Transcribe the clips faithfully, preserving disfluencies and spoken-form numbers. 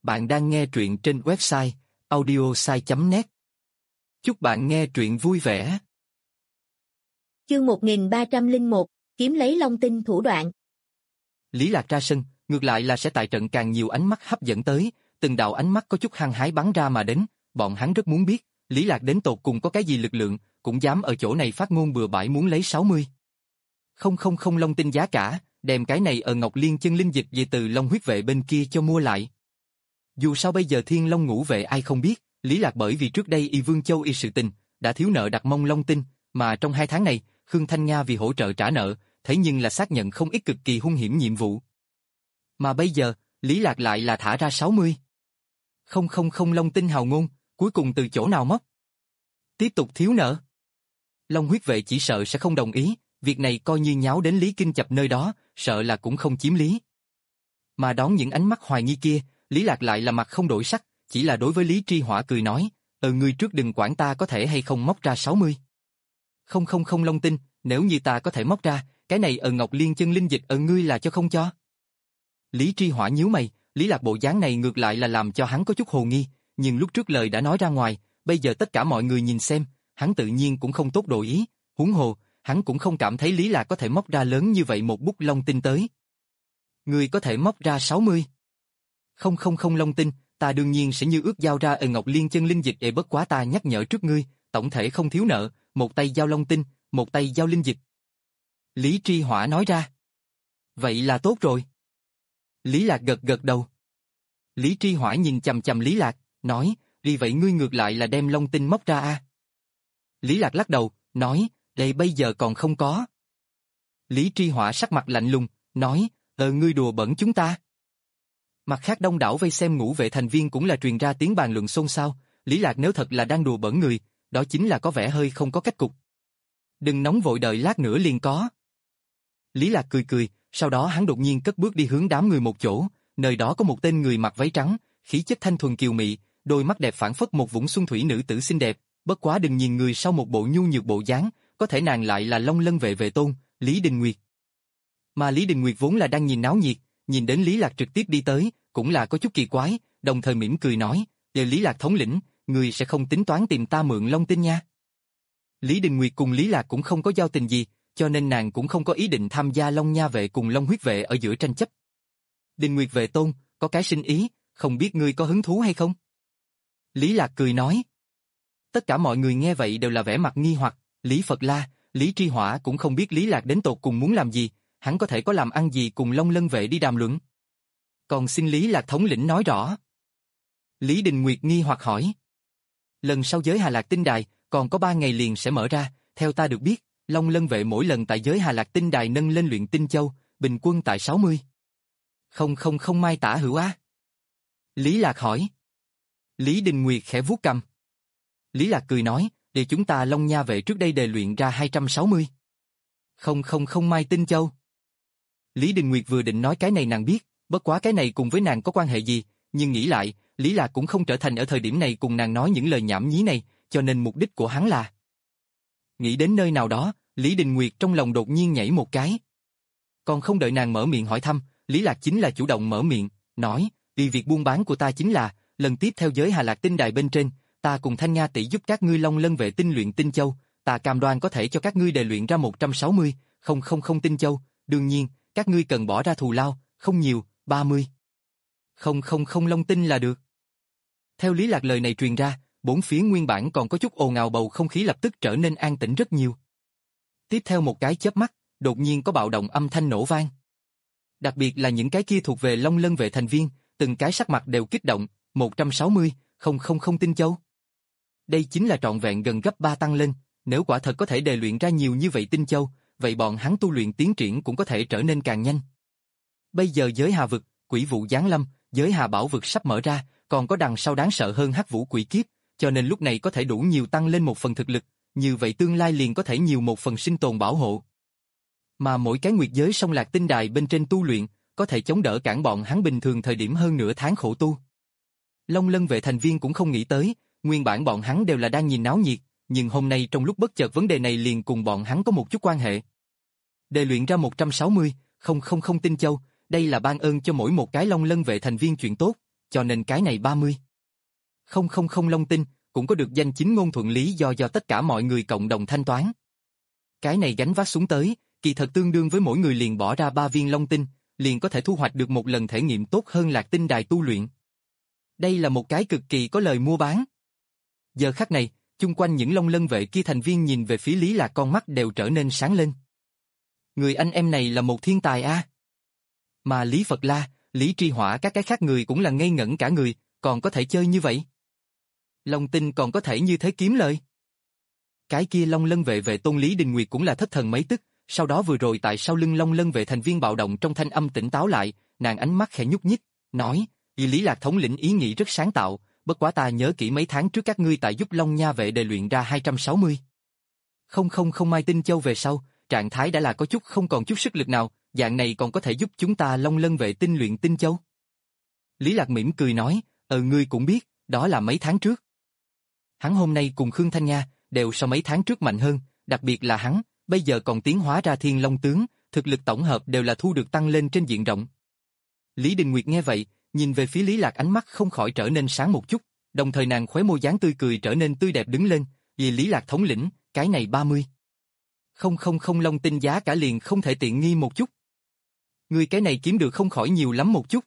Bạn đang nghe truyện trên website audiosai chấm net. Chúc bạn nghe truyện vui vẻ. Chương một nghìn ba trăm lẻ một, kiếm lấy long tinh thủ đoạn. Lý Lạc ra sân, ngược lại là sẽ tại trận càng nhiều ánh mắt hấp dẫn tới, từng đạo ánh mắt có chút hăng hái bắn ra mà đến, bọn hắn rất muốn biết, Lý Lạc đến tột cùng có cái gì lực lượng, cũng dám ở chỗ này phát ngôn bừa bãi muốn lấy sáu mươi. Không không không long tinh giá cả, đem cái này ở Ngọc Liên chân linh dịch về từ Long huyết vệ bên kia cho mua lại. Dù sao bây giờ Thiên Long ngũ vệ ai không biết, Lý Lạc bởi vì trước đây y Vương Châu y sự tình, đã thiếu nợ đặt mong long tinh, mà trong hai tháng này, Khương Thanh Nga vì hỗ trợ trả nợ, thế nhưng là xác nhận không ít cực kỳ hung hiểm nhiệm vụ. Mà bây giờ, Lý Lạc lại là thả ra sáu mươi. Không không không long tinh hào ngôn, cuối cùng từ chỗ nào móc? Tiếp tục thiếu nợ. Long huyết vệ chỉ sợ sẽ không đồng ý, việc này coi như nháo đến Lý Kinh Chập nơi đó, sợ là cũng không chiếm lý. Mà đón những ánh mắt hoài nghi kia, Lý Lạc lại là mặt không đổi sắc, chỉ là đối với Lý Tri Hỏa cười nói, ờ ngươi trước đừng quản ta có thể hay không móc ra sáu mươi. Không không không long tinh, nếu như ta có thể móc ra, cái này ở Ngọc Liên chân linh dịch ở ngươi là cho không cho. Lý Tri Hỏa nhíu mày, Lý Lạc bộ dáng này ngược lại là làm cho hắn có chút hồ nghi, nhưng lúc trước lời đã nói ra ngoài, bây giờ tất cả mọi người nhìn xem, hắn tự nhiên cũng không tốt đổi ý, huống hồ, hắn cũng không cảm thấy Lý Lạc có thể móc ra lớn như vậy một bút long tinh tới. Ngươi có thể móc ra sáu mươi. Không không không long tinh, ta đương nhiên sẽ như ước giao ra ở Ngọc Liên chân linh dịch để bất quá ta nhắc nhở trước ngươi, tổng thể không thiếu nợ, một tay giao long tinh, một tay giao linh dịch. Lý Tri Hỏa nói ra. Vậy là tốt rồi. Lý Lạc gật gật đầu. Lý Tri Hỏa nhìn chằm chằm Lý Lạc, nói, vì vậy ngươi ngược lại là đem long tinh móc ra a? À? Lý Lạc lắc đầu, nói, đây bây giờ còn không có. Lý Tri Hỏa sắc mặt lạnh lùng, nói, ờ ngươi đùa bẩn chúng ta. Mặt khác đông đảo vây xem ngũ vệ thành viên cũng là truyền ra tiếng bàn luận xôn xao, Lý Lạc nếu thật là đang đùa bẩn người, đó chính là có vẻ hơi không có cách cục. Đừng nóng vội đợi lát nữa liền có. Lý Lạc cười cười, sau đó hắn đột nhiên cất bước đi hướng đám người một chỗ, nơi đó có một tên người mặc váy trắng, khí chất thanh thuần kiều mị, đôi mắt đẹp phảng phất một vũng xuân thủy nữ tử xinh đẹp, bất quá đừng nhìn người sau một bộ nhu nhược bộ dáng, có thể nàng lại là Long Lân vệ vệ tôn, Lý Đình Nguyệt. Mà Lý Đình Nguyệt vốn là đang nhìn náo nhiệt, nhìn đến Lý Lạc trực tiếp đi tới, cũng là có chút kỳ quái, đồng thời mỉm cười nói, "Giờ Lý Lạc thống lĩnh, người sẽ không tính toán tìm ta mượn long tinh nha." Lý Đình Nguyệt cùng Lý Lạc cũng không có giao tình gì, cho nên nàng cũng không có ý định tham gia Long Nha vệ cùng Long huyết vệ ở giữa tranh chấp. Đình Nguyệt vệ tôn, có cái sinh ý, không biết ngươi có hứng thú hay không? Lý Lạc cười nói. Tất cả mọi người nghe vậy đều là vẻ mặt nghi hoặc, Lý Phật La, Lý Tri Hỏa cũng không biết Lý Lạc đến tột cùng muốn làm gì, hắn có thể có làm ăn gì cùng Long Lân vệ đi đàm luận. Còn xin Lý Lạc thống lĩnh nói rõ. Lý Đình Nguyệt nghi hoặc hỏi. Lần sau giới Hà Lạc Tinh Đài, còn có ba ngày liền sẽ mở ra, theo ta được biết, Long Lân vệ mỗi lần tại giới Hà Lạc Tinh Đài nâng lên luyện tinh châu, bình quân tại sáu mươi. Không không không mai tả hữu á. Lý Lạc hỏi. Lý Đình Nguyệt khẽ vuốt cằm. Lý Lạc cười nói, để chúng ta Long Nha vệ trước đây đề luyện ra hai trăm sáu mươi. Không không không mai tinh châu. Lý Đình Nguyệt vừa định nói cái này nàng biết, bất quá cái này cùng với nàng có quan hệ gì, nhưng nghĩ lại, Lý Lạc cũng không trở thành ở thời điểm này cùng nàng nói những lời nhảm nhí này, cho nên mục đích của hắn là. Nghĩ đến nơi nào đó, Lý Đình Nguyệt trong lòng đột nhiên nhảy một cái. Còn không đợi nàng mở miệng hỏi thăm, Lý Lạc chính là chủ động mở miệng, nói, vì việc buôn bán của ta chính là, lần tiếp theo giới Hà Lạc Tinh Đài bên trên, ta cùng Thanh Nga tỷ giúp các ngươi Long Lân vệ tinh luyện tinh châu, ta cam đoan có thể cho các ngươi đề luyện ra một trăm sáu mươi, không không không tinh châu, đương nhiên, các ngươi cần bỏ ra thù lao, không nhiều, ba mươi. Không không không long tinh là được. Theo Lý Lạc lời này truyền ra, bốn phía nguyên bản còn có chút ồn ào bầu không khí lập tức trở nên an tĩnh rất nhiều. Tiếp theo một cái chớp mắt, đột nhiên có bạo động âm thanh nổ vang. Đặc biệt là những cái kia thuộc về Long Lân vệ thành viên, từng cái sắc mặt đều kích động, một trăm sáu mươi, không không không tinh châu. Đây chính là trọn vẹn gần gấp ba tăng lên, nếu quả thật có thể đề luyện ra nhiều như vậy tinh châu, vậy bọn hắn tu luyện tiến triển cũng có thể trở nên càng nhanh. Bây giờ giới Hà vực, Quỷ vụ giáng lâm, giới Hà bảo vực sắp mở ra, còn có đằng sau đáng sợ hơn Hắc Vũ quỷ kiếp, cho nên lúc này có thể đủ nhiều tăng lên một phần thực lực, như vậy tương lai liền có thể nhiều một phần sinh tồn bảo hộ. Mà mỗi cái nguyệt giới sông Lạc Tinh Đài bên trên tu luyện, có thể chống đỡ cản bọn hắn bình thường thời điểm hơn nửa tháng khổ tu. Long Lân vệ thành viên cũng không nghĩ tới, nguyên bản bọn hắn đều là đang nhìn náo nhiệt, nhưng hôm nay trong lúc bất chợt vấn đề này liền cùng bọn hắn có một chút quan hệ. Đề luyện ra một trăm sáu mươi, không không không tinh châu, đây là ban ơn cho mỗi một cái Long Lân vệ thành viên chuyện tốt, cho nên cái này ba mươi. Không không không long tinh, cũng có được danh chính ngôn thuận lý do do tất cả mọi người cộng đồng thanh toán. Cái này gánh vác xuống tới, kỳ thật tương đương với mỗi người liền bỏ ra ba viên long tinh, liền có thể thu hoạch được một lần thể nghiệm tốt hơn lạc tinh đài tu luyện. Đây là một cái cực kỳ có lời mua bán. Giờ khắc này, chung quanh những Long Lân vệ kia thành viên nhìn về phía Lý Lạc con mắt đều trở nên sáng lên. Người anh em này là một thiên tài a. Mà Lý Phật La, Lý Tri Hỏa các cái khác người cũng là ngây ngẩn cả người, còn có thể chơi như vậy. Long tinh còn có thể như thế kiếm lời. Cái kia Long Lân vệ vệ tôn Lý Đình Nguyệt cũng là thất thần mấy tức, sau đó vừa rồi tại sau lưng Long Lân vệ thành viên bạo động trong thanh âm tỉnh táo lại, nàng ánh mắt khẽ nhúc nhích, nói, "Y Lý Lạc thống lĩnh ý nghĩ rất sáng tạo, bất quá ta nhớ kỹ mấy tháng trước các ngươi tại giúp Long Nha vệ đề luyện ra hai trăm sáu mươi. Không không không mai tinh châu về sau, trạng thái đã là có chút không còn chút sức lực nào, dạng này còn có thể giúp chúng ta Long Lân vệ tinh luyện tinh châu." Lý Lạc mỉm cười nói, "Ờ ngươi cũng biết, đó là mấy tháng trước. Hắn hôm nay cùng Khương Thanh Nha đều so mấy tháng trước mạnh hơn, đặc biệt là hắn, bây giờ còn tiến hóa ra Thiên Long tướng, thực lực tổng hợp đều là thu được tăng lên trên diện rộng." Lý Đình Nguyệt nghe vậy, nhìn về phía Lý Lạc ánh mắt không khỏi trở nên sáng một chút, đồng thời nàng khóe môi dáng tươi cười trở nên tươi đẹp đứng lên, vì Lý Lạc thống lĩnh, cái này ba mươi. Không không không long tinh giá cả liền không thể tiện nghi một chút. Người cái này kiếm được không khỏi nhiều lắm một chút.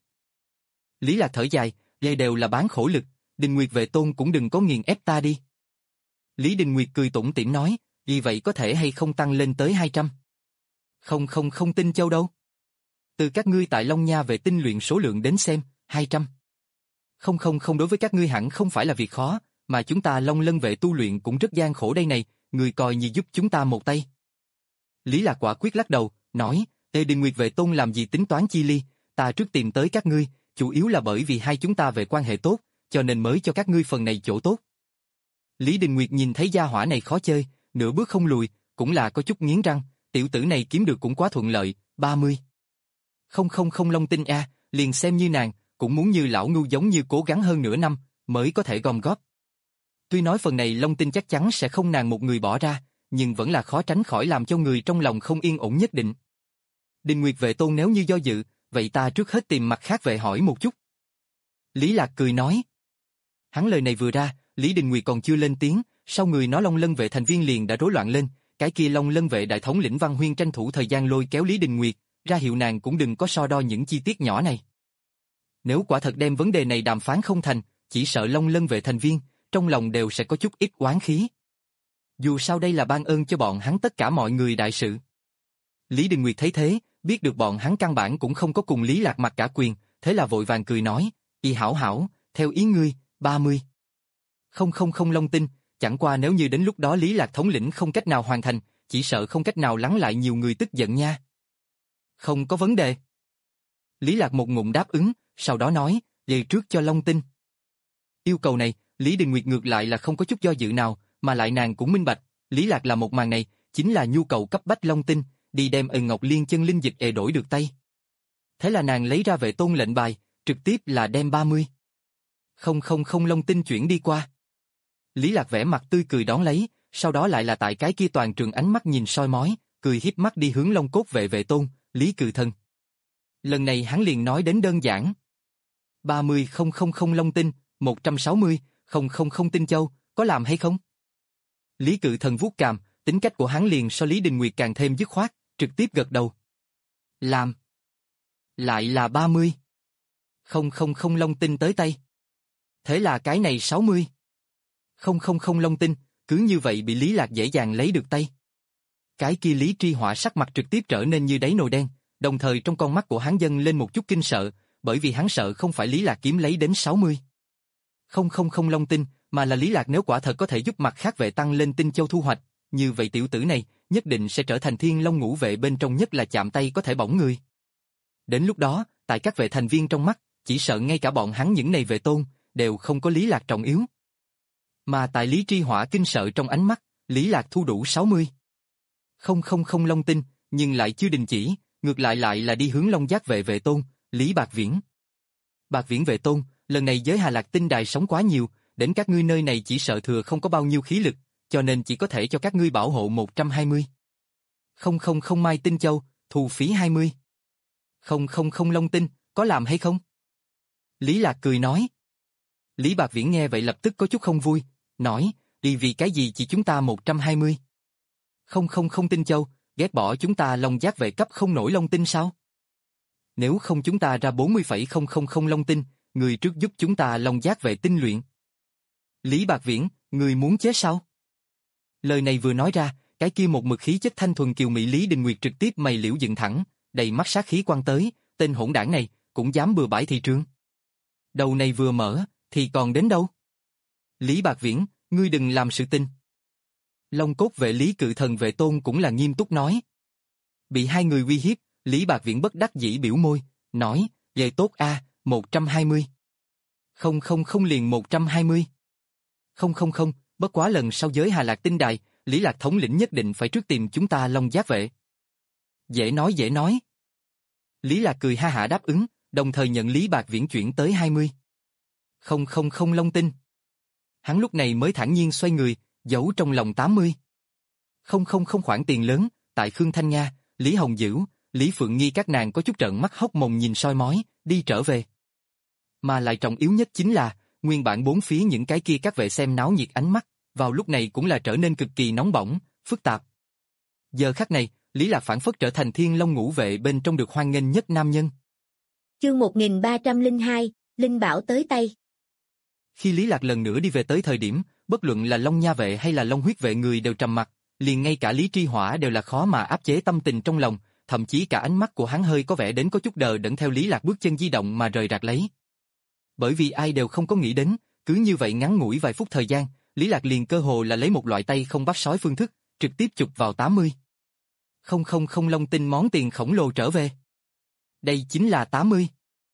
Lý Lạc thở dài, đây đều là bán khổ lực, Đình Nguyệt vệ tôn cũng đừng có nghiền ép ta đi. Lý Đình Nguyệt cười tủm tỉm nói, vì vậy có thể hay không tăng lên tới hai trăm. Không không không tinh châu đâu. Từ các ngươi tại Long Nha về tinh luyện số lượng đến xem, hai trăm. Không không không đối với các ngươi hẳn không phải là việc khó, mà chúng ta Long Lân vệ tu luyện cũng rất gian khổ đây này, người coi như giúp chúng ta một tay. Lý Lạc quả quyết lắc đầu, nói, Ê Đình Nguyệt vệ tôn làm gì tính toán chi ly, ta trước tìm tới các ngươi, chủ yếu là bởi vì hai chúng ta về quan hệ tốt, cho nên mới cho các ngươi phần này chỗ tốt. Lý Đình Nguyệt nhìn thấy gia hỏa này khó chơi, nửa bước không lùi, cũng là có chút nghiến răng, tiểu tử này kiếm được cũng quá thuận lợi, ba mươi. Không không không long tinh a, liền xem như nàng, cũng muốn như lão ngu giống như cố gắng hơn nửa năm, mới có thể gom góp. Tuy nói phần này long tinh chắc chắn sẽ không nàng một người bỏ ra, nhưng vẫn là khó tránh khỏi làm cho người trong lòng không yên ổn nhất định. Đình Nguyệt vệ tôn nếu như do dự, vậy ta trước hết tìm mặt khác vệ hỏi một chút. Lý Lạc cười nói. Hắn lời này vừa ra, Lý Đình Nguyệt còn chưa lên tiếng, sau người nó Long Lân vệ thành viên liền đã rối loạn lên, cái kia Long Lân vệ đại thống lĩnh Văn Huyên tranh thủ thời gian lôi kéo Lý Đình Nguyệt, ra hiệu nàng cũng đừng có so đo những chi tiết nhỏ này. Nếu quả thật đem vấn đề này đàm phán không thành, chỉ sợ Long Lân vệ thành viên, trong lòng đều sẽ có chút ít oán khí. Dù sao đây là ban ơn cho bọn hắn tất cả mọi người đại sự. Lý Đình Nguyệt thấy thế, biết được bọn hắn căn bản cũng không có cùng Lý Lạc mặt cả quyền, thế là vội vàng cười nói, y hảo hảo, theo ý ngươi, ba mươi. Không không không long tinh, chẳng qua nếu như đến lúc đó Lý Lạc thống lĩnh không cách nào hoàn thành, chỉ sợ không cách nào lắng lại nhiều người tức giận nha. Không có vấn đề. Lý Lạc một ngụm đáp ứng, sau đó nói, về trước cho long tinh. Yêu cầu này, Lý Đình Nguyệt ngược lại là không có chút do dự nào, mà lại nàng cũng minh bạch, Lý Lạc là một màn này, chính là nhu cầu cấp bách long tinh, đi đem Ân Ngọc Liên chân linh dịch ề đổi được tay. Thế là nàng lấy ra vệ tôn lệnh bài, trực tiếp là đem ba mươi. Không không không long tinh chuyển đi qua. Lý Lạc vẻ mặt tươi cười đón lấy, sau đó lại là tại cái kia toàn trường ánh mắt nhìn soi mói, cười híp mắt đi hướng Long Cốt vệ vệ tôn, Lý Cự Thần. Lần này hắn liền nói đến đơn giản. ba mươi không không không long tinh, một trăm sáu mươi không không không tinh châu, có làm hay không? Lý Cự Thần vuốt cằm, tính cách của hắn liền so Lý Đình Nguyệt càng thêm dứt khoát, trực tiếp gật đầu. Làm. Lại là ba mươi. Không không không long tinh tới tay. Thế là cái này sáu mươi. Không không không long tinh, cứ như vậy bị Lý Lạc dễ dàng lấy được tay. Cái kia Lý Tri Họa sắc mặt trực tiếp trở nên như đáy nồi đen, đồng thời trong con mắt của hắn dâng lên một chút kinh sợ, bởi vì hắn sợ không phải Lý Lạc kiếm lấy đến sáu mươi. Không không không long tinh, mà là Lý Lạc nếu quả thật có thể giúp mặt khác vệ tăng lên tinh châu thu hoạch, như vậy tiểu tử này nhất định sẽ trở thành Thiên Long ngũ vệ bên trong nhất là chạm tay có thể bỏng người. Đến lúc đó, tại các vệ thành viên trong mắt, chỉ sợ ngay cả bọn hắn những này vệ tôn, đều không có Lý Lạc trọng yếu. Mà tại Lý Tri Họa kinh sợ trong ánh mắt, Lý Lạc thu đủ sáu mươi. Không không không long tinh, nhưng lại chưa đình chỉ, ngược lại lại là đi hướng Long Giác vệ vệ tôn, Lý Bạc Viễn. Bạc Viễn vệ tôn, lần này giới Hà Lạc tinh đài sống quá nhiều, đến các ngươi nơi này chỉ sợ thừa không có bao nhiêu khí lực, cho nên chỉ có thể cho các ngươi bảo hộ một trăm hai mươi. Không không không mai tinh châu, thu phí hai mươi. Không không không long tinh, có làm hay không? Lý Lạc cười nói. Lý Bạc Viễn nghe vậy lập tức có chút không vui, nói, đi vì cái gì chỉ chúng ta một trăm hai mươi? Không không không tinh châu, ghét bỏ chúng ta long giác vệ cấp không nổi long tinh sao? Nếu không chúng ta ra bốn mươi phẩy không không không long tinh, người trước giúp chúng ta long giác vệ tinh luyện. Lý Bạc Viễn, người muốn chết sao? Lời này vừa nói ra, cái kia một mực khí chất thanh thuần kiều mỹ Lý Đình Nguyệt trực tiếp mày liễu dựng thẳng, đầy mắt sát khí quăng tới, tên hỗn đảng này, cũng dám bừa bãi thị trường. Đầu này vừa mở, thì còn đến đâu? Lý Bạc Viễn, ngươi đừng làm sự tình. Long cốt vệ Lý Cự Thần Vệ Tôn cũng là nghiêm túc nói. Bị hai người uy hiếp, Lý Bạc Viễn bất đắc dĩ biểu môi, nói, vậy tốt a, một trăm hai mươi. Không không không liền một trăm hai mươi. Không không không, bất quá lần sau giới Hà Lạc Tinh Đài, Lý Lạc thống lĩnh nhất định phải trước tìm chúng ta Long Giác vệ. Dễ nói dễ nói. Lý Lạc cười ha hả đáp ứng, đồng thời nhận Lý Bạc Viễn chuyển tới hai mươi. Không không không long tinh. Hắn lúc này mới thản nhiên xoay người, giấu trong lòng tám mươi. Không không không khoản tiền lớn, tại Khương Thanh Nga, Lý Hồng Dữ, Lý Phượng Nghi các nàng có chút trợn mắt hốc mồm nhìn soi mói, đi trở về. Mà lại trọng yếu nhất chính là, nguyên bản bốn phía những cái kia các vệ xem náo nhiệt ánh mắt, vào lúc này cũng là trở nên cực kỳ nóng bỏng, phức tạp. Giờ khắc này, Lý Lạc phản phất trở thành Thiên Long ngũ vệ bên trong được hoan nghênh nhất nam nhân. Chương một nghìn ba trăm lẻ hai, Linh Bảo tới tay. Khi Lý Lạc lần nữa đi về tới thời điểm, bất luận là Long Nha vệ hay là Long Huyết vệ người đều trầm mặc, liền ngay cả Lý Tri Hỏa đều là khó mà áp chế tâm tình trong lòng, thậm chí cả ánh mắt của hắn hơi có vẻ đến có chút đờ đẫn theo Lý Lạc bước chân di động mà rời rạc lấy. Bởi vì ai đều không có nghĩ đến, cứ như vậy ngắn ngủi vài phút thời gian, Lý Lạc liền cơ hồ là lấy một loại tay không bắt sói phương thức, trực tiếp chụp vào tám mươi. Không không không long tinh món tiền khổng lồ trở về. Đây chính là tám mươi.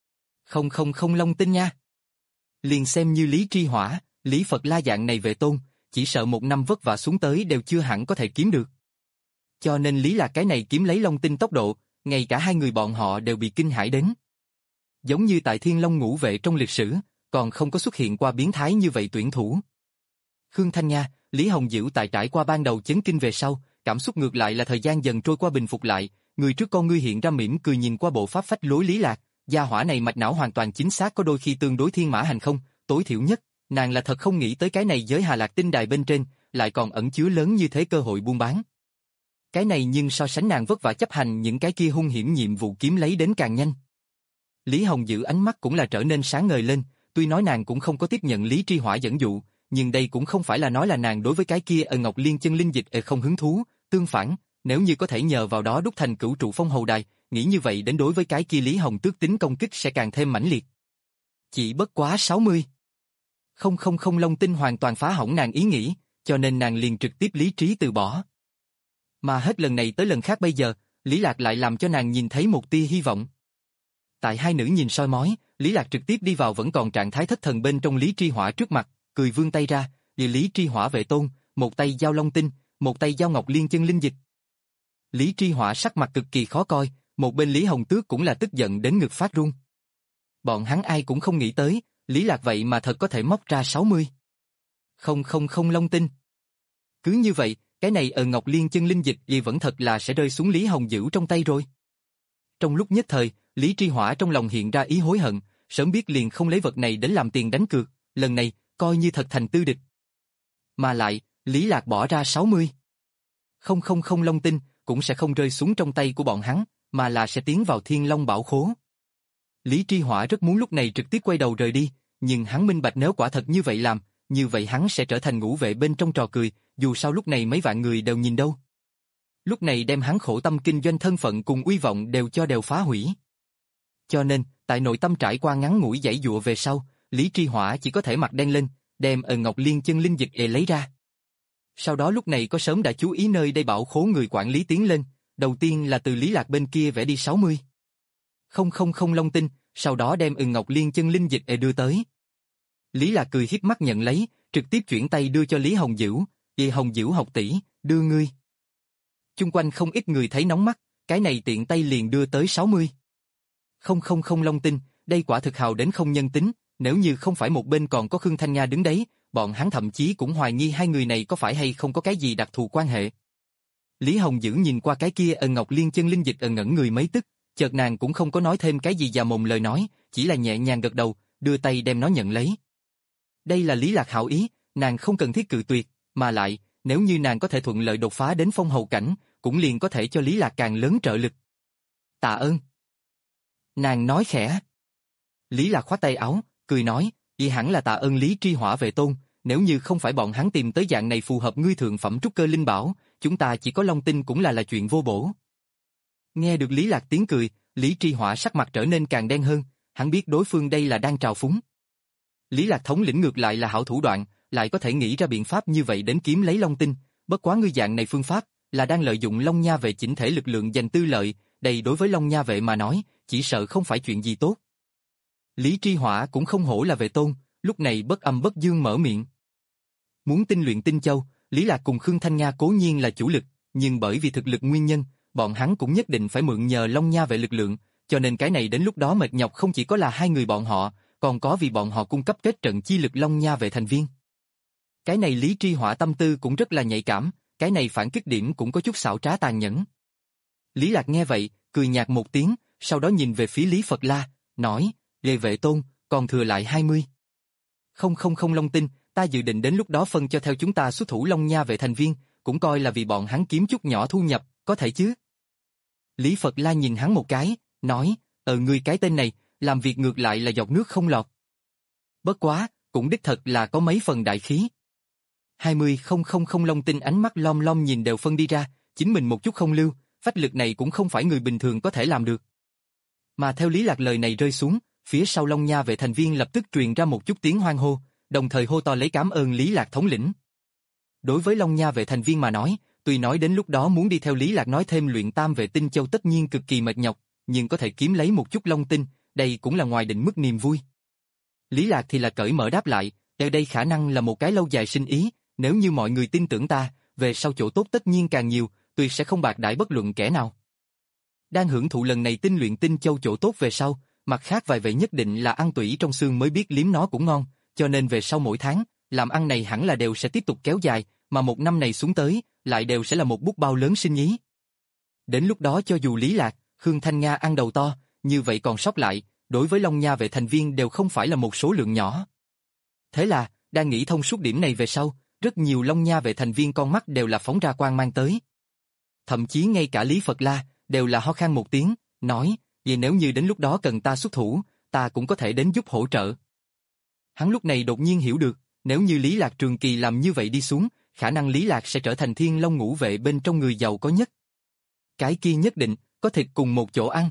Không không không long tinh nha. Liền xem như Lý Tri Hỏa, Lý Phật La dạng này vệ tôn, chỉ sợ một năm vất vả xuống tới đều chưa hẳn có thể kiếm được. Cho nên Lý Lạc cái này kiếm lấy long tinh tốc độ, ngay cả hai người bọn họ đều bị kinh hãi đến. Giống như tại Thiên Long ngũ vệ trong lịch sử, còn không có xuất hiện qua biến thái như vậy tuyển thủ. Khương Thanh Nga, Lý Hồng Dữ tại trải qua ban đầu chấn kinh về sau, cảm xúc ngược lại là thời gian dần trôi qua bình phục lại, người trước con ngươi hiện ra mỉm cười nhìn qua bộ pháp phách lối Lý Lạc, gia hỏa này mạch não hoàn toàn chính xác có đôi khi tương đối thiên mã hành không, tối thiểu nhất, nàng là thật không nghĩ tới cái này giới Hà Lạc Tinh Đài bên trên, lại còn ẩn chứa lớn như thế cơ hội buôn bán. Cái này nhưng so sánh nàng vất vả chấp hành những cái kia hung hiểm nhiệm vụ kiếm lấy đến càng nhanh. Lý Hồng Dữ ánh mắt cũng là trở nên sáng ngời lên, tuy nói nàng cũng không có tiếp nhận Lý Tri Hỏa dẫn dụ, nhưng đây cũng không phải là nói là nàng đối với cái kia ở Ngọc Liên chân linh dịch ở không hứng thú, tương phản, nếu như có thể nhờ vào đó đúc thành cửu trụ phong hầu đài, nghĩ như vậy đến đối với cái kia Lý Hồng Tước tính công kích sẽ càng thêm mãnh liệt. Chỉ bất quá sáu mươi. Không không không long tinh hoàn toàn phá hỏng nàng ý nghĩ, cho nên nàng liền trực tiếp lý trí từ bỏ. Mà hết lần này tới lần khác bây giờ, Lý Lạc lại làm cho nàng nhìn thấy một tia hy vọng. Tại hai nữ nhìn soi mói, Lý Lạc trực tiếp đi vào vẫn còn trạng thái thất thần bên trong Lý Tri Hỏa trước mặt, cười vươn tay ra, vì Lý Tri Hỏa vệ tôn, một tay giao long tinh, một tay giao Ngọc Liên chân linh dịch. Lý Tri Hỏa sắc mặt cực kỳ khó coi, một bên Lý Hồng Tước cũng là tức giận đến ngực phát run. Bọn hắn ai cũng không nghĩ tới, Lý Lạc vậy mà thật có thể móc ra sáu mươi. Không không không long tinh. Cứ như vậy, cái này ở Ngọc Liên chân linh dịch gì vẫn thật là sẽ rơi xuống Lý Hồng Dữ trong tay rồi. Trong lúc nhất thời, Lý Tri Hỏa trong lòng hiện ra ý hối hận, sớm biết liền không lấy vật này đến làm tiền đánh cược, lần này, coi như thật thành tư địch. Mà lại, Lý Lạc bỏ ra sáu mươi. Không không không long tinh, cũng sẽ không rơi xuống trong tay của bọn hắn, mà là sẽ tiến vào Thiên Long bảo khố. Lý Tri Hỏa rất muốn lúc này trực tiếp quay đầu rời đi, nhưng hắn minh bạch nếu quả thật như vậy làm, như vậy hắn sẽ trở thành ngũ vệ bên trong trò cười, dù sao lúc này mấy vạn người đều nhìn đâu. Lúc này đem hắn khổ tâm kinh doanh thân phận cùng uy vọng đều cho đều phá hủy. Cho nên, tại nội tâm trải qua ngắn ngủi giãy giụa về sau, Lý Tri Hỏa chỉ có thể mặt đen lên, đem ở Ngọc Liên chân linh dịch ề lấy ra. Sau đó lúc này có sớm đã chú ý nơi đây bảo khố người quản lý tiến lên, đầu tiên là từ Lý Lạc bên kia vẽ đi sáu mươi. Không không không long tinh, sau đó đem ưng Ngọc Liên chân linh dịch ề đưa tới. Lý Lạc cười hiếp mắt nhận lấy, trực tiếp chuyển tay đưa cho Lý Hồng Dữ, "Ê Hồng Dữ học tỷ, đưa ngươi." Chung quanh không ít người thấy nóng mắt, cái này tiện tay liền đưa tới sáu mươi. Không không không long tinh, đây quả thực hào đến không nhân tính, nếu như không phải một bên còn có Khương Thanh Nga đứng đấy, bọn hắn thậm chí cũng hoài nghi hai người này có phải hay không có cái gì đặc thù quan hệ. Lý Hồng Dữ nhìn qua cái kia ân Ngọc Liên chân linh dịch ẩn ngẩn người mấy tức, chợt nàng cũng không có nói thêm cái gì già mồm lời nói, chỉ là nhẹ nhàng gật đầu, đưa tay đem nó nhận lấy. Đây là Lý Lạc hảo ý, nàng không cần thiết cự tuyệt, mà lại, nếu như nàng có thể thuận lợi đột phá đến phong hầu cảnh, cũng liền có thể cho Lý Lạc càng lớn trợ lực. Tạ ơn. Nàng nói khẽ. Lý Lạc khoát tay áo, cười nói, vậy hẳn là tạ ơn Lý Tri Hỏa Vệ Tôn, nếu như không phải bọn hắn tìm tới dạng này phù hợp ngươi thượng phẩm trúc cơ linh bảo, chúng ta chỉ có long tinh cũng là là chuyện vô bổ. Nghe được Lý Lạc tiếng cười, Lý Tri Hỏa sắc mặt trở nên càng đen hơn, hắn biết đối phương đây là đang trào phúng. Lý Lạc thống lĩnh ngược lại là hảo thủ đoạn, lại có thể nghĩ ra biện pháp như vậy đến kiếm lấy long tinh, bất quá ngươi dạng này phương pháp là đang lợi dụng Long Nha Vệ chỉnh thể lực lượng giành tư lợi, đây đối với Long Nha Vệ mà nói, chỉ sợ không phải chuyện gì tốt. Lý Tri Hỏa cũng không hổ là Vệ Tôn, lúc này bất âm bất dương mở miệng. Muốn tinh luyện tinh châu, Lý Lạc cùng Khương Thanh Nga cố nhiên là chủ lực, nhưng bởi vì thực lực nguyên nhân, bọn hắn cũng nhất định phải mượn nhờ Long Nha Vệ lực lượng, cho nên cái này đến lúc đó mệt nhọc không chỉ có là hai người bọn họ, còn có vì bọn họ cung cấp kết trận chi lực Long Nha Vệ thành viên. Cái này Lý Tri Hỏa tâm tư cũng rất là nhạy cảm, cái này phản kích điểm cũng có chút xảo trá tàn nhẫn. Lý Lạc nghe vậy, cười nhạt một tiếng, sau đó nhìn về phía Lý Phật La, nói, Lê Vệ Tôn, còn thừa lại hai mươi. Không không không long tinh, ta dự định đến lúc đó phân cho theo chúng ta xuất thủ Long Nha Vệ thành viên, cũng coi là vì bọn hắn kiếm chút nhỏ thu nhập, có thể chứ? Lý Phật La nhìn hắn một cái, nói, ờ ngươi cái tên này, làm việc ngược lại là giọt nước không lọt. Bất quá, cũng đích thật là có mấy phần đại khí. hai mươi không không không long tinh ánh mắt lom lom nhìn đều phân đi ra, chính mình một chút không lưu, phách lực này cũng không phải người bình thường có thể làm được. Mà theo Lý Lạc lời này rơi xuống, phía sau Long Nha Vệ thành viên lập tức truyền ra một chút tiếng hoan hô, đồng thời hô to lấy cảm ơn Lý Lạc thống lĩnh. Đối với Long Nha Vệ thành viên mà nói, tuy nói đến lúc đó muốn đi theo Lý Lạc nói thêm luyện tam vệ tinh châu tất nhiên cực kỳ mệt nhọc, nhưng có thể kiếm lấy một chút long tinh, đây cũng là ngoài định mức niềm vui. Lý Lạc thì là cởi mở đáp lại, ở đây khả năng là một cái lâu dài sinh ý, nếu như mọi người tin tưởng ta, về sau chỗ tốt tất nhiên càng nhiều, tuyệt sẽ không bạc đãi bất luận kẻ nào. Đang hưởng thụ lần này tinh luyện tinh châu chỗ tốt về sau, mặt khác vài vệ nhất định là ăn tủy trong xương mới biết liếm nó cũng ngon, cho nên về sau mỗi tháng, làm ăn này hẳn là đều sẽ tiếp tục kéo dài, mà một năm này xuống tới, lại đều sẽ là một bút bao lớn sinh ý. Đến lúc đó cho dù Lý Lạc, Khương Thanh Nga ăn đầu to, như vậy còn sót lại, đối với Long Nha Vệ thành viên đều không phải là một số lượng nhỏ. Thế là, đang nghĩ thông suốt điểm này về sau, rất nhiều Long Nha Vệ thành viên con mắt đều là phóng ra quang mang tới. Thậm chí ngay cả Lý Phật La, đều là ho khan một tiếng, nói, vậy nếu như đến lúc đó cần ta xuất thủ, ta cũng có thể đến giúp hỗ trợ. Hắn lúc này đột nhiên hiểu được, nếu như Lý Lạc trường kỳ làm như vậy đi xuống, khả năng Lý Lạc sẽ trở thành Thiên Long Ngũ Vệ bên trong người giàu có nhất. Cái kia nhất định, có thịt cùng một chỗ ăn.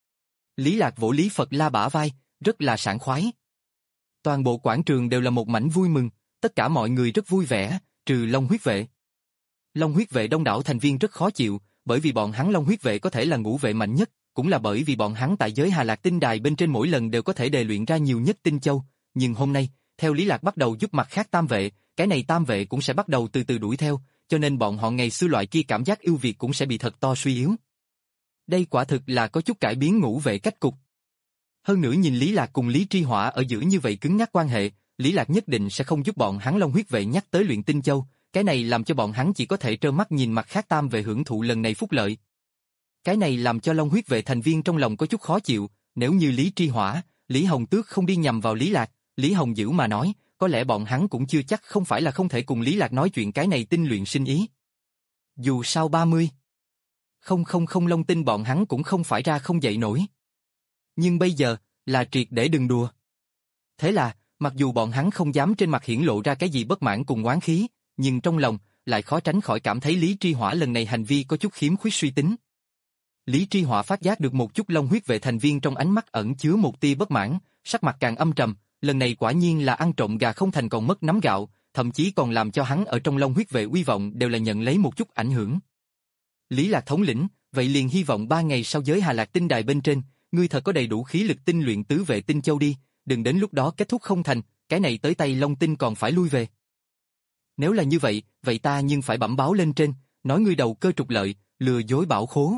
Lý Lạc vỗ Lý Phật La bả vai, rất là sảng khoái. Toàn bộ quảng trường đều là một mảnh vui mừng, tất cả mọi người rất vui vẻ, trừ Long Huyết Vệ. Long Huyết Vệ đông đảo thành viên rất khó chịu, bởi vì bọn hắn Long Huyết Vệ có thể là ngũ vệ mạnh nhất, cũng là bởi vì bọn hắn tại giới Hà Lạc tinh đài bên trên mỗi lần đều có thể đề luyện ra nhiều nhất tinh châu, nhưng hôm nay, theo Lý Lạc bắt đầu giúp mặt khác tam vệ, cái này tam vệ cũng sẽ bắt đầu từ từ đuổi theo, cho nên bọn họ ngày xưa loại kia cảm giác ưu việt cũng sẽ bị thật to suy yếu. Đây quả thực là có chút cải biến ngũ vệ cách cục. Hơn nữa nhìn Lý Lạc cùng Lý Tri Hỏa ở giữa như vậy cứng nhắc quan hệ, Lý Lạc nhất định sẽ không giúp bọn hắn Long Huyết Vệ nhắc tới luyện tinh châu, cái này làm cho bọn hắn chỉ có thể trơ mắt nhìn mặt khác tam vệ hưởng thụ lần này phúc lợi. Cái này làm cho Long Huyết Vệ thành viên trong lòng có chút khó chịu, nếu như Lý Tri Hỏa, Lý Hồng Tước không đi nhằm vào Lý Lạc, Lý Hồng Dữ mà nói, có lẽ bọn hắn cũng chưa chắc không phải là không thể cùng Lý Lạc nói chuyện cái này tinh luyện sinh ý. Dù sao ba mươi, không không không long tinh bọn hắn cũng không phải ra không dậy nổi. Nhưng bây giờ, là triệt để đừng đùa. Thế là, mặc dù bọn hắn không dám trên mặt hiển lộ ra cái gì bất mãn cùng oán khí, nhưng trong lòng, lại khó tránh khỏi cảm thấy Lý Tri Hỏa lần này hành vi có chút khiếm khuyết suy tính. Lý Tri Hỏa phát giác được một chút Long Huyết Vệ thành viên trong ánh mắt ẩn chứa một tia bất mãn, sắc mặt càng âm trầm, lần này quả nhiên là ăn trộm gà không thành còn mất nắm gạo, thậm chí còn làm cho hắn ở trong Long Huyết Vệ uy vọng đều là nhận lấy một chút ảnh hưởng. Lý Lạc thống lĩnh, vậy liền hy vọng ba ngày sau giới Hà Lạc tinh đài bên trên, ngươi thật có đầy đủ khí lực tinh luyện tứ vệ tinh châu đi, đừng đến lúc đó kết thúc không thành, cái này tới tay Long Tinh còn phải lui về. Nếu là như vậy, vậy ta nhưng phải bẩm báo lên trên, nói ngươi đầu cơ trục lợi, lừa dối bảo khố.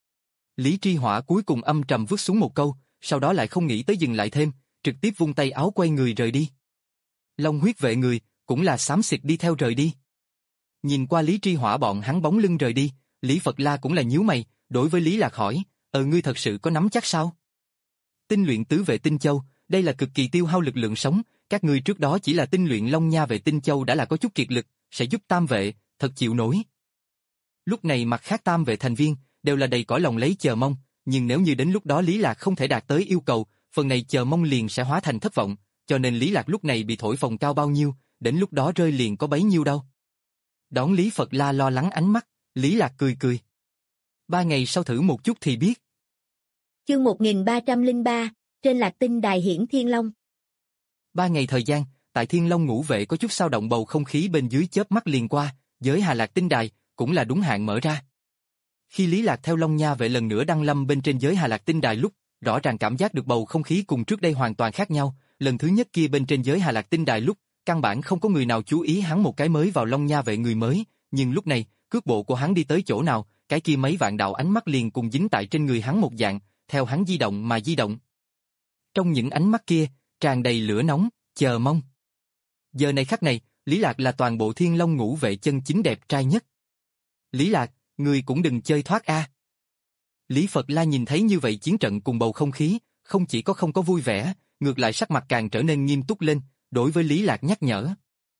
Lý Tri Hỏa cuối cùng âm trầm vứt xuống một câu, sau đó lại không nghĩ tới dừng lại thêm, trực tiếp vung tay áo quay người rời đi. Long Huyết Vệ người, cũng là xám xịt đi theo rời đi. Nhìn qua Lý Tri Hỏa bọn hắn bóng lưng rời đi, Lý Phật La cũng là nhíu mày, đối với Lý Lạc hỏi, ờ ngươi thật sự có nắm chắc sao? Tinh luyện tứ vệ tinh châu, đây là cực kỳ tiêu hao lực lượng sống, các ngươi trước đó chỉ là tinh luyện Long Nha vệ tinh châu đã là có chút kiệt lực, sẽ giúp tam vệ, thật chịu nổi. Lúc này mặt khác tam vệ thành viên, đều là đầy cõi lòng lấy chờ mong, nhưng nếu như đến lúc đó Lý Lạc không thể đạt tới yêu cầu, phần này chờ mong liền sẽ hóa thành thất vọng, cho nên Lý Lạc lúc này bị thổi phồng cao bao nhiêu, đến lúc đó rơi liền có bấy nhiêu đâu. Đón Lý Phật La lo lắng ánh mắt, Lý Lạc cười cười. Ba ngày sau thử một chút thì biết. Chương một nghìn ba trăm lẻ ba, trên Lạc Tinh Đài hiển Thiên Long. Ba ngày thời gian, tại Thiên Long ngũ vệ có chút xao động, bầu không khí bên dưới chớp mắt liền qua, giới Hà Lạc Tinh Đài cũng là đúng hạn mở ra. Khi Lý Lạc theo Long Nha vệ lần nữa đăng lâm bên trên giới Hà Lạc Tinh Đài lúc, rõ ràng cảm giác được bầu không khí cùng trước đây hoàn toàn khác nhau, lần thứ nhất kia bên trên giới Hà Lạc Tinh Đài lúc, căn bản không có người nào chú ý hắn một cái mới vào Long Nha vệ người mới, nhưng lúc này, cước bộ của hắn đi tới chỗ nào, cái kia mấy vạn đạo ánh mắt liền cùng dính tại trên người hắn một dạng, theo hắn di động mà di động. Trong những ánh mắt kia, tràn đầy lửa nóng, chờ mong. Giờ này khắc này, Lý Lạc là toàn bộ Thiên Long ngũ vệ chân chính đẹp trai nhất. Lý Lạc, ngươi cũng đừng chơi thoát a. Lý Phật La nhìn thấy như vậy chiến trận cùng bầu không khí, không chỉ có không có vui vẻ, ngược lại sắc mặt càng trở nên nghiêm túc lên, đối với Lý Lạc nhắc nhở.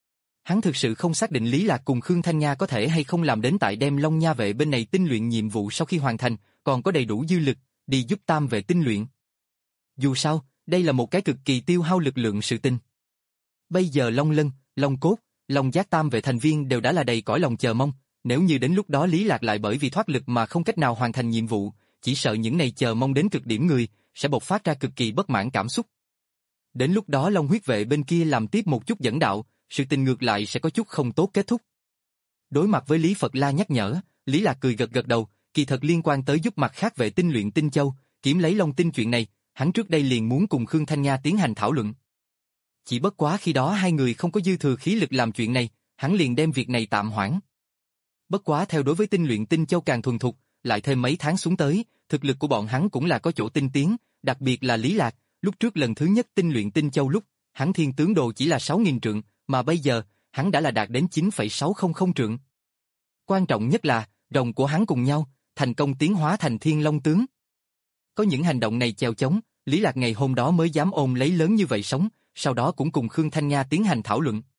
Hắn thực sự không xác định Lý Lạc cùng Khương Thanh Nha có thể hay không làm đến tại đem Long Nha vệ bên này tinh luyện nhiệm vụ sau khi hoàn thành, còn có đầy đủ dư lực, đi giúp tam vệ tinh luyện. Dù sao, đây là một cái cực kỳ tiêu hao lực lượng sự tình. Bây giờ Long Lân, Long Cốt, Long Giác tam vệ thành viên đều đã là đầy cõi lòng chờ mong, nếu như đến lúc đó Lý Lạc lại bởi vì thoát lực mà không cách nào hoàn thành nhiệm vụ, chỉ sợ những này chờ mong đến cực điểm người, sẽ bộc phát ra cực kỳ bất mãn cảm xúc. Đến lúc đó Long huyết vệ bên kia làm tiếp một chút dẫn đạo, sự tình ngược lại sẽ có chút không tốt kết thúc. Đối mặt với Lý Phật La nhắc nhở, Lý Lạc cười gật gật đầu, kỳ thật liên quan tới giúp mặt khác vệ tinh luyện tinh châu, kiếm lấy Long tinh chuyện này, hắn trước đây liền muốn cùng Khương Thanh Nha tiến hành thảo luận. Chỉ bất quá khi đó hai người không có dư thừa khí lực làm chuyện này, hắn liền đem việc này tạm hoãn. Bất quá theo đối với tinh luyện tinh châu càng thuần thục, lại thêm mấy tháng xuống tới, thực lực của bọn hắn cũng là có chỗ tinh tiến, đặc biệt là Lý Lạc, lúc trước lần thứ nhất tinh luyện tinh châu lúc, hắn thiên tướng đồ chỉ là sáu nghìn trượng, mà bây giờ, hắn đã là đạt đến chín phẩy sáu không trượng. Quan trọng nhất là, rồng của hắn cùng nhau, thành công tiến hóa thành Thiên Long tướng. Có những hành động này chèo chống, Lý Lạc ngày hôm đó mới dám ôm lấy lớn như vậy sống, sau đó cũng cùng Khương Thanh Nha tiến hành thảo luận.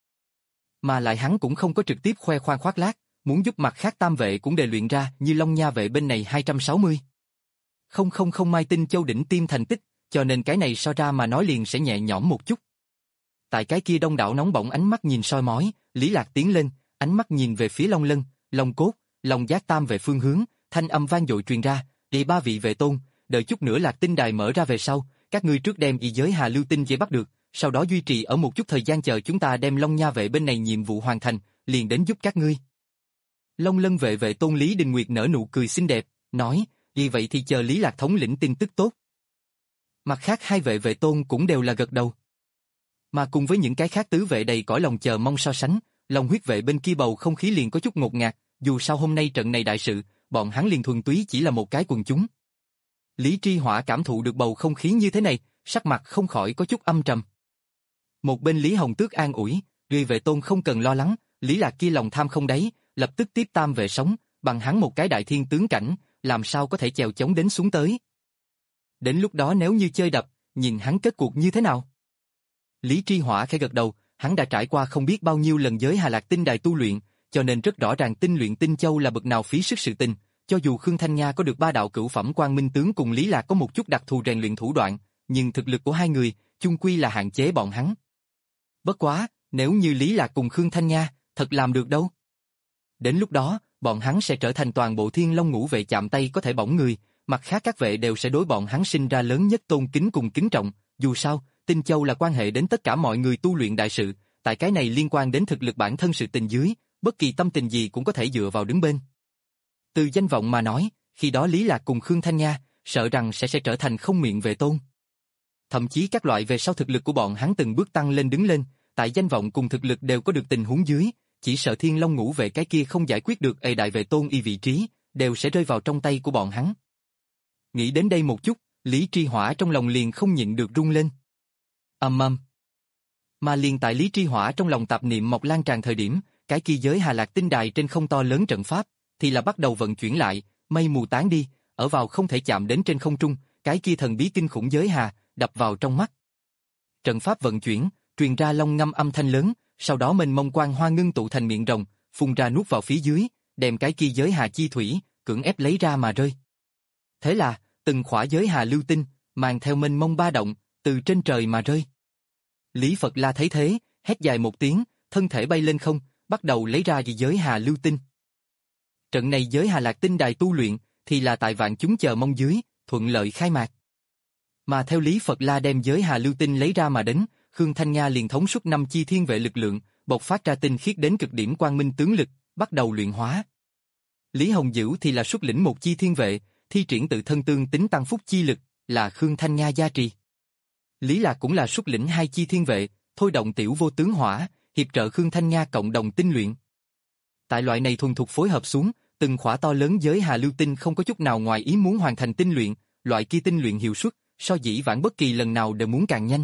Mà lại hắn cũng không có trực tiếp khoe khoang khoác lác, muốn giúp mặt khác tam vệ cũng đề luyện ra như Long Nha vệ bên này hai trăm sáu mươi. Không không không mai tinh châu đỉnh tim thành tích, cho nên cái này so ra mà nói liền sẽ nhẹ nhõm một chút. Tại cái kia đông đảo nóng bỏng ánh mắt nhìn soi mói, Lý Lạc tiến lên, ánh mắt nhìn về phía Long Lân, Long Cốt, Long Giác tam về phương hướng, thanh âm vang dội truyền ra, "Đi ba vị vệ tôn, đợi chút nữa Lạc Tinh Đài mở ra về sau, các ngươi trước đem y giới Hà Lưu Tinh dễ bắt được, sau đó duy trì ở một chút thời gian chờ chúng ta đem Long Nha vệ bên này nhiệm vụ hoàn thành, liền đến giúp các ngươi." Long Lân vệ vệ tôn Lý Đình Nguyệt nở nụ cười xinh đẹp, nói, "Vì vậy thì chờ Lý Lạc thống lĩnh tin tức tốt." Mặt khác hai vệ vệ tôn cũng đều là gật đầu. Mà cùng với những cái khác tứ vệ đầy cõi lòng chờ mong so sánh, Long huyết vệ bên kia bầu không khí liền có chút ngột ngạt, dù sao hôm nay trận này đại sự, bọn hắn liền thuần túy chỉ là một cái quần chúng. Lý Tri Hỏa cảm thụ được bầu không khí như thế này, sắc mặt không khỏi có chút âm trầm. Một bên Lý Hồng Tước an ủi, "Người vệ tôn không cần lo lắng, Lý Lạc kia lòng tham không đáy, lập tức tiếp tam vệ sống, bằng hắn một cái đại thiên tướng cảnh, làm sao có thể chèo chống đến xuống tới. Đến lúc đó nếu như chơi đập, nhìn hắn kết cuộc như thế nào." Lý Tri Hỏa khẽ gật đầu, hắn đã trải qua không biết bao nhiêu lần giới Hà Lạc Tinh Đài tu luyện, cho nên rất rõ ràng tinh luyện tinh châu là bậc nào phí sức sự tình, cho dù Khương Thanh Nha có được ba đạo cửu phẩm quang minh tướng cùng Lý Lạc có một chút đặc thù rèn luyện thủ đoạn, nhưng thực lực của hai người, chung quy là hạn chế bọn hắn. Bất quá, nếu như Lý Lạc cùng Khương Thanh Nha, thật làm được đâu. Đến lúc đó, bọn hắn sẽ trở thành toàn bộ Thiên Long ngũ vệ chạm tay có thể bỏng người, mặt khác các vệ đều sẽ đối bọn hắn sinh ra lớn nhất tôn kính cùng kính trọng, dù sao, Tinh Châu là quan hệ đến tất cả mọi người tu luyện đại sự, tại cái này liên quan đến thực lực bản thân sự tình dưới, bất kỳ tâm tình gì cũng có thể dựa vào đứng bên. Từ danh vọng mà nói, khi đó Lý Lạc cùng Khương Thanh Nha, sợ rằng sẽ sẽ trở thành không miệng vệ tôn. Thậm chí các loại về sau thực lực của bọn hắn từng bước tăng lên đứng lên, tại danh vọng cùng thực lực đều có được tình huống dưới, chỉ sợ Thiên Long ngũ vệ cái kia không giải quyết được ê đại vệ tôn y vị trí, đều sẽ rơi vào trong tay của bọn hắn. Nghĩ đến đây một chút, Lý Tri Hỏa trong lòng liền không nhịn được rung lên. Ầm ầm. Mà liền tại Lý Tri Hỏa trong lòng tạp niệm mọc lan tràn thời điểm, cái kia giới Hà Lạc Tinh Đài trên không to lớn trận pháp, thì là bắt đầu vận chuyển lại, mây mù tán đi, ở vào không thể chạm đến trên không trung, cái kia thần bí kinh khủng giới Hà, đập vào trong mắt. Trận pháp vận chuyển, truyền ra long ngâm âm thanh lớn, sau đó mênh mông quang hoa ngưng tụ thành miệng rồng, phun ra nuốt vào phía dưới, đem cái kia giới hà chi thủy, cưỡng ép lấy ra mà rơi. Thế là, từng khỏa giới hà lưu tinh, mang theo mênh mông ba động, từ trên trời mà rơi. Lý Phật La thấy thế, hét dài một tiếng, thân thể bay lên không, bắt đầu lấy ra giới hà lưu tinh. Trận này giới hà lạc tinh đài tu luyện, thì là tại vạn chúng chờ mong dưới, thuận lợi khai mạc. Mà theo Lý Phật La đem giới hà lưu tinh lấy ra mà đến, Khương Thanh Nga liền thống suất năm chi thiên vệ lực lượng, bộc phát ra tinh khiết đến cực điểm quang minh tướng lực, bắt đầu luyện hóa. Lý Hồng Dữ thì là xuất lĩnh một chi thiên vệ, thi triển tự thân tương tính tăng phúc chi lực, là Khương Thanh Nga gia trì. Lý Lạc cũng là xuất lĩnh hai chi thiên vệ, thôi động tiểu vô tướng hỏa, hiệp trợ Khương Thanh Nga cộng đồng tinh luyện. Tại loại này thuần thục phối hợp xuống, từng khỏa to lớn giới hà lưu tinh không có chút nào ngoài ý muốn hoàn thành tinh luyện, loại kia tinh luyện hiệu suất, so dĩ vãng bất kỳ lần nào đều muốn càng nhanh.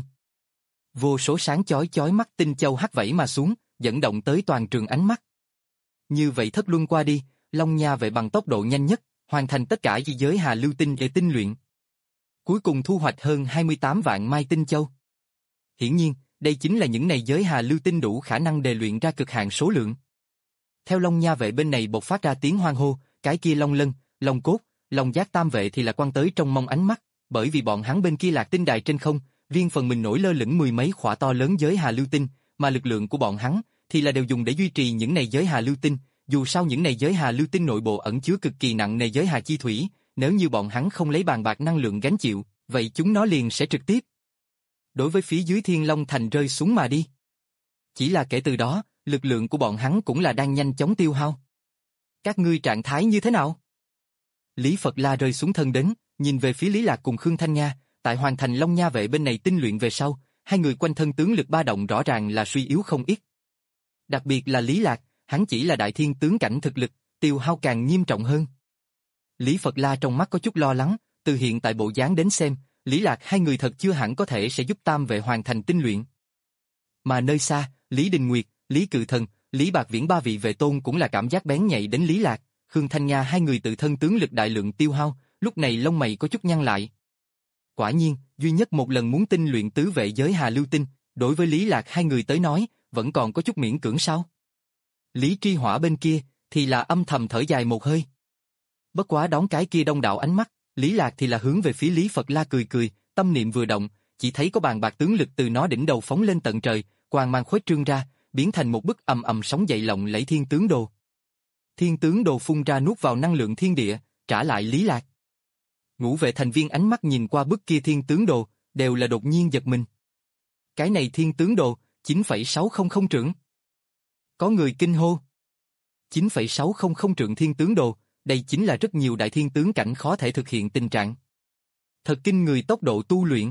Vô số sáng chói chói mắt tinh châu hắt vẫy mà xuống, dẫn động tới toàn trường ánh mắt. Như vậy thất luân qua đi, Long Nha vệ bằng tốc độ nhanh nhất, hoàn thành tất cả di giới hà lưu tinh để tinh luyện. Cuối cùng thu hoạch hơn hai mươi tám vạn mai tinh châu. Hiển nhiên, đây chính là những này giới hà lưu tinh đủ khả năng đề luyện ra cực hạn số lượng. Theo Long Nha vệ bên này bộc phát ra tiếng hoan hô, cái kia Long Lân, Long Cốt, Long Giác tam vệ thì là quan tới trong mong ánh mắt, bởi vì bọn hắn bên kia lạc tinh đài trên không, riêng phần mình nổi lơ lửng mười mấy khỏa to lớn giới hà lưu tinh, mà lực lượng của bọn hắn thì là đều dùng để duy trì những này giới hà lưu tinh, dù sao những này giới hà lưu tinh nội bộ ẩn chứa cực kỳ nặng nề giới hà chi thủy, nếu như bọn hắn không lấy bàn bạc năng lượng gánh chịu, vậy chúng nó liền sẽ trực tiếp đối với phía dưới Thiên Long Thành rơi xuống mà đi. Chỉ là kể từ đó, lực lượng của bọn hắn cũng là đang nhanh chóng tiêu hao. Các ngươi trạng thái như thế nào? Lý Phật La rơi xuống thân đến, nhìn về phía Lý Lạc cùng Khương Thanh Nga, tại hoàn thành Long Nha vệ bên này tinh luyện về sau, hai người quanh thân tướng lực ba động rõ ràng là suy yếu không ít. Đặc biệt là Lý Lạc, hắn chỉ là đại thiên tướng cảnh thực lực, tiêu hao càng nghiêm trọng hơn. Lý Phật La trong mắt có chút lo lắng, từ hiện tại bộ dáng đến xem, Lý Lạc hai người thật chưa hẳn có thể sẽ giúp tam vệ hoàn thành tinh luyện. Mà nơi xa, Lý Đình Nguyệt, Lý Cự Thần, Lý Bạc Viễn ba vị vệ tôn cũng là cảm giác bén nhạy đến Lý Lạc, Khương Thanh Nga hai người tự thân tướng lực đại lượng tiêu hao, lúc này lông mày có chút nhăn lại. Quả nhiên, duy nhất một lần muốn tinh luyện tứ vệ giới hà lưu tinh, đối với Lý Lạc hai người tới nói, vẫn còn có chút miễn cưỡng sao? Lý Tri Hỏa bên kia, thì là âm thầm thở dài một hơi. Bất quá đón cái kia đông đảo ánh mắt, Lý Lạc thì là hướng về phía Lý Phật La cười cười, tâm niệm vừa động, chỉ thấy có bàn bạc tướng lực từ nó đỉnh đầu phóng lên tận trời, quang mang khuếch trương ra, biến thành một bức ầm ầm sóng dậy lộng lẫy thiên tướng đồ. Thiên tướng đồ phun ra nuốt vào năng lượng thiên địa, trả lại Lý Lạc. Ngũ vệ thành viên ánh mắt nhìn qua bức kia thiên tướng đồ, đều là đột nhiên giật mình. Cái này thiên tướng đồ, chín phẩy sáu không không trượng. Có người kinh hô. chín phẩy sáu không không trượng thiên tướng đồ, đây chính là rất nhiều đại thiên tướng cảnh khó thể thực hiện tình trạng. Thật kinh người tốc độ tu luyện.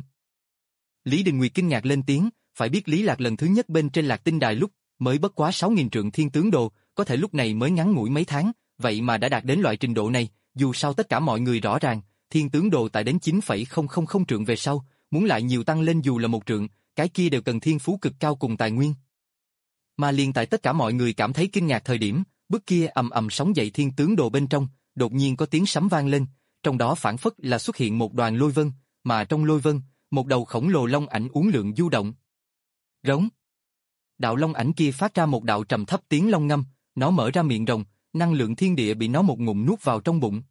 Lý Đình Nguyệt kinh ngạc lên tiếng, phải biết Lý Lạc lần thứ nhất bên trên lạc tinh đài lúc, mới bất quá sáu nghìn trượng thiên tướng đồ, có thể lúc này mới ngắn ngủi mấy tháng, vậy mà đã đạt đến loại trình độ này, dù sao tất cả mọi người rõ ràng, thiên tướng đồ tại đến chín phẩy không không không trượng về sau, muốn lại nhiều tăng lên dù là một trượng, cái kia đều cần thiên phú cực cao cùng tài nguyên. Mà liền tại tất cả mọi người cảm thấy kinh ngạc thời điểm, bức kia ầm ầm sóng dậy thiên tướng đồ bên trong, đột nhiên có tiếng sấm vang lên, trong đó phản phất là xuất hiện một đoàn lôi vân, mà trong lôi vân, một đầu khổng lồ long ảnh uốn lượn du động. Rống. Đạo long ảnh kia phát ra một đạo trầm thấp tiếng long ngâm, nó mở ra miệng rồng, năng lượng thiên địa bị nó một ngụm nuốt vào trong bụng.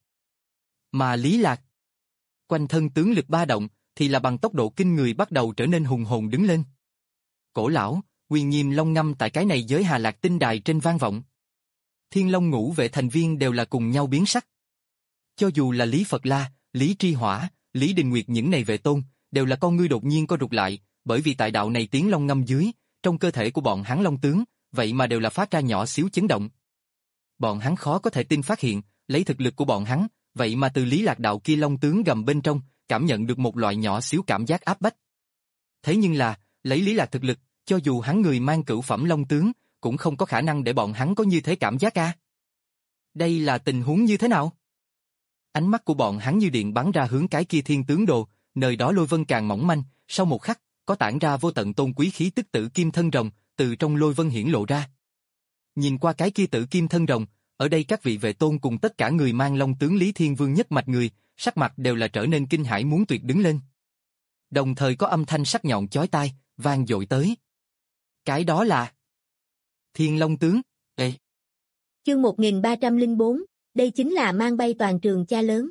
Mà Lý Lạc, quanh thân tướng lực ba động, thì là bằng tốc độ kinh người bắt đầu trở nên hùng hồn đứng lên. Cổ lão, uy nghiêm long ngâm tại cái này giới Hà Lạc tinh đài trên vang vọng. Thiên Long ngũ vệ thành viên đều là cùng nhau biến sắc. Cho dù là Lý Phật La, Lý Tri Hỏa, Lý Đình Nguyệt những này vệ tôn, đều là con ngươi đột nhiên co rụt lại, bởi vì tại đạo này tiếng long ngâm dưới, trong cơ thể của bọn hắn long tướng, vậy mà đều là phát ra nhỏ xíu chấn động. Bọn hắn khó có thể tin phát hiện, lấy thực lực của bọn hắn, vậy mà từ Lý Lạc đạo kia long tướng gầm bên trong, cảm nhận được một loại nhỏ xíu cảm giác áp bách. Thế nhưng là, lấy Lý Lạc thực lực, cho dù hắn người mang cửu phẩm long tướng, cũng không có khả năng để bọn hắn có như thế cảm giác a. Đây là tình huống như thế nào? Ánh mắt của bọn hắn như điện bắn ra hướng cái kia thiên tướng đồ, nơi đó lôi vân càng mỏng manh, sau một khắc, có tản ra vô tận tôn quý khí tức tử kim thân rồng, từ trong lôi vân hiển lộ ra. Nhìn qua cái kia tử kim thân rồng, ở đây các vị vệ tôn cùng tất cả người mang long tướng Lý Thiên Vương nhất mạch người, sắc mặt đều là trở nên kinh hãi muốn tuyệt đứng lên. Đồng thời có âm thanh sắc nhọn chói tai, vang dội tới. Cái đó là Thiên Long tướng. Ê! Chương một nghìn ba trăm lẻ bốn, đây chính là mang bay toàn trường cha lớn.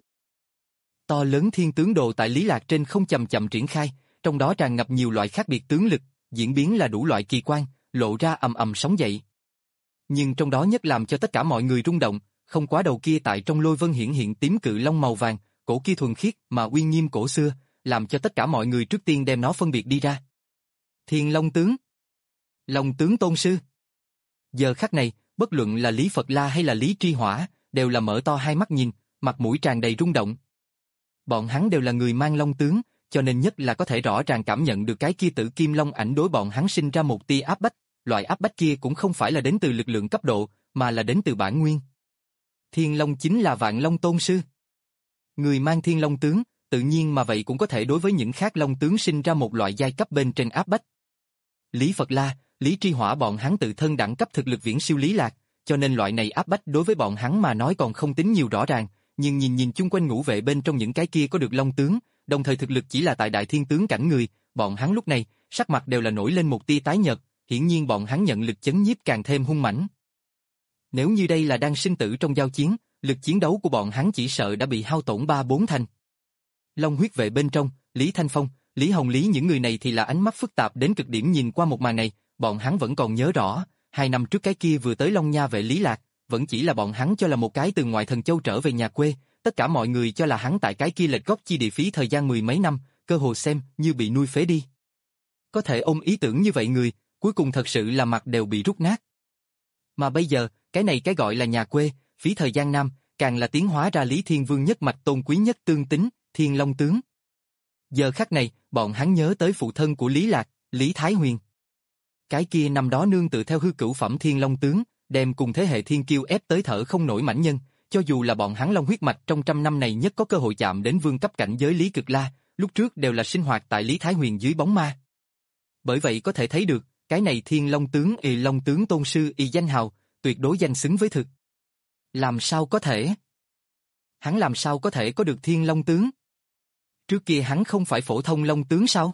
To lớn thiên tướng đồ tại Lý Lạc trên không chậm chậm triển khai, trong đó tràn ngập nhiều loại khác biệt tướng lực, diễn biến là đủ loại kỳ quan, lộ ra ầm ầm sóng dậy. Nhưng trong đó nhất làm cho tất cả mọi người rung động, không quá đầu kia tại trong lôi vân hiển hiện tím cự long màu vàng, cổ kia thuần khiết mà uy nghiêm cổ xưa, làm cho tất cả mọi người trước tiên đem nó phân biệt đi ra. Thiên Long tướng. Long tướng tôn sư. Giờ khắc này, bất luận là Lý Phật La hay là Lý Tri Hỏa, đều là mở to hai mắt nhìn, mặt mũi tràn đầy rung động. Bọn hắn đều là người mang long tướng, cho nên nhất là có thể rõ ràng cảm nhận được cái kia tử kim long ảnh đối bọn hắn sinh ra một tia áp bách, loại áp bách kia cũng không phải là đến từ lực lượng cấp độ, mà là đến từ bản nguyên. Thiên Long chính là Vạn Long tôn sư. Người mang Thiên Long tướng, tự nhiên mà vậy cũng có thể đối với những khác long tướng sinh ra một loại giai cấp bên trên áp bách. Lý Phật La, Lý Tri Hỏa bọn hắn tự thân đẳng cấp thực lực viễn siêu Lý Lạc, cho nên loại này áp bách đối với bọn hắn mà nói còn không tính nhiều rõ ràng, nhưng nhìn nhìn chung quanh ngũ vệ bên trong những cái kia có được long tướng, đồng thời thực lực chỉ là tại đại thiên tướng cảnh người, bọn hắn lúc này, sắc mặt đều là nổi lên một tia tái nhợt, hiển nhiên bọn hắn nhận lực chấn nhiếp càng thêm hung mãnh. Nếu như đây là đang sinh tử trong giao chiến, lực chiến đấu của bọn hắn chỉ sợ đã bị hao tổn ba bốn thành. Long huyết vệ bên trong, Lý Thanh Phong, Lý Hồng Lý những người này thì là ánh mắt phức tạp đến cực điểm nhìn qua một màn này, bọn hắn vẫn còn nhớ rõ, hai năm trước cái kia vừa tới Long Nha vệ Lý Lạc, vẫn chỉ là bọn hắn cho là một cái từ ngoại thần châu trở về nhà quê, tất cả mọi người cho là hắn tại cái kia lệch gốc chi địa phí thời gian mười mấy năm, cơ hồ xem như bị nuôi phế đi. Có thể ôm ý tưởng như vậy người, cuối cùng thật sự là mặt đều bị rút nát. Mà bây giờ, cái này cái gọi là nhà quê, phí thời gian nam, càng là tiến hóa ra Lý Thiên Vương nhất mạch tôn quý nhất tương tính, Thiên Long tướng. Giờ khắc này, bọn hắn nhớ tới phụ thân của Lý Lạc, Lý Thái Huyền. Cái kia năm đó nương tự theo hư cửu phẩm Thiên Long tướng, đem cùng thế hệ thiên kiêu ép tới thở không nổi mãnh nhân, cho dù là bọn hắn long huyết mạch trong trăm năm này nhất có cơ hội chạm đến vương cấp cảnh giới Lý Cực La, lúc trước đều là sinh hoạt tại Lý Thái Huyền dưới bóng ma. Bởi vậy có thể thấy được, cái này Thiên Long tướng y Long tướng tôn sư y danh hào, tuyệt đối danh xứng với thực. Làm sao có thể? Hắn làm sao có thể có được Thiên Long tướng? Trước kia hắn không phải phổ thông long tướng sao?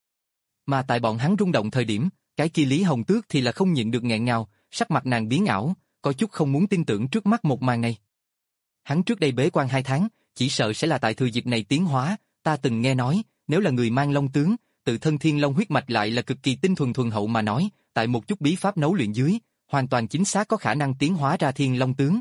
Mà tại bọn hắn rung động thời điểm, cái kia Lý Hồng Tước thì là không nhịn được nghẹn ngào, sắc mặt nàng biến ảo, có chút không muốn tin tưởng trước mắt một màn này. Hắn trước đây bế quan hai tháng, chỉ sợ sẽ là tại thừa dịp này tiến hóa, ta từng nghe nói, nếu là người mang long tướng, tự thân Thiên Long huyết mạch lại là cực kỳ tinh thuần thuần hậu mà nói, tại một chút bí pháp nấu luyện dưới, hoàn toàn chính xác có khả năng tiến hóa ra Thiên Long tướng.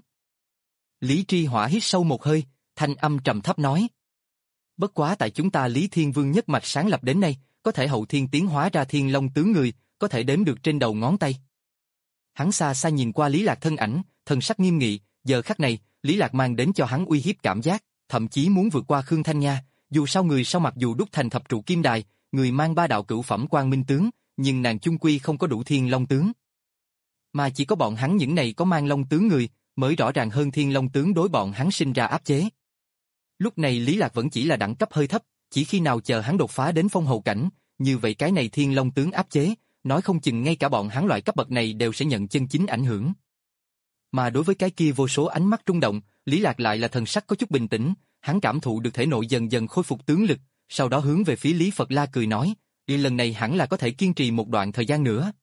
Lý Tri Hỏa hít sâu một hơi, thanh âm trầm thấp nói. Bất quá tại chúng ta Lý Thiên Vương nhất mạch sáng lập đến nay, có thể hậu thiên tiến hóa ra Thiên Long tướng người, có thể đếm được trên đầu ngón tay. Hắn xa xa nhìn qua Lý Lạc thân ảnh, thần sắc nghiêm nghị, giờ khắc này, Lý Lạc mang đến cho hắn uy hiếp cảm giác, thậm chí muốn vượt qua Khương Thanh Nha, dù sao người sau mặc dù đúc thành thập trụ kim đài, người mang ba đạo cửu phẩm quang minh tướng, nhưng nàng chung quy không có đủ Thiên Long tướng. Mà chỉ có bọn hắn những này có mang long tướng người, mới rõ ràng hơn Thiên Long tướng đối bọn hắn sinh ra áp chế. Lúc này Lý Lạc vẫn chỉ là đẳng cấp hơi thấp, chỉ khi nào chờ hắn đột phá đến phong hầu cảnh, như vậy cái này Thiên Long tướng áp chế, nói không chừng ngay cả bọn hắn loại cấp bậc này đều sẽ nhận chân chính ảnh hưởng. Mà đối với cái kia vô số ánh mắt rung động, Lý Lạc lại là thần sắc có chút bình tĩnh, hắn cảm thụ được thể nội dần dần khôi phục tướng lực, sau đó hướng về phía Lý Phật La cười nói, đi lần này hẳn là có thể kiên trì một đoạn thời gian nữa.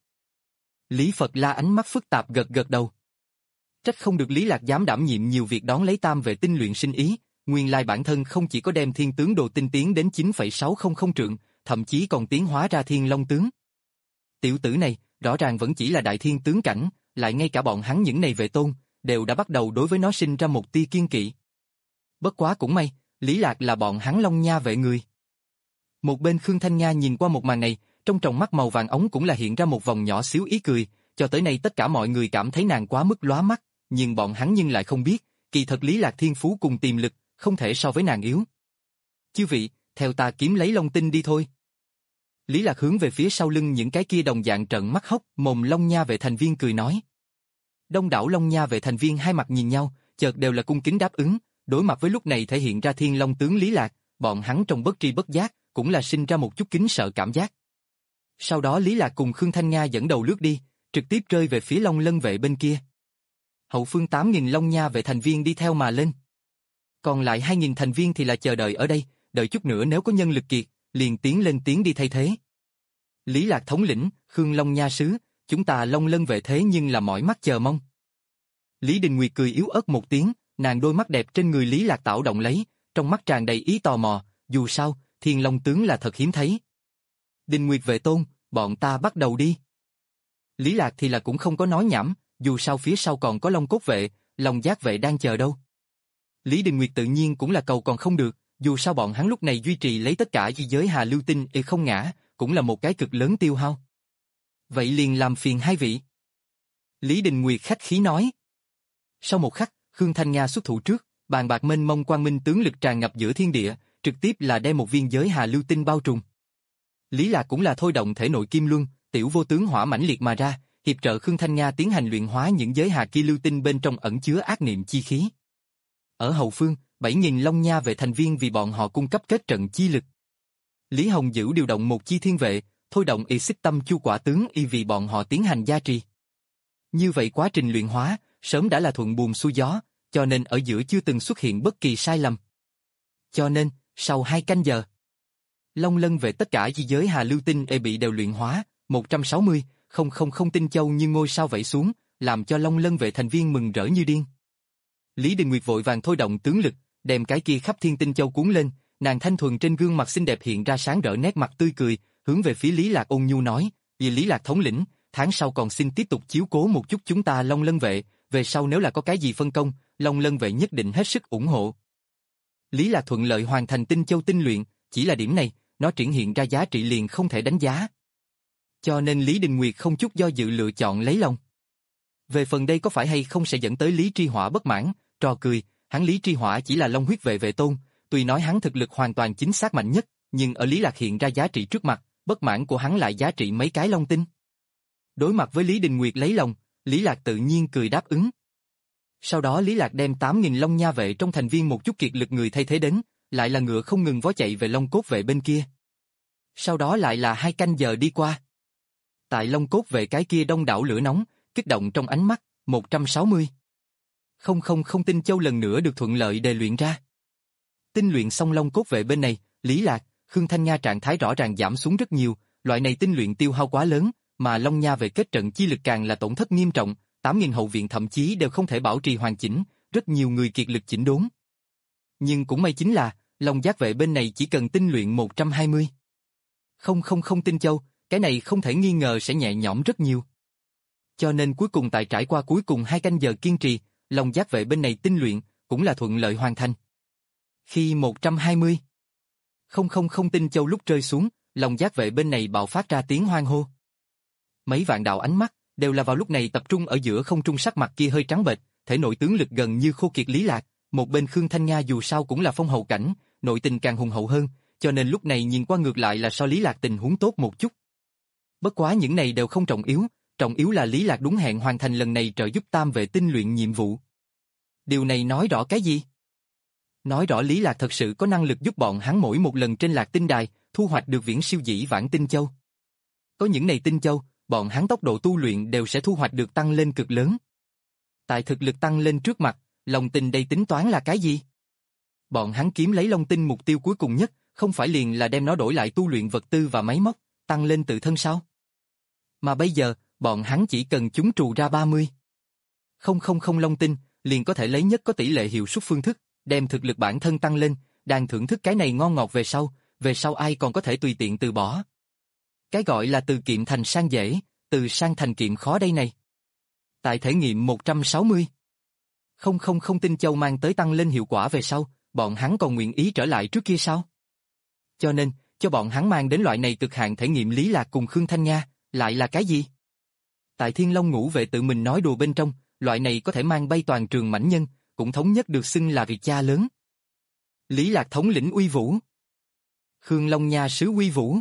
Lý Phật La ánh mắt phức tạp gật gật đầu. Trách không được Lý Lạc dám đảm nhiệm nhiều việc đón lấy tam vệ tinh luyện sinh ý, nguyên lai bản thân không chỉ có đem thiên tướng đồ tinh tiến đến chín phẩy sáu không không trượng, thậm chí còn tiến hóa ra Thiên Long tướng. Tiểu tử này, rõ ràng vẫn chỉ là đại thiên tướng cảnh, lại ngay cả bọn hắn những này vệ tôn, đều đã bắt đầu đối với nó sinh ra một tia kiên kỵ. Bất quá cũng may, Lý Lạc là bọn hắn Long Nha vệ người. Một bên Khương Thanh Nha nhìn qua một màn này, trong tròng mắt màu vàng ống cũng là hiện ra một vòng nhỏ xíu ý cười, cho tới nay tất cả mọi người cảm thấy nàng quá mức lóa mắt, nhưng bọn hắn nhưng lại không biết, kỳ thật Lý Lạc thiên phú cùng tiềm lực, không thể so với nàng yếu. Chư vị, theo ta kiếm lấy long tinh đi thôi. Lý Lạc hướng về phía sau lưng những cái kia đồng dạng trợn mắt hốc, mồm Long Nha vệ thành viên cười nói. Đông đảo Long Nha vệ thành viên hai mặt nhìn nhau, chợt đều là cung kính đáp ứng, đối mặt với lúc này thể hiện ra Thiên Long tướng Lý Lạc, bọn hắn trong bất tri bất giác, cũng là sinh ra một chút kính sợ cảm giác. Sau đó Lý Lạc cùng Khương Thanh Nga dẫn đầu lướt đi, trực tiếp rơi về phía Long Lân vệ bên kia. Hậu phương tám nghìn Long Nha vệ thành viên đi theo mà lên. Còn lại hai nghìn thành viên thì là chờ đợi ở đây, đợi chút nữa nếu có nhân lực kiệt, liền tiến lên tiến đi thay thế. Lý Lạc thống lĩnh, Khương Long Nha sứ, chúng ta Long Lân vệ thế nhưng là mỏi mắt chờ mong. Lý Đình Nguyệt cười yếu ớt một tiếng, nàng đôi mắt đẹp trên người Lý Lạc tảo động lấy, trong mắt tràn đầy ý tò mò, dù sao, Thiên Long tướng là thật hiếm thấy. Đình Nguyệt vệ tôn, bọn ta bắt đầu đi. Lý Lạc thì là cũng không có nói nhảm, dù sao phía sau còn có Long Cốt vệ, Long Giác vệ đang chờ đâu. Lý Đình Nguyệt tự nhiên cũng là cầu còn không được, dù sao bọn hắn lúc này duy trì lấy tất cả di giới Hà Lưu Tinh y không ngã, cũng là một cái cực lớn tiêu hao. Vậy liền làm phiền hai vị. Lý Đình Nguyệt khách khí nói. Sau một khắc, Khương Thanh Nga xuất thủ trước, bàn bạc mênh mông quang minh tướng lực tràn ngập giữa thiên địa, trực tiếp là đem một viên giới Hà Lưu Tinh bao trùm. Lý Lạc cũng là thôi động thể nội kim luân, tiểu vô tướng hỏa mãnh liệt mà ra, hiệp trợ Khương Thanh Nga tiến hành luyện hóa những giới Hà kia lưu tinh bên trong ẩn chứa ác niệm chi khí. Ở hậu phương, bảy nghìn Long Nha vệ thành viên vì bọn họ cung cấp kết trận chi lực. Lý Hồng Dữ điều động một chi thiên vệ, thôi động y xích tâm chu quả tướng y vì bọn họ tiến hành gia trì. Như vậy quá trình luyện hóa, sớm đã là thuận buồm xuôi gió, cho nên ở giữa chưa từng xuất hiện bất kỳ sai lầm. Cho nên, sau hai canh giờ, Long Lân về tất cả di giới Hà Lưu Tinh e bị đều luyện hóa, một trăm sáu mươi nghìn tinh châu như ngôi sao vẩy xuống, làm cho Long Lân vệ thành viên mừng rỡ như điên. Lý Đình Nguyệt vội vàng thôi động tướng lực, đem cái kia khắp thiên tinh châu cuốn lên, nàng thanh thuần trên gương mặt xinh đẹp hiện ra sáng rỡ nét mặt tươi cười, hướng về phía Lý Lạc ôn nhu nói, vì Lý Lạc thống lĩnh, tháng sau còn xin tiếp tục chiếu cố một chút chúng ta Long Lân vệ, về sau nếu là có cái gì phân công, Long Lân vệ nhất định hết sức ủng hộ. Lý Lạc thuận lợi hoàn thành tinh châu tinh luyện, chỉ là điểm này, nó triển hiện ra giá trị liền không thể đánh giá. Cho nên Lý Đình Nguyệt không chút do dự lựa chọn lấy lòng. Về phần đây có phải hay không sẽ dẫn tới Lý Tri Hỏa bất mãn, trò cười, hắn Lý Tri Hỏa chỉ là Long huyết vệ vệ tôn, tuy nói hắn thực lực hoàn toàn chính xác mạnh nhất, nhưng ở Lý Lạc hiện ra giá trị trước mặt, bất mãn của hắn lại giá trị mấy cái long tinh. Đối mặt với Lý Đình Nguyệt lấy lòng, Lý Lạc tự nhiên cười đáp ứng. Sau đó Lý Lạc đem tám nghìn Long Nha vệ trong thành viên một chút kiệt lực người thay thế đến, lại là ngựa không ngừng vó chạy về Long Cốt vệ bên kia. Sau đó lại là hai canh giờ đi qua. Tại Long Cốt vệ cái kia đông đảo lửa nóng, kích động trong ánh mắt, một trăm sáu mươi nghìn tinh châu lần nữa được thuận lợi đề luyện ra. Tinh luyện xong Long Cốt vệ bên này, Lý Lạc, Khương Thanh Nga trạng thái rõ ràng giảm xuống rất nhiều, loại này tinh luyện tiêu hao quá lớn, mà Long Nha về kết trận chi lực càng là tổn thất nghiêm trọng, tám nghìn hậu viện thậm chí đều không thể bảo trì hoàn chỉnh, rất nhiều người kiệt lực chỉnh đốn. Nhưng cũng may chính là, Long Giác vệ bên này chỉ cần tinh luyện một trăm hai mươi nghìn tinh châu, cái này không thể nghi ngờ sẽ nhẹ nhõm rất nhiều. Cho nên cuối cùng tại trải qua cuối cùng hai canh giờ kiên trì, Long Giác vệ bên này tinh luyện cũng là thuận lợi hoàn thành. Khi một trăm hai mươi nghìn tinh châu lúc rơi xuống, Long Giác vệ bên này bạo phát ra tiếng hoan hô. Mấy vạn đạo ánh mắt đều là vào lúc này tập trung ở giữa không trung, sắc mặt kia hơi trắng bệch, thể nội tướng lực gần như khô kiệt Lý Lạc, một bên Khương Thanh Nga dù sao cũng là phong hầu cảnh, nội tình càng hùng hậu hơn, cho nên lúc này nhìn qua ngược lại là so Lý Lạc tình huống tốt một chút. Bất quá những này đều không trọng yếu, trọng yếu là Lý Lạc đúng hẹn hoàn thành lần này trợ giúp tam vệ tinh luyện nhiệm vụ. Điều này nói rõ cái gì? Nói rõ Lý Lạc thật sự có năng lực giúp bọn hắn mỗi một lần trên Lạc Tinh Đài thu hoạch được viễn siêu dĩ vãng tinh châu. Có những này tinh châu, bọn hắn tốc độ tu luyện đều sẽ thu hoạch được tăng lên cực lớn. Tại thực lực tăng lên trước mặt, Long Tinh đây tính toán là cái gì? Bọn hắn kiếm lấy Long Tinh mục tiêu cuối cùng nhất, không phải liền là đem nó đổi lại tu luyện vật tư và máy móc, tăng lên tự thân sao? Mà bây giờ, bọn hắn chỉ cần chúng trù ra ba mươi nghìn Long Tinh, liền có thể lấy nhất có tỷ lệ hiệu suất phương thức, đem thực lực bản thân tăng lên, đang thưởng thức cái này ngon ngọt về sau, về sau ai còn có thể tùy tiện từ bỏ. Cái gọi là từ kiệm thành sang dễ, từ sang thành kiệm khó đây này. Tại thể nghiệm một trăm sáu mươi nghìn tinh châu mang tới tăng lên hiệu quả về sau, bọn hắn còn nguyện ý trở lại trước kia sao? Cho nên, cho bọn hắn mang đến loại này cực hạn thể nghiệm Lý Lạc cùng Khương Thanh Nga, lại là cái gì? Tại Thiên Long Ngũ vệ tự mình nói đùa bên trong, loại này có thể mang bay toàn trường mãnh nhân, cũng thống nhất được xưng là việc cha lớn. Lý Lạc thống lĩnh uy vũ. Khương Long Nha sứ uy vũ.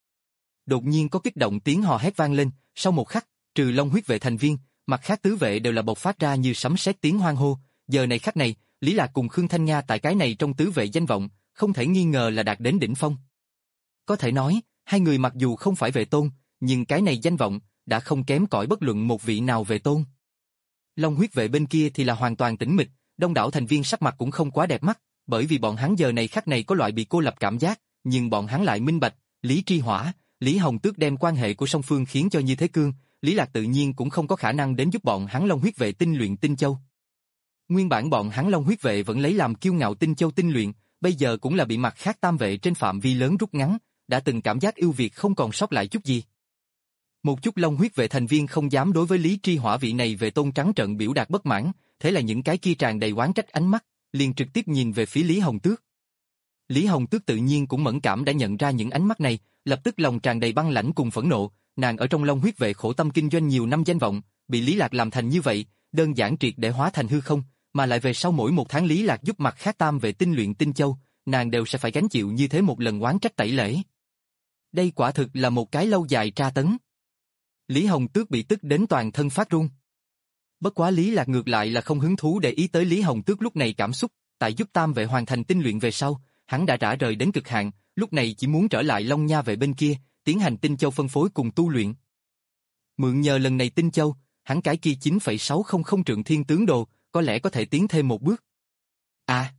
Đột nhiên có kích động tiếng hò hét vang lên, sau một khắc, trừ Long huyết vệ thành viên, mặt khác tứ vệ đều là bộc phát ra như sấm sét tiếng hoan hô, giờ này khắc này, Lý Lạc cùng Khương Thanh Nga tại cái này trong tứ vệ danh vọng, không thể nghi ngờ là đạt đến đỉnh phong. Có thể nói, hai người mặc dù không phải vệ tôn, nhưng cái này danh vọng, đã không kém cỏi bất luận một vị nào vệ tôn. Long huyết vệ bên kia thì là hoàn toàn tĩnh mịch, đông đảo thành viên sắc mặt cũng không quá đẹp mắt, bởi vì bọn hắn giờ này khắc này có loại bị cô lập cảm giác, nhưng bọn hắn lại minh bạch, Lý Tri Hỏa, Lý Hồng Tước đem quan hệ của song phương khiến cho như thế cương, Lý Lạc tự nhiên cũng không có khả năng đến giúp bọn hắn Long huyết vệ tinh luyện tinh châu. Nguyên bản bọn hắn Long huyết vệ vẫn lấy làm kiêu ngạo tinh châu tinh luyện, bây giờ cũng là bị mặt khác tam vệ trên phạm vi lớn rút ngắn, đã từng cảm giác ưu việt không còn sót lại chút gì. Một chút Long huyết vệ thành viên không dám đối với Lý Tri Hỏa vị này về tôn trắng trận biểu đạt bất mãn, thế là những cái kia tràn đầy oán trách ánh mắt, liền trực tiếp nhìn về phía Lý Hồng Tước. Lý Hồng Tước tự nhiên cũng mẫn cảm đã nhận ra những ánh mắt này, lập tức lòng tràn đầy băng lãnh cùng phẫn nộ, nàng ở trong Long huyết vệ khổ tâm kinh doanh nhiều năm danh vọng, bị Lý Lạc làm thành như vậy, đơn giản triệt để hóa thành hư không, mà lại về sau mỗi một tháng Lý Lạc giúp mặt khác tam vệ tinh luyện tinh châu, nàng đều sẽ phải gánh chịu như thế một lần oán trách tẩy lễ. Đây quả thực là một cái lâu dài tra tấn. Lý Hồng Tước bị tức đến toàn thân phát run. Bất quá Lý Lạc ngược lại là không hứng thú để ý tới Lý Hồng Tước lúc này cảm xúc, tại giúp tam vệ hoàn thành tinh luyện về sau, hắn đã rã rời đến cực hạn, lúc này chỉ muốn trở lại Long Nha vệ bên kia, tiến hành tinh châu phân phối cùng tu luyện. Mượn nhờ lần này tinh châu, hắn cái kia chín phẩy sáu không không trượng thiên tướng đồ, có lẽ có thể tiến thêm một bước. À!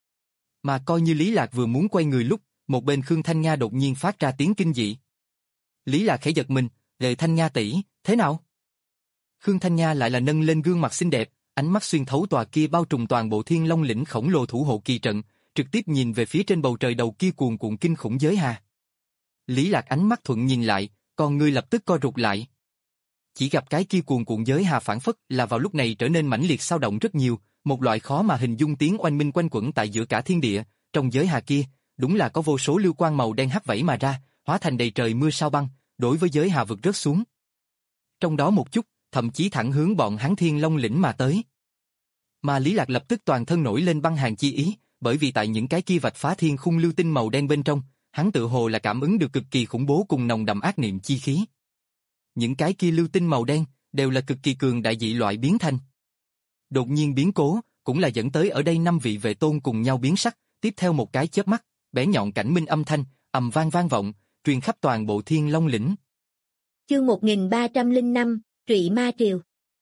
Mà coi như Lý Lạc vừa muốn quay người lúc, một bên Khương Thanh Nga đột nhiên phát ra tiếng kinh dị. Lý Lạc khẽ giật mình, "Lệ Thanh Nga tỷ, thế nào?" Khương Thanh Nga lại là nâng lên gương mặt xinh đẹp, ánh mắt xuyên thấu tòa kia bao trùm toàn bộ Thiên Long lĩnh khổng lồ thủ hộ kỳ trận, trực tiếp nhìn về phía trên bầu trời đầu kia cuồn cuộn kinh khủng giới hà. Lý Lạc ánh mắt thuận nhìn lại, con ngươi lập tức co rụt lại. Chỉ gặp cái kia cuồn cuộn giới hà phản phất là vào lúc này trở nên mãnh liệt sao động rất nhiều, một loại khó mà hình dung tiếng oanh minh quanh quẩn tại giữa cả thiên địa, trong giới hà kia, đúng là có vô số lưu quang màu đen hắt vẫy mà ra, hóa thành đầy trời mưa sao băng, đối với giới hà vực rớt xuống. Trong đó một chút, thậm chí thẳng hướng bọn hắn Thiên Long lĩnh mà tới. Mà Lý Lạc lập tức toàn thân nổi lên băng hàn chi ý, bởi vì tại những cái kia vạch phá thiên khung lưu tinh màu đen bên trong, hắn tự hồ là cảm ứng được cực kỳ khủng bố cùng nồng đậm ác niệm chi khí. Những cái kia lưu tinh màu đen đều là cực kỳ cường đại dị loại biến thành. Đột nhiên biến cố, cũng là dẫn tới ở đây năm vị vệ tôn cùng nhau biến sắc, tiếp theo một cái chớp mắt, bén nhọn cảnh minh âm thanh, ầm vang vang vọng, truyền khắp toàn bộ Thiên Long lĩnh. Chương một nghìn ba trăm lẻ năm, Trụy Ma Triều.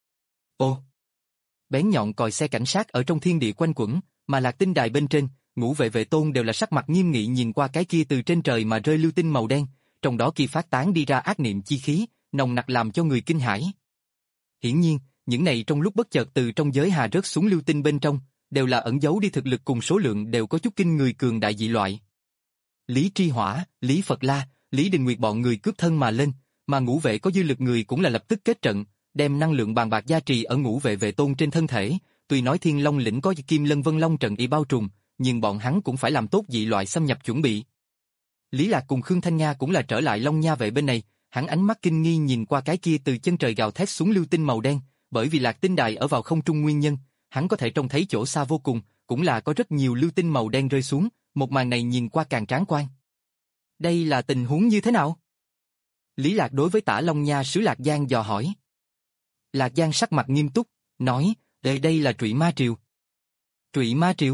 Ồ! Bén nhọn còi xe cảnh sát ở trong thiên địa quanh quẩn, mà Lạc Tinh đài bên trên, ngũ vệ vệ tôn đều là sắc mặt nghiêm nghị nhìn qua cái kia từ trên trời mà rơi lưu tinh màu đen, trong đó kia phát tán đi ra ác niệm chi khí, nồng nặc làm cho người kinh hãi. Hiển nhiên, những này trong lúc bất chợt từ trong giới hà rớt xuống lưu tinh bên trong, đều là ẩn giấu đi thực lực cùng số lượng đều có chút kinh người cường đại dị loại. Lý Tri Hỏa, Lý Phật La, Lý Đình Nguyệt bọn người cướp thân mà lên, mà ngũ vệ có dư lực người cũng là lập tức kết trận, đem năng lượng bàn bạc gia trì ở ngũ vệ vệ tôn trên thân thể. Tuy nói Thiên Long lĩnh có Kim Lân Vân Long trận y bao trùm, nhưng bọn hắn cũng phải làm tốt dị loại xâm nhập chuẩn bị. Lý Lạc cùng Khương Thanh Nga cũng là trở lại Long Nha vệ bên này, hắn ánh mắt kinh nghi nhìn qua cái kia từ chân trời gào thét xuống lưu tinh màu đen, bởi vì Lạc Tinh đài ở vào không trung nguyên nhân, hắn có thể trông thấy chỗ xa vô cùng, cũng là có rất nhiều lưu tinh màu đen rơi xuống, một màn này nhìn qua càng tráng quan. Đây là tình huống như thế nào? Lý Lạc đối với Tả Long Nha sứ Lạc Giang dò hỏi. Lạc Giang sắc mặt nghiêm túc, nói, đây đây là Trụy Ma Triều. Trụy Ma Triều?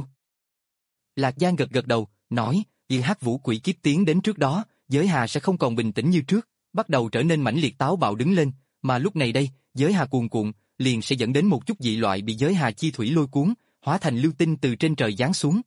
Lạc Giang gật gật đầu, nói, vì hắc vũ quỷ kiếp tiến đến trước đó, giới hà sẽ không còn bình tĩnh như trước, bắt đầu trở nên mãnh liệt táo bạo đứng lên, mà lúc này đây, giới hà cuồn cuộn, liền sẽ dẫn đến một chút dị loại bị giới hà chi thủy lôi cuốn, hóa thành lưu tinh từ trên trời giáng xuống.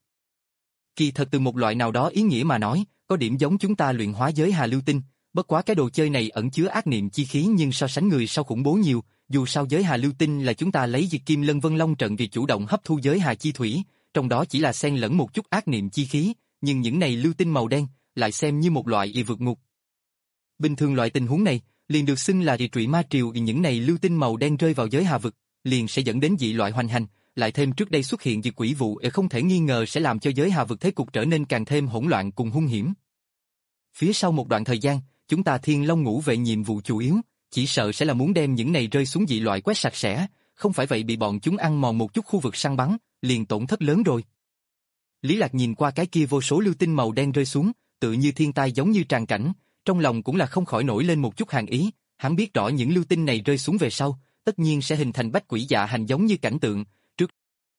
Kỳ thật từ một loại nào đó ý nghĩa mà nói, có điểm giống chúng ta luyện hóa giới hà lưu tinh, bất quá cái đồ chơi này ẩn chứa ác niệm chi khí nhưng so sánh người sau khủng bố nhiều, dù sao giới hà lưu tinh là chúng ta lấy diệt Kim Lân Vân Long trận vì chủ động hấp thu giới hà chi thủy, trong đó chỉ là xen lẫn một chút ác niệm chi khí, nhưng những này lưu tinh màu đen lại xem như một loại y vượt ngục. Bình thường loại tình huống này liền được xưng là Trụy Ma Triều, những này lưu tinh màu đen rơi vào giới hà vực, liền sẽ dẫn đến dị loại hoành hành, lại thêm trước đây xuất hiện dị quỷ vụ e không thể nghi ngờ sẽ làm cho giới hà vực thế cục trở nên càng thêm hỗn loạn cùng hung hiểm. Phía sau một đoạn thời gian, chúng ta Thiên Long ngũ vệ nhiệm vụ chủ yếu, chỉ sợ sẽ là muốn đem những này rơi xuống dị loại quét sạch sẽ, không phải vậy bị bọn chúng ăn mòn một chút khu vực săn bắn, liền tổn thất lớn rồi. Lý Lạc nhìn qua cái kia vô số lưu tinh màu đen rơi xuống, tự như thiên tai giống như tràn cảnh, trong lòng cũng là không khỏi nổi lên một chút hàn ý, hắn biết rõ những lưu tinh này rơi xuống về sau, tất nhiên sẽ hình thành bách quỷ dạ hành giống như cảnh tượng. Trước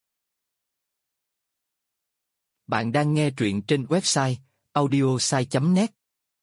Bạn đang nghe truyện trên website audiosai chấm net.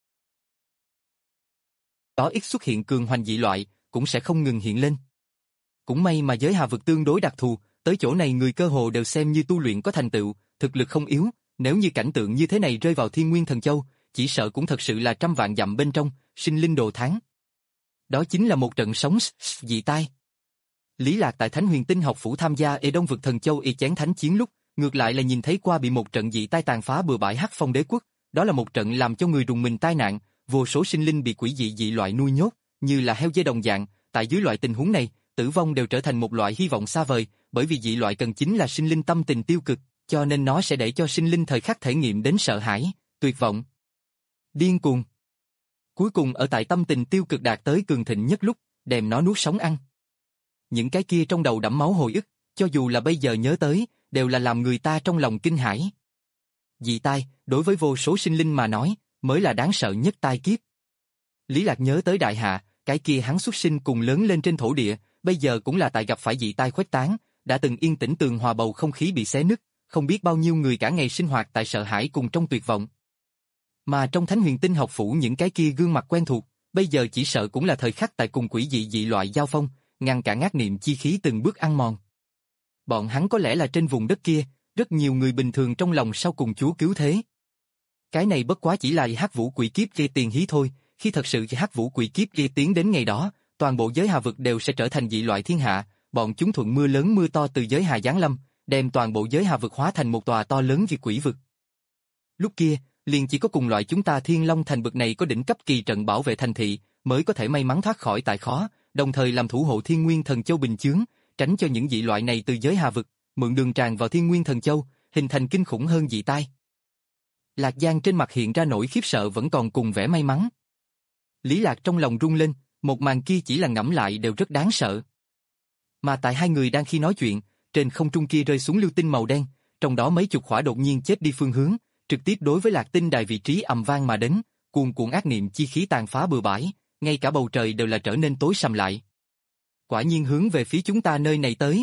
Đó ít xuất hiện cường hoành dị loại, cũng sẽ không ngừng hiện lên. Cũng may mà giới hà vực tương đối đặc thù, tới chỗ này người cơ hồ đều xem như tu luyện có thành tựu, thực lực không yếu, nếu như cảnh tượng như thế này rơi vào Thiên Nguyên Thần Châu, chỉ sợ cũng thật sự là trăm vạn dặm bên trong, sinh linh đồ tháng. Đó chính là một trận sóng dị tai. Lý Lạc tại Thánh Huyền Tinh học phủ tham gia ở Đông vực Thần Châu y chén thánh chiến lúc, ngược lại là nhìn thấy qua bị một trận dị tai tàn phá bừa bãi Hắc Phong Đế quốc, đó là một trận làm cho người rùng mình tai nạn, vô số sinh linh bị quỷ dị dị loại nuôi nhốt, như là heo dê đồng dạng, tại dưới loại tình huống này, tử vong đều trở thành một loại hy vọng xa vời, bởi vì dị loại cần chính là sinh linh tâm tình tiêu cực, cho nên nó sẽ để cho sinh linh thời khắc thể nghiệm đến sợ hãi, tuyệt vọng, điên cuồng. Cuối cùng ở tại tâm tình tiêu cực đạt tới cường thịnh nhất lúc, đem nó nuốt sống ăn. Những cái kia trong đầu đẫm máu hồi ức, cho dù là bây giờ nhớ tới, đều là làm người ta trong lòng kinh hãi. Dị tai, đối với vô số sinh linh mà nói, mới là đáng sợ nhất tai kiếp. Lý Lạc nhớ tới đại hạ, cái kia hắn xuất sinh cùng lớn lên trên thổ địa, bây giờ cũng là tại gặp phải dị tai khuếch tán, đã từng yên tĩnh tường hòa bầu không khí bị xé nứt, không biết bao nhiêu người cả ngày sinh hoạt tại sợ hãi cùng trong tuyệt vọng. Mà trong Thánh Huyền Tinh học phủ những cái kia gương mặt quen thuộc, bây giờ chỉ sợ cũng là thời khắc tại cùng quỷ dị dị loại giao phong, ngăn cản ác niệm chi khí từng bước ăn mòn. Bọn hắn có lẽ là trên vùng đất kia, rất nhiều người bình thường trong lòng sau cùng Chúa cứu thế. Cái này bất quá chỉ là hắc vũ quỷ kiếp kia tiền hí thôi, khi thật sự hắc vũ quỷ kiếp kia tiến đến ngày đó, toàn bộ giới hà vực đều sẽ trở thành dị loại thiên hạ, bọn chúng thuận mưa lớn mưa to từ giới hà giáng lâm, đem toàn bộ giới hà vực hóa thành một tòa to lớn như quỷ vực. Lúc kia, liền chỉ có cùng loại chúng ta Thiên Long thành vực này có đỉnh cấp kỳ trận bảo vệ thành thị, mới có thể may mắn thoát khỏi tại khó, đồng thời làm thủ hộ Thiên Nguyên Thần Châu bình chướng, tránh cho những dị loại này từ giới hà vực, mượn đường tràn vào Thiên Nguyên Thần Châu, hình thành kinh khủng hơn dị tai. Lạc Giang trên mặt hiện ra nỗi khiếp sợ vẫn còn cùng vẻ may mắn. Lý Lạc trong lòng rung lên, một màn kia chỉ là ngẫm lại đều rất đáng sợ. Mà tại hai người đang khi nói chuyện, trên không trung kia rơi xuống lưu tinh màu đen, trong đó mấy chục khỏa đột nhiên chết đi phương hướng, trực tiếp đối với Lạc Tinh đài vị trí ầm vang mà đến, cuồn cuộn ác niệm chi khí tàn phá bừa bãi, ngay cả bầu trời đều là trở nên tối sầm lại. Quả nhiên hướng về phía chúng ta nơi này tới.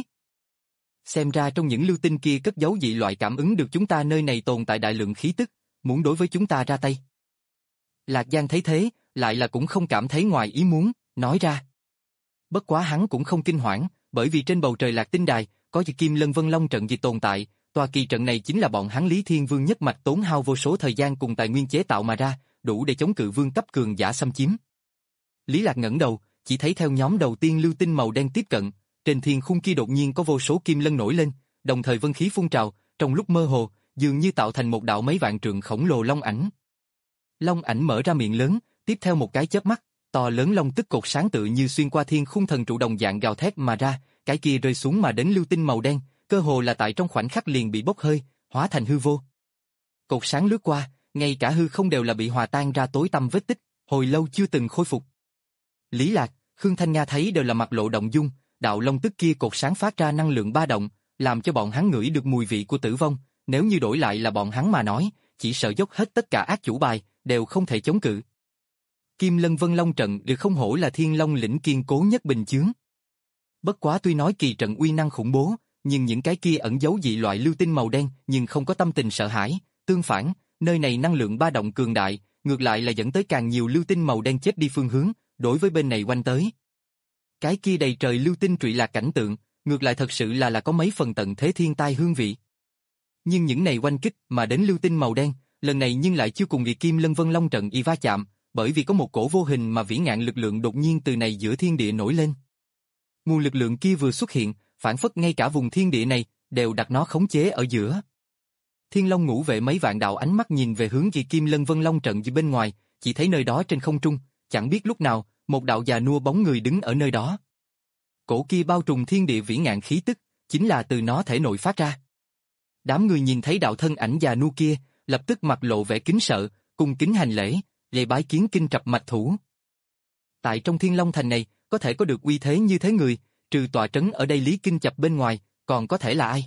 Xem ra trong những lưu tinh kia cất giấu dị loại cảm ứng được chúng ta nơi này tồn tại đại lượng khí tức, muốn đối với chúng ta ra tay. Lạc Giang thấy thế, lại là cũng không cảm thấy ngoài ý muốn, nói ra. Bất quá hắn cũng không kinh hoảng, bởi vì trên bầu trời Lạc Tinh đài, có dị Kim Lân Vân Long trận gì tồn tại, tòa kỳ trận này chính là bọn hắn Lý Thiên Vương nhất mạch tốn hao vô số thời gian cùng tài nguyên chế tạo mà ra, đủ để chống cự vương cấp cường giả xâm chiếm. Lý Lạc ngẩng đầu, chỉ thấy theo nhóm đầu tiên lưu tinh màu đen tiếp cận, trên thiên khung kia đột nhiên có vô số kim lân nổi lên, đồng thời vân khí phun trào, trong lúc mơ hồ, dường như tạo thành một đạo mấy vạn trượng khổng lồ long ảnh. Long ảnh mở ra miệng lớn, tiếp theo một cái chớp mắt, to lớn long tức cột sáng tự như xuyên qua thiên khung thần trụ đồng dạng gào thét mà ra, cái kia rơi xuống mà đến lưu tinh màu đen, cơ hồ là tại trong khoảnh khắc liền bị bốc hơi, hóa thành hư vô. Cột sáng lướt qua, ngay cả hư không đều là bị hòa tan ra tối tăm vết tích, hồi lâu chưa từng khôi phục. Lý Lạc, Khương Thanh Nga thấy đều là mặt lộ động dung, đạo long tức kia cột sáng phát ra năng lượng ba động, làm cho bọn hắn ngửi được mùi vị của tử vong, nếu như đổi lại là bọn hắn mà nói, chỉ sợ dốc hết tất cả ác chủ bài, đều không thể chống cự. Kim Lân Vân Long trận được không hổ là Thiên Long lĩnh kiên cố nhất bình chướng. Bất quá tuy nói kỳ trận uy năng khủng bố, nhưng những cái kia ẩn giấu dị loại lưu tinh màu đen nhưng không có tâm tình sợ hãi, tương phản, nơi này năng lượng ba động cường đại, ngược lại là dẫn tới càng nhiều lưu tinh màu đen chết đi phương hướng, đối với bên này quanh tới. Cái kia đầy trời lưu tinh trụy lạc cảnh tượng, ngược lại thật sự là là có mấy phần tận thế thiên tai hương vị. Nhưng những này quanh kích mà đến lưu tinh màu đen, lần này nhưng lại chưa cùng nghị Kim Lân Vân Long trận y va chạm, bởi vì có một cổ vô hình mà vĩ ngạn lực lượng đột nhiên từ này giữa thiên địa nổi lên. Nguồn lực lượng kia vừa xuất hiện, phản phất ngay cả vùng thiên địa này đều đặt nó khống chế ở giữa. Thiên Long ngũ vệ mấy vạn đạo ánh mắt nhìn về hướng kỳ Kim Lân Vân Long trận dưới bên ngoài, chỉ thấy nơi đó trên không trung, chẳng biết lúc nào, một đạo già nua bóng người đứng ở nơi đó. Cổ kia bao trùm thiên địa vĩ ngạn khí tức, chính là từ nó thể nội phát ra. Đám người nhìn thấy đạo thân ảnh già nua kia, lập tức mặt lộ vẻ kính sợ, cung kính hành lễ, lễ bái kiến kinh trập mạch thủ. Tại trong Thiên Long thành này, có thể có được uy thế như thế người, trừ tọa trấn ở đây Lý Kinh Chập bên ngoài, còn có thể là ai?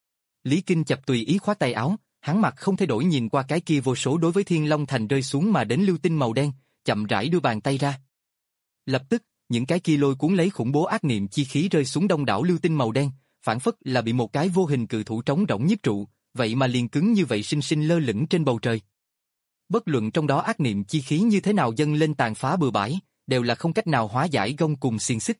Lý Kinh Chập tùy ý khoát tay áo, hắn mặt không thay đổi nhìn qua cái kia vô số đối với Thiên Long thành rơi xuống mà đến lưu tinh màu đen, chậm rãi đưa bàn tay ra. Lập tức, những cái kia lôi cuốn lấy khủng bố ác niệm chi khí rơi xuống đông đảo lưu tinh màu đen, phản phất là bị một cái vô hình cự thủ trống rỗng nhiếp trụ, vậy mà liền cứng như vậy sinh sinh lơ lửng trên bầu trời. Bất luận trong đó ác niệm chi khí như thế nào dâng lên tàn phá bừa bãi, đều là không cách nào hóa giải gông cùng xiềng xích.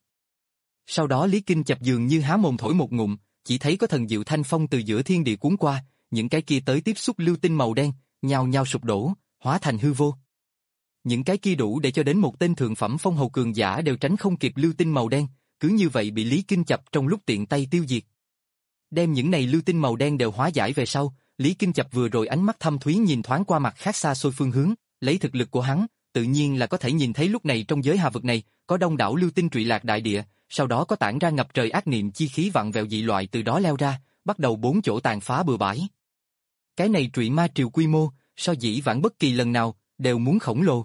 Sau đó Lý Kinh Chập dường như há mồm thổi một ngụm, chỉ thấy có thần diệu thanh phong từ giữa thiên địa cuốn qua, những cái kia tới tiếp xúc lưu tinh màu đen, nhao nhao sụp đổ, hóa thành hư vô. Những cái kia đủ để cho đến một tên thượng phẩm phong hầu cường giả đều tránh không kịp lưu tinh màu đen, cứ như vậy bị Lý Kinh Chập trong lúc tiện tay tiêu diệt. Đem những này lưu tinh màu đen đều hóa giải về sau, Lý Kinh Chập vừa rồi ánh mắt thâm thúy nhìn thoáng qua mặt khác xa xôi phương hướng, lấy thực lực của hắn, tự nhiên là có thể nhìn thấy lúc này trong giới hà vực này, có đông đảo lưu tinh trụy lạc đại địa, sau đó có tản ra ngập trời ác niệm chi khí vặn vẹo dị loại từ đó leo ra, bắt đầu bốn chỗ tàn phá bừa bãi. Cái này trụy ma triều quy mô, so dĩ vãng bất kỳ lần nào, đều muốn khổng lồ.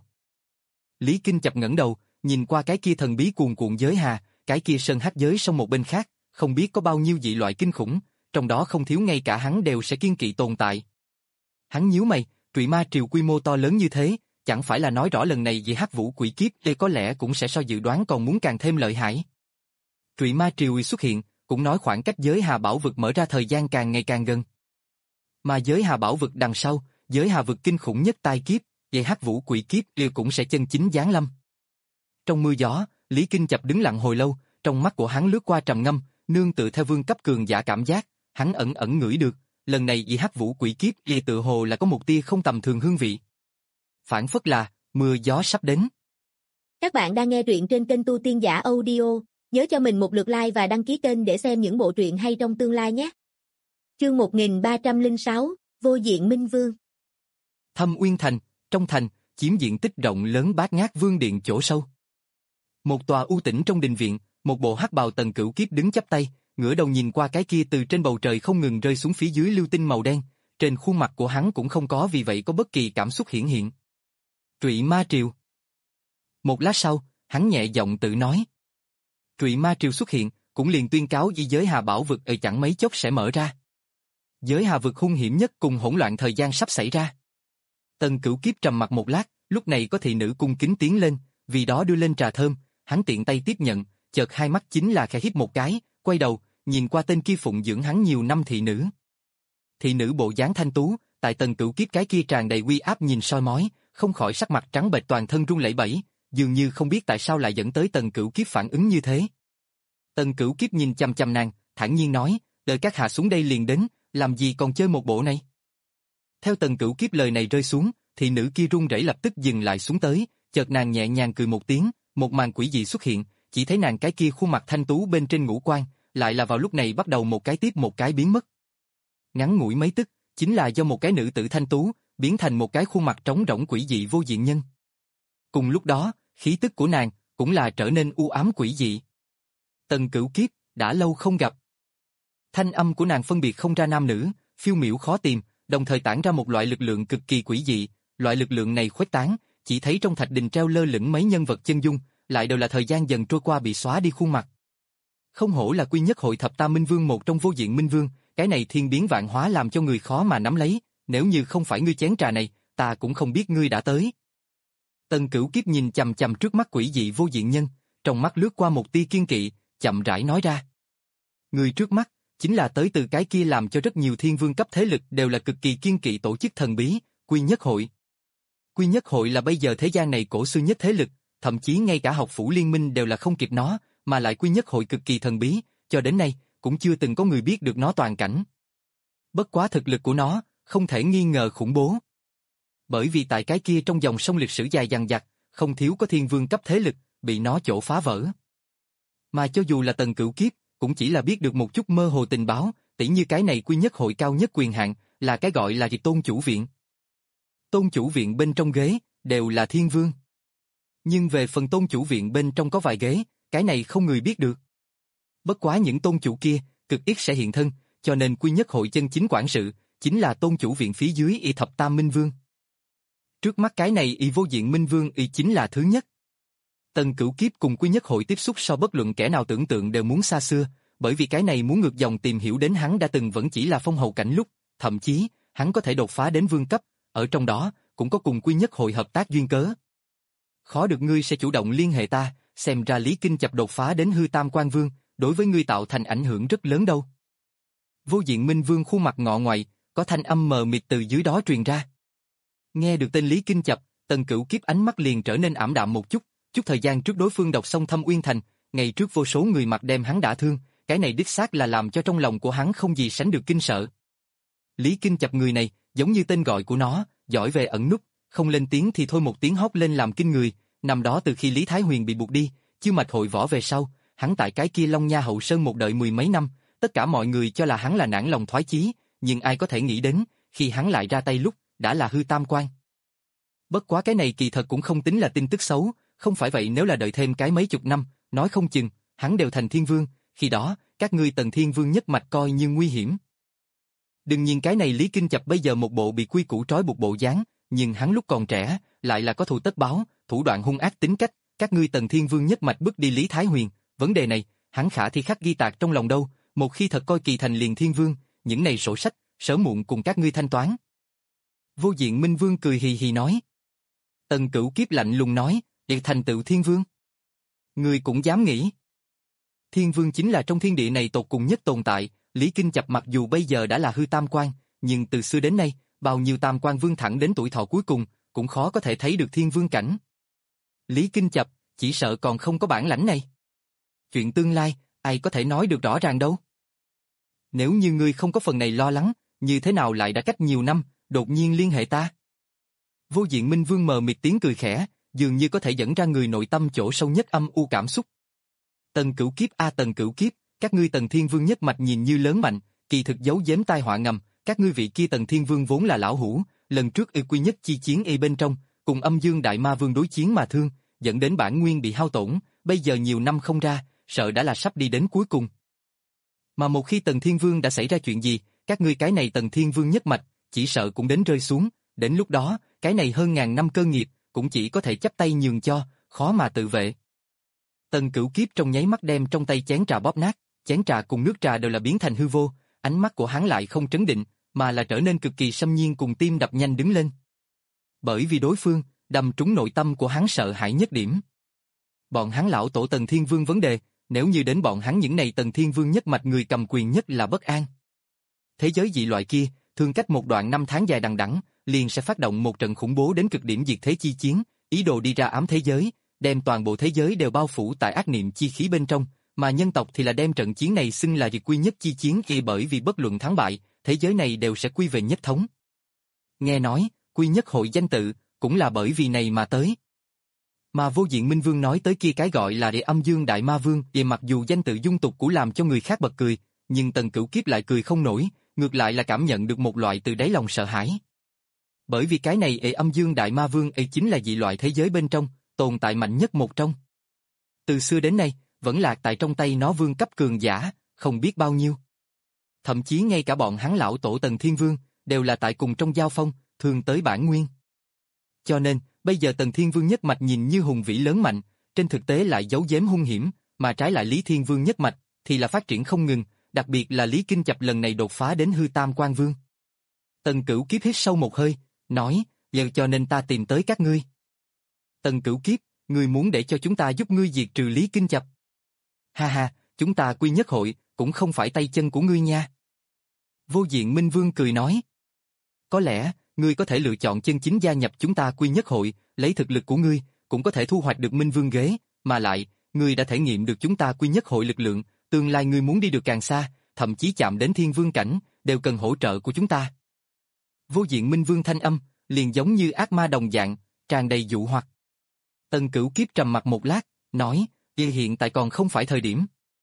Lý Kinh Chập ngẩng đầu, nhìn qua cái kia thần bí cuồn cuộn giới hà, cái kia sơn hắc giới sông một bên khác, không biết có bao nhiêu dị loại kinh khủng, trong đó không thiếu ngay cả hắn đều sẽ kiên kỵ tồn tại. Hắn nhíu mày, trụy ma triều quy mô to lớn như thế, chẳng phải là nói rõ lần này dị hắc vũ quỷ kiếp đây có lẽ cũng sẽ so dự đoán còn muốn càng thêm lợi hại. Trụy ma triều xuất hiện, cũng nói khoảng cách giới hà bảo vực mở ra thời gian càng ngày càng gần. Mà giới hà bảo vực đằng sau, giới hà vực kinh khủng nhất tai kiếp, dị hắc vũ quỷ kiếp đều cũng sẽ chân chính giáng lâm. Trong mưa gió, Lý Kinh Chập đứng lặng hồi lâu, trong mắt của hắn lướt qua trầm ngâm, nương tựa theo vương cấp cường giả cảm giác, hắn ẩn ẩn ngửi được, lần này dị hắc vũ quỷ kiếp y tự hồ là có một tia không tầm thường hương vị. Phản phất là mưa gió sắp đến. Các bạn đang nghe truyện trên kênh Tu Tiên Giả Audio, nhớ cho mình một lượt like và đăng ký kênh để xem những bộ truyện hay trong tương lai nhé. Chương một nghìn ba trăm lẻ sáu, Vô Diện Minh Vương. Thâm Uyên Thành, trong thành, chiếm diện tích rộng lớn bát ngát vương điện chỗ sâu. Một tòa u tĩnh trong đình viện, một bộ hắc bào Tần Cửu Kiếp đứng chắp tay, ngửa đầu nhìn qua cái kia từ trên bầu trời không ngừng rơi xuống phía dưới lưu tinh màu đen, trên khuôn mặt của hắn cũng không có vì vậy có bất kỳ cảm xúc hiển hiện. Trụy ma triều. Một lát sau, hắn nhẹ giọng tự nói. Trụy ma triều xuất hiện, cũng liền tuyên cáo di giới hà bảo vực ở chẳng mấy chốc sẽ mở ra. Giới hà vực hung hiểm nhất cùng hỗn loạn thời gian sắp xảy ra. Tần Cửu Kiếp trầm mặc một lát, lúc này có thị nữ cung kính tiến lên, vì đó đưa lên trà thơm, hắn tiện tay tiếp nhận, chợt hai mắt chính là khẽ híp một cái, quay đầu, nhìn qua tên kia phụng dưỡng hắn nhiều năm thị nữ. Thị nữ bộ dáng thanh tú, tại Tần Cửu Kiếp cái kia tràn đầy uy áp nhìn soi mói, không khỏi sắc mặt trắng bệch toàn thân run lẩy bẩy, dường như không biết tại sao lại dẫn tới Tần Cửu Kiếp phản ứng như thế. Tần Cửu Kiếp nhìn chăm chăm nàng, thản nhiên nói, đợi các hạ xuống đây liền đến, làm gì còn chơi một bộ này. Theo Tần Cửu Kiếp lời này rơi xuống, thị nữ kia run rẩy lập tức dừng lại xuống tới, chợt nàng nhẹ nhàng cười một tiếng, một màn quỷ dị xuất hiện, chỉ thấy nàng cái kia khuôn mặt thanh tú bên trên ngũ quan, lại là vào lúc này bắt đầu một cái tiếp một cái biến mất. Ngắn ngủi mấy tức, chính là do một cái nữ tử thanh tú, biến thành một cái khuôn mặt trống rỗng quỷ dị vô diện nhân. Cùng lúc đó, khí tức của nàng, cũng là trở nên u ám quỷ dị. Tần Cửu Kiếp, đã lâu không gặp. Thanh âm của nàng phân biệt không ra nam nữ, phiêu miểu khó tìm, đồng thời tản ra một loại lực lượng cực kỳ quỷ dị, loại lực lượng này khuếch tán, chỉ thấy trong thạch đình treo lơ lửng mấy nhân vật chân dung, lại đều là thời gian dần trôi qua bị xóa đi khuôn mặt. Không hổ là quy nhất hội thập tam minh vương một trong vô diện minh vương, cái này thiên biến vạn hóa làm cho người khó mà nắm lấy, nếu như không phải ngươi chén trà này, ta cũng không biết ngươi đã tới. Tần Cửu Kiếp nhìn chằm chằm trước mắt quỷ dị vô diện nhân, trong mắt lướt qua một tia kiên kỵ, chậm rãi nói ra. Người trước mắt, chính là tới từ cái kia làm cho rất nhiều thiên vương cấp thế lực đều là cực kỳ kiên kỵ tổ chức thần bí, Quy Nhất Hội. Quy Nhất Hội là bây giờ thế gian này cổ xưa nhất thế lực, thậm chí ngay cả học phủ liên minh đều là không kịp nó, mà lại Quy Nhất Hội cực kỳ thần bí, cho đến nay, cũng chưa từng có người biết được nó toàn cảnh. Bất quá thực lực của nó, không thể nghi ngờ khủng bố. Bởi vì tại cái kia trong dòng sông lịch sử dài dằng dặc, không thiếu có thiên vương cấp thế lực, bị nó chỗ phá vỡ. Mà cho dù là Tần Cửu Kiếp, cũng chỉ là biết được một chút mơ hồ tình báo, tỉ như cái này Quy Nhất Hội cao nhất quyền hạn, là cái gọi là gì Tôn Chủ Viện. Tôn Chủ Viện bên trong ghế, đều là thiên vương. Nhưng về phần Tôn Chủ Viện bên trong có vài ghế, cái này không người biết được. Bất quá những tôn chủ kia, cực ít sẽ hiện thân, cho nên Quy Nhất Hội chân chính quản sự, chính là Tôn Chủ Viện phía dưới y thập tam minh vương. Trước mắt cái này y vô diện minh vương y chính là thứ nhất. Tần Cửu Kiếp cùng Quy Nhất Hội tiếp xúc so bất luận kẻ nào tưởng tượng đều muốn xa xưa, bởi vì cái này muốn ngược dòng tìm hiểu đến hắn đã từng vẫn chỉ là phong hầu cảnh lúc, thậm chí, hắn có thể đột phá đến vương cấp, ở trong đó, cũng có cùng Quy Nhất Hội hợp tác duyên cớ. Khó được ngươi sẽ chủ động liên hệ ta, xem ra Lý Kinh Chập đột phá đến hư tam quan vương, đối với ngươi tạo thành ảnh hưởng rất lớn đâu. Vô diện minh vương khuôn mặt ngọ ngoại, có thanh âm mờ mịt từ dưới đó truyền ra. Nghe được tên Lý Kinh Chập, Tần Cửu Kiếp ánh mắt liền trở nên ảm đạm một chút, chút thời gian trước đối phương độc sông Thâm Uyên Thành, ngày trước vô số người mặt đem hắn đả thương, cái này đích xác là làm cho trong lòng của hắn không gì sánh được kinh sợ. Lý Kinh Chập người này, giống như tên gọi của nó, giỏi về ẩn núp, không lên tiếng thì thôi một tiếng hót lên làm kinh người, năm đó từ khi Lý Thái Huyền bị buộc đi, chiêu mạch hội võ về sau, hắn tại cái kia Long Nha hậu sơn một đợi mười mấy năm, tất cả mọi người cho là hắn là nản lòng thoái chí, nhưng ai có thể nghĩ đến, khi hắn lại ra tay lúc, đã là hư tam quan. Bất quá cái này kỳ thật cũng không tính là tin tức xấu, không phải vậy nếu là đợi thêm cái mấy chục năm, nói không chừng, hắn đều thành thiên vương, khi đó, các ngươi Tần Thiên Vương nhất mạch coi như nguy hiểm. Đương nhiên cái này Lý Kinh Chập bây giờ một bộ bị quy củ trói buộc bộ dáng, nhưng hắn lúc còn trẻ, lại là có thù tất báo, thủ đoạn hung ác tính cách, các ngươi Tần Thiên Vương nhất mạch bước đi Lý Thái Huyền, vấn đề này, hắn khả thi khắc ghi tạc trong lòng đâu, một khi thật coi kỳ thành liền thiên vương, những này sổ sách, sớm muộn cùng các ngươi thanh toán. Vô Diện Minh Vương cười hì hì nói. Tần Cửu Kiếp lạnh lùng nói, để thành tựu thiên vương. Ngươi cũng dám nghĩ. Thiên vương chính là trong thiên địa này tột cùng nhất tồn tại, Lý Kinh Chập mặc dù bây giờ đã là hư tam quan, nhưng từ xưa đến nay, bao nhiêu tam quan vương thẳng đến tuổi thọ cuối cùng, cũng khó có thể thấy được thiên vương cảnh. Lý Kinh Chập, chỉ sợ còn không có bản lãnh này. Chuyện tương lai, ai có thể nói được rõ ràng đâu. Nếu như ngươi không có phần này lo lắng, như thế nào lại đã cách nhiều năm, đột nhiên liên hệ ta? Vô Diện Minh Vương mờ mịt tiếng cười khẽ, dường như có thể dẫn ra người nội tâm chỗ sâu nhất âm u cảm xúc. Tần Cửu Kiếp a Tần Cửu Kiếp, các ngươi Tần Thiên Vương nhất mạch nhìn như lớn mạnh, kỳ thực giấu giếm tai họa ngầm, các ngươi vị kia Tần Thiên Vương vốn là lão hủ, lần trước y quy nhất chi chiến y bên trong, cùng Âm Dương Đại Ma Vương đối chiến mà thương, dẫn đến bản nguyên bị hao tổn, bây giờ nhiều năm không ra, sợ đã là sắp đi đến cuối cùng. Mà một khi Tần Thiên Vương đã xảy ra chuyện gì, các ngươi cái này Tần Thiên Vương nhất mạch, chỉ sợ cũng đến rơi xuống, đến lúc đó, cái này hơn ngàn năm cơ nghiệp, cũng chỉ có thể chắp tay nhường cho, khó mà tự vệ. Tần Cửu Kiếp trong nháy mắt đem trong tay chén trà bóp nát, chén trà cùng nước trà đều là biến thành hư vô, ánh mắt của hắn lại không trấn định, mà là trở nên cực kỳ xâm nhiên cùng tim đập nhanh đứng lên. Bởi vì đối phương, đâm trúng nội tâm của hắn sợ hãi nhất điểm. Bọn hắn lão tổ Tần Thiên Vương vấn đề, nếu như đến bọn hắn những này Tần Thiên Vương nhất mạch người cầm quyền nhất là bất an. Thế giới dị loại kia, thường cách một đoạn năm tháng dài đằng đẵng, liền sẽ phát động một trận khủng bố đến cực điểm diệt thế chi chiến, ý đồ đi ra ám thế giới, đem toàn bộ thế giới đều bao phủ tại ác niệm chi khí bên trong, mà nhân tộc thì là đem trận chiến này xưng là diệt quy nhất chi chiến, vì bởi vì bất luận thắng bại, thế giới này đều sẽ quy về nhất thống. Nghe nói, quy nhất hội danh tự, cũng là bởi vì này mà tới. Mà Vô Diện Minh Vương nói tới kia cái gọi là để Âm Dương Đại Ma Vương, về mặc dù danh tự dung tục của làm cho người khác bật cười, nhưng Tần Cửu Kiếp lại cười không nổi, ngược lại là cảm nhận được một loại từ đáy lòng sợ hãi. Bởi vì cái này ệ Âm Dương Đại Ma Vương ấy chính là dị loại thế giới bên trong, tồn tại mạnh nhất một trong. Từ xưa đến nay, vẫn lạc tại trong tay nó vương cấp cường giả, không biết bao nhiêu. Thậm chí ngay cả bọn hắn lão tổ Tần Thiên Vương, đều là tại cùng trong giao phong, thường tới bản nguyên. Cho nên, bây giờ Tần Thiên Vương nhất mạch nhìn như hùng vĩ lớn mạnh, trên thực tế lại giấu giếm hung hiểm, mà trái lại Lý Thiên Vương nhất mạch, thì là phát triển không ngừng, đặc biệt là Lý Kinh Chập lần này đột phá đến hư tam quan vương. Tần Cửu Kiếp hít sâu một hơi, nói, giờ cho nên ta tìm tới các ngươi. Tần Cửu Kiếp, ngươi muốn để cho chúng ta giúp ngươi diệt trừ Lý Kinh Chập. Ha ha, chúng ta quy nhất hội, cũng không phải tay chân của ngươi nha. Vô Diện Minh Vương cười nói. Có lẽ, ngươi có thể lựa chọn chân chính gia nhập chúng ta quy nhất hội, lấy thực lực của ngươi, cũng có thể thu hoạch được Minh Vương ghế, mà lại, ngươi đã thể nghiệm được chúng ta quy nhất hội lực lượng, tương lai ngươi muốn đi được càng xa, thậm chí chạm đến thiên vương cảnh, đều cần hỗ trợ của chúng ta. Vô Diện Minh Vương thanh âm, liền giống như ác ma đồng dạng, tràn đầy dụ hoặc. Tần Cửu Kiếp trầm mặt một lát, nói, "Vì hiện tại còn không phải thời điểm."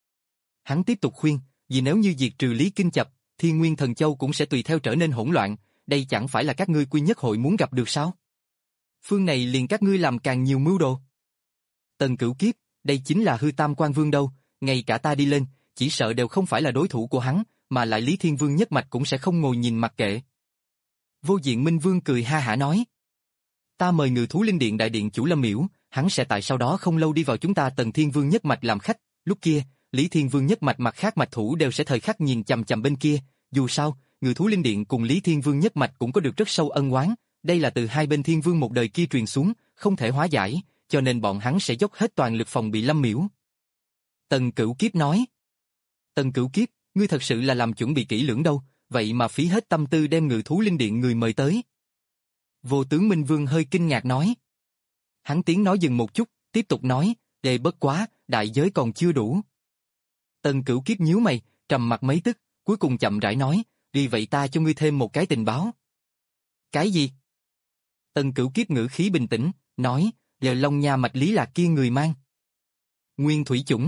Hắn tiếp tục khuyên, vì nếu như diệt trừ Lý Kinh Chập, Thiên Nguyên Thần Châu cũng sẽ tùy theo trở nên hỗn loạn, đây chẳng phải là các ngươi quy nhất hội muốn gặp được sao? Phương này liền các ngươi làm càng nhiều mưu đồ. Tần Cửu Kiếp, đây chính là hư tam quan vương đâu, ngay cả ta đi lên, chỉ sợ đều không phải là đối thủ của hắn, mà lại Lý Thiên Vương nhất mạch cũng sẽ không ngồi nhìn mặc kệ. Vô Diện Minh Vương cười ha hả nói, ta mời Ngự Thú Linh Điện đại điện chủ Lâm Miễu, hắn sẽ tại sau đó không lâu đi vào chúng ta Tần Thiên Vương nhất mạch làm khách, lúc kia, Lý Thiên Vương nhất mạch mặt khác mạch thủ đều sẽ thời khắc nhìn chằm chằm bên kia, dù sao, Ngự Thú Linh Điện cùng Lý Thiên Vương nhất mạch cũng có được rất sâu ân oán, đây là từ hai bên Thiên Vương một đời kia truyền xuống, không thể hóa giải, cho nên bọn hắn sẽ dốc hết toàn lực phòng bị Lâm Miễu. Tần Cửu Kiếp nói, Tần Cửu Kiếp, ngươi thật sự là làm chuẩn bị kỹ lưỡng đâu, vậy mà phí hết tâm tư đem Ngự Thú Linh Điện người mời tới. Vô Tướng Minh Vương hơi kinh ngạc nói. Hắn tiếng nói dừng một chút, tiếp tục nói, đề bất quá, đại giới còn chưa đủ. Tần Cửu Kiếp nhíu mày, trầm mặt mấy tức, cuối cùng chậm rãi nói, vì vậy ta cho ngươi thêm một cái tình báo. Cái gì? Tần Cửu Kiếp ngữ khí bình tĩnh, nói, giờ Long Nha mạch Lý Lạc kia người mang. Nguyên thủy chủng.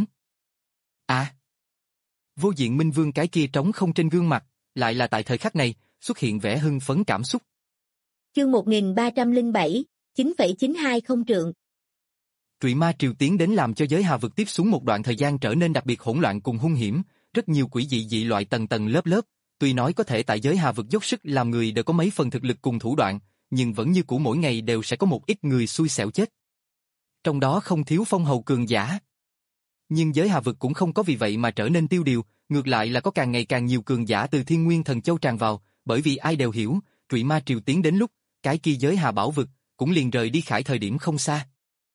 À. Vô Diện Minh Vương cái kia trống không trên gương mặt, lại là tại thời khắc này, xuất hiện vẻ hưng phấn cảm xúc. Chương một nghìn ba trăm lẻ bảy, chín phẩy chín hai không trượng. Trụy Ma Triều tiến đến làm cho giới hà vực tiếp xuống một đoạn thời gian trở nên đặc biệt hỗn loạn cùng hung hiểm, rất nhiều quỷ dị dị loại tầng tầng lớp lớp, tuy nói có thể tại giới hà vực dốc sức làm người đều có mấy phần thực lực cùng thủ đoạn, nhưng vẫn như cũ mỗi ngày đều sẽ có một ít người xui xẻo chết. Trong đó không thiếu phong hầu cường giả. Nhưng giới hà vực cũng không có vì vậy mà trở nên tiêu điều, ngược lại là có càng ngày càng nhiều cường giả từ Thiên Nguyên Thần Châu tràn vào, bởi vì ai đều hiểu, Trụy Ma Triều tiến đến lúc, cái kia giới hà bảo vực, cũng liền rời đi khải thời điểm không xa.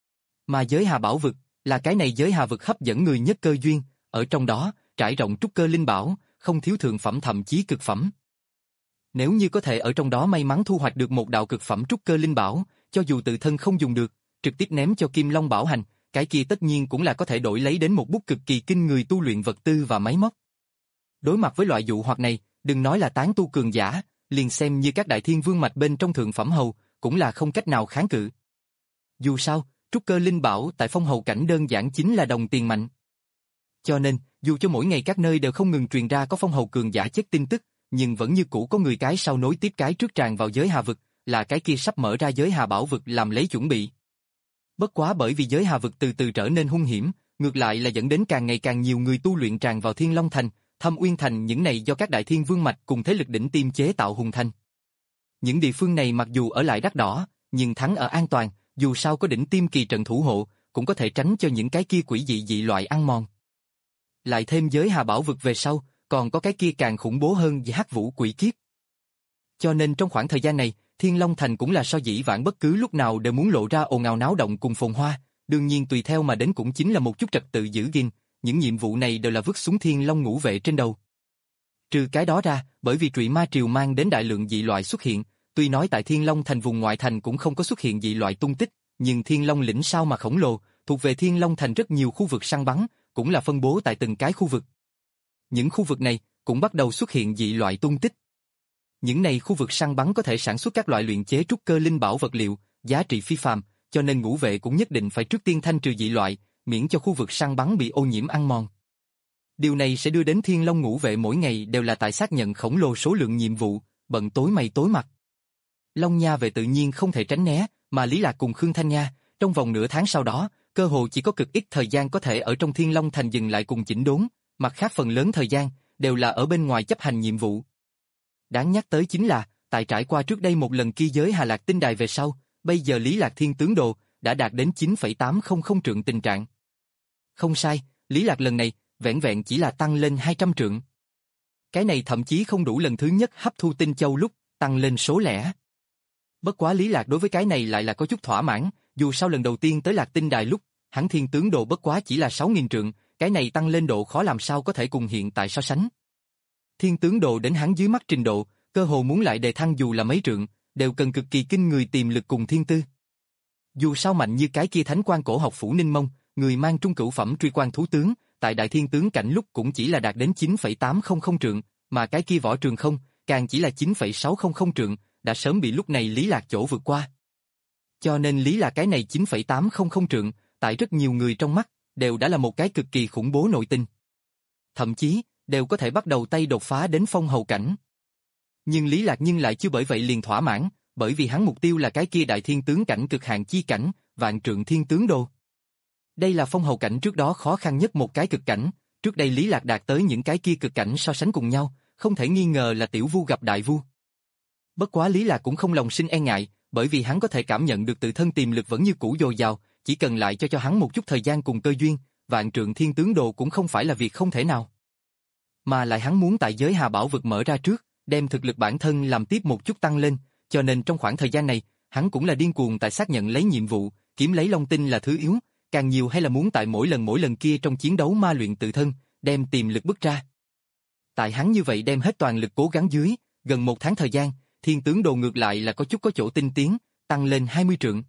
Mà giới hà bảo vực, là cái này giới hà vực hấp dẫn người nhất cơ duyên, ở trong đó, trải rộng trúc cơ linh bảo, không thiếu thượng phẩm thậm chí cực phẩm. Nếu như có thể ở trong đó may mắn thu hoạch được một đạo cực phẩm trúc cơ linh bảo, cho dù tự thân không dùng được, trực tiếp ném cho Kim Long bảo hành, cái kia tất nhiên cũng là có thể đổi lấy đến một bút cực kỳ kinh người tu luyện vật tư và máy móc. Đối mặt với loại dụ hoặc này, đừng nói là tán tu cường giả, liền xem như các đại thiên vương mạch bên trong thượng phẩm hầu, cũng là không cách nào kháng cự. Dù sao, trúc cơ linh bảo tại phong hầu cảnh đơn giản chính là đồng tiền mạnh. Cho nên, dù cho mỗi ngày các nơi đều không ngừng truyền ra có phong hầu cường giả chết tin tức, nhưng vẫn như cũ có người cái sau nối tiếp cái trước tràn vào giới hà vực, là cái kia sắp mở ra giới hà bảo vực làm lấy chuẩn bị. Bất quá bởi vì giới hà vực từ từ trở nên hung hiểm, ngược lại là dẫn đến càng ngày càng nhiều người tu luyện tràn vào Thiên Long Thành, Thâm Uyên Thành, những này do các đại thiên vương mạch cùng thế lực đỉnh tiêm chế tạo hùng thành. Những địa phương này mặc dù ở lại đắt đỏ, nhưng thắng ở an toàn, dù sao có đỉnh tiêm kỳ trận thủ hộ, cũng có thể tránh cho những cái kia quỷ dị dị loại ăn mòn. Lại thêm giới hà bảo vực về sau, còn có cái kia càng khủng bố hơn với hắc vũ quỷ kiếp. Cho nên trong khoảng thời gian này, Thiên Long Thành cũng là so dĩ vãng bất cứ lúc nào đều muốn lộ ra ồn ào náo động cùng phồn hoa, đương nhiên tùy theo mà đến cũng chính là một chút trật tự giữ gìn, những nhiệm vụ này đều là vứt xuống Thiên Long ngũ vệ trên đầu. Trừ cái đó ra, bởi vì Trụy Ma Triều mang đến đại lượng dị loại xuất hiện, tuy nói tại Thiên Long Thành vùng ngoại thành cũng không có xuất hiện dị loại tung tích, nhưng Thiên Long lĩnh sao mà khổng lồ, thuộc về Thiên Long Thành rất nhiều khu vực săn bắn, cũng là phân bố tại từng cái khu vực. Những khu vực này cũng bắt đầu xuất hiện dị loại tung tích. Những này khu vực săn bắn có thể sản xuất các loại luyện chế trúc cơ linh bảo vật liệu, giá trị phi phàm, cho nên ngũ vệ cũng nhất định phải trước tiên thanh trừ dị loại, miễn cho khu vực săn bắn bị ô nhiễm ăn mòn. Điều này sẽ đưa đến Thiên Long ngũ vệ mỗi ngày đều là tại xác nhận khổng lồ số lượng nhiệm vụ, bận tối mày tối mặt. Long Nha vệ tự nhiên không thể tránh né, mà Lý Lạc cùng Khương Thanh Nha, trong vòng nửa tháng sau đó, cơ hồ chỉ có cực ít thời gian có thể ở trong Thiên Long Thành dừng lại cùng chỉnh đốn, mặt khác phần lớn thời gian đều là ở bên ngoài chấp hành nhiệm vụ. Đáng nhắc tới chính là, tại trải qua trước đây một lần kia giới Hà Lạc tinh đài về sau, bây giờ Lý Lạc Thiên tướng đồ đã đạt đến chín phẩy tám không không trượng tình trạng. Không sai, Lý Lạc lần này vẹn vẹn chỉ là tăng lên hai trăm trượng. Cái này thậm chí không đủ lần thứ nhất hấp thu tinh châu lúc tăng lên số lẻ. Bất quá Lý Lạc đối với cái này lại là có chút thỏa mãn, dù sau lần đầu tiên tới Lạc tinh đài lúc, hắn thiên tướng đồ bất quá chỉ là sáu nghìn trượng, cái này tăng lên độ khó làm sao có thể cùng hiện tại so sánh. Thiên tướng đồ đến hắn dưới mắt trình độ, cơ hồ muốn lại đề thăng dù là mấy trượng, đều cần cực kỳ kinh người tiềm lực cùng thiên tư. Dù sao mạnh như cái kia thánh quan cổ học phủ Ninh Mông, người mang trung cửu phẩm truy quan thú tướng, tại đại thiên tướng cảnh lúc cũng chỉ là đạt đến chín phẩy tám không không trượng, mà cái kia võ trường không, càng chỉ là chín phẩy sáu không không trượng, đã sớm bị lúc này Lý Lạc chỗ vượt qua. Cho nên Lý Lạc cái này chín phẩy tám không không trượng, tại rất nhiều người trong mắt, đều đã là một cái cực kỳ khủng bố nội tình. Thậm chí, đều có thể bắt đầu tay đột phá đến phong hầu cảnh. Nhưng Lý Lạc nhưng lại chưa bởi vậy liền thỏa mãn, bởi vì hắn mục tiêu là cái kia đại thiên tướng cảnh cực hạn chi cảnh, vạn trượng thiên tướng đồ. Đây là phong hầu cảnh trước đó khó khăn nhất một cái cực cảnh, trước đây Lý Lạc đạt tới những cái kia cực cảnh so sánh cùng nhau, không thể nghi ngờ là tiểu vu gặp đại vu. Bất quá Lý Lạc cũng không lòng sinh e ngại, bởi vì hắn có thể cảm nhận được tự thân tiềm lực vẫn như cũ dồi dào, chỉ cần lại cho cho hắn một chút thời gian cùng cơ duyên, vạn trượng thiên tướng đồ cũng không phải là việc không thể nào. Mà lại hắn muốn tại giới Hà Bảo vực mở ra trước, đem thực lực bản thân làm tiếp một chút tăng lên, cho nên trong khoảng thời gian này, hắn cũng là điên cuồng tại xác nhận lấy nhiệm vụ, kiếm lấy long tinh là thứ yếu, càng nhiều hay là muốn tại mỗi lần mỗi lần kia trong chiến đấu ma luyện tự thân, đem tiềm lực bứt ra. Tại hắn như vậy đem hết toàn lực cố gắng dưới, gần một tháng thời gian, thiên tướng đồ ngược lại là có chút có chỗ tinh tiến, tăng lên hai mươi trượng.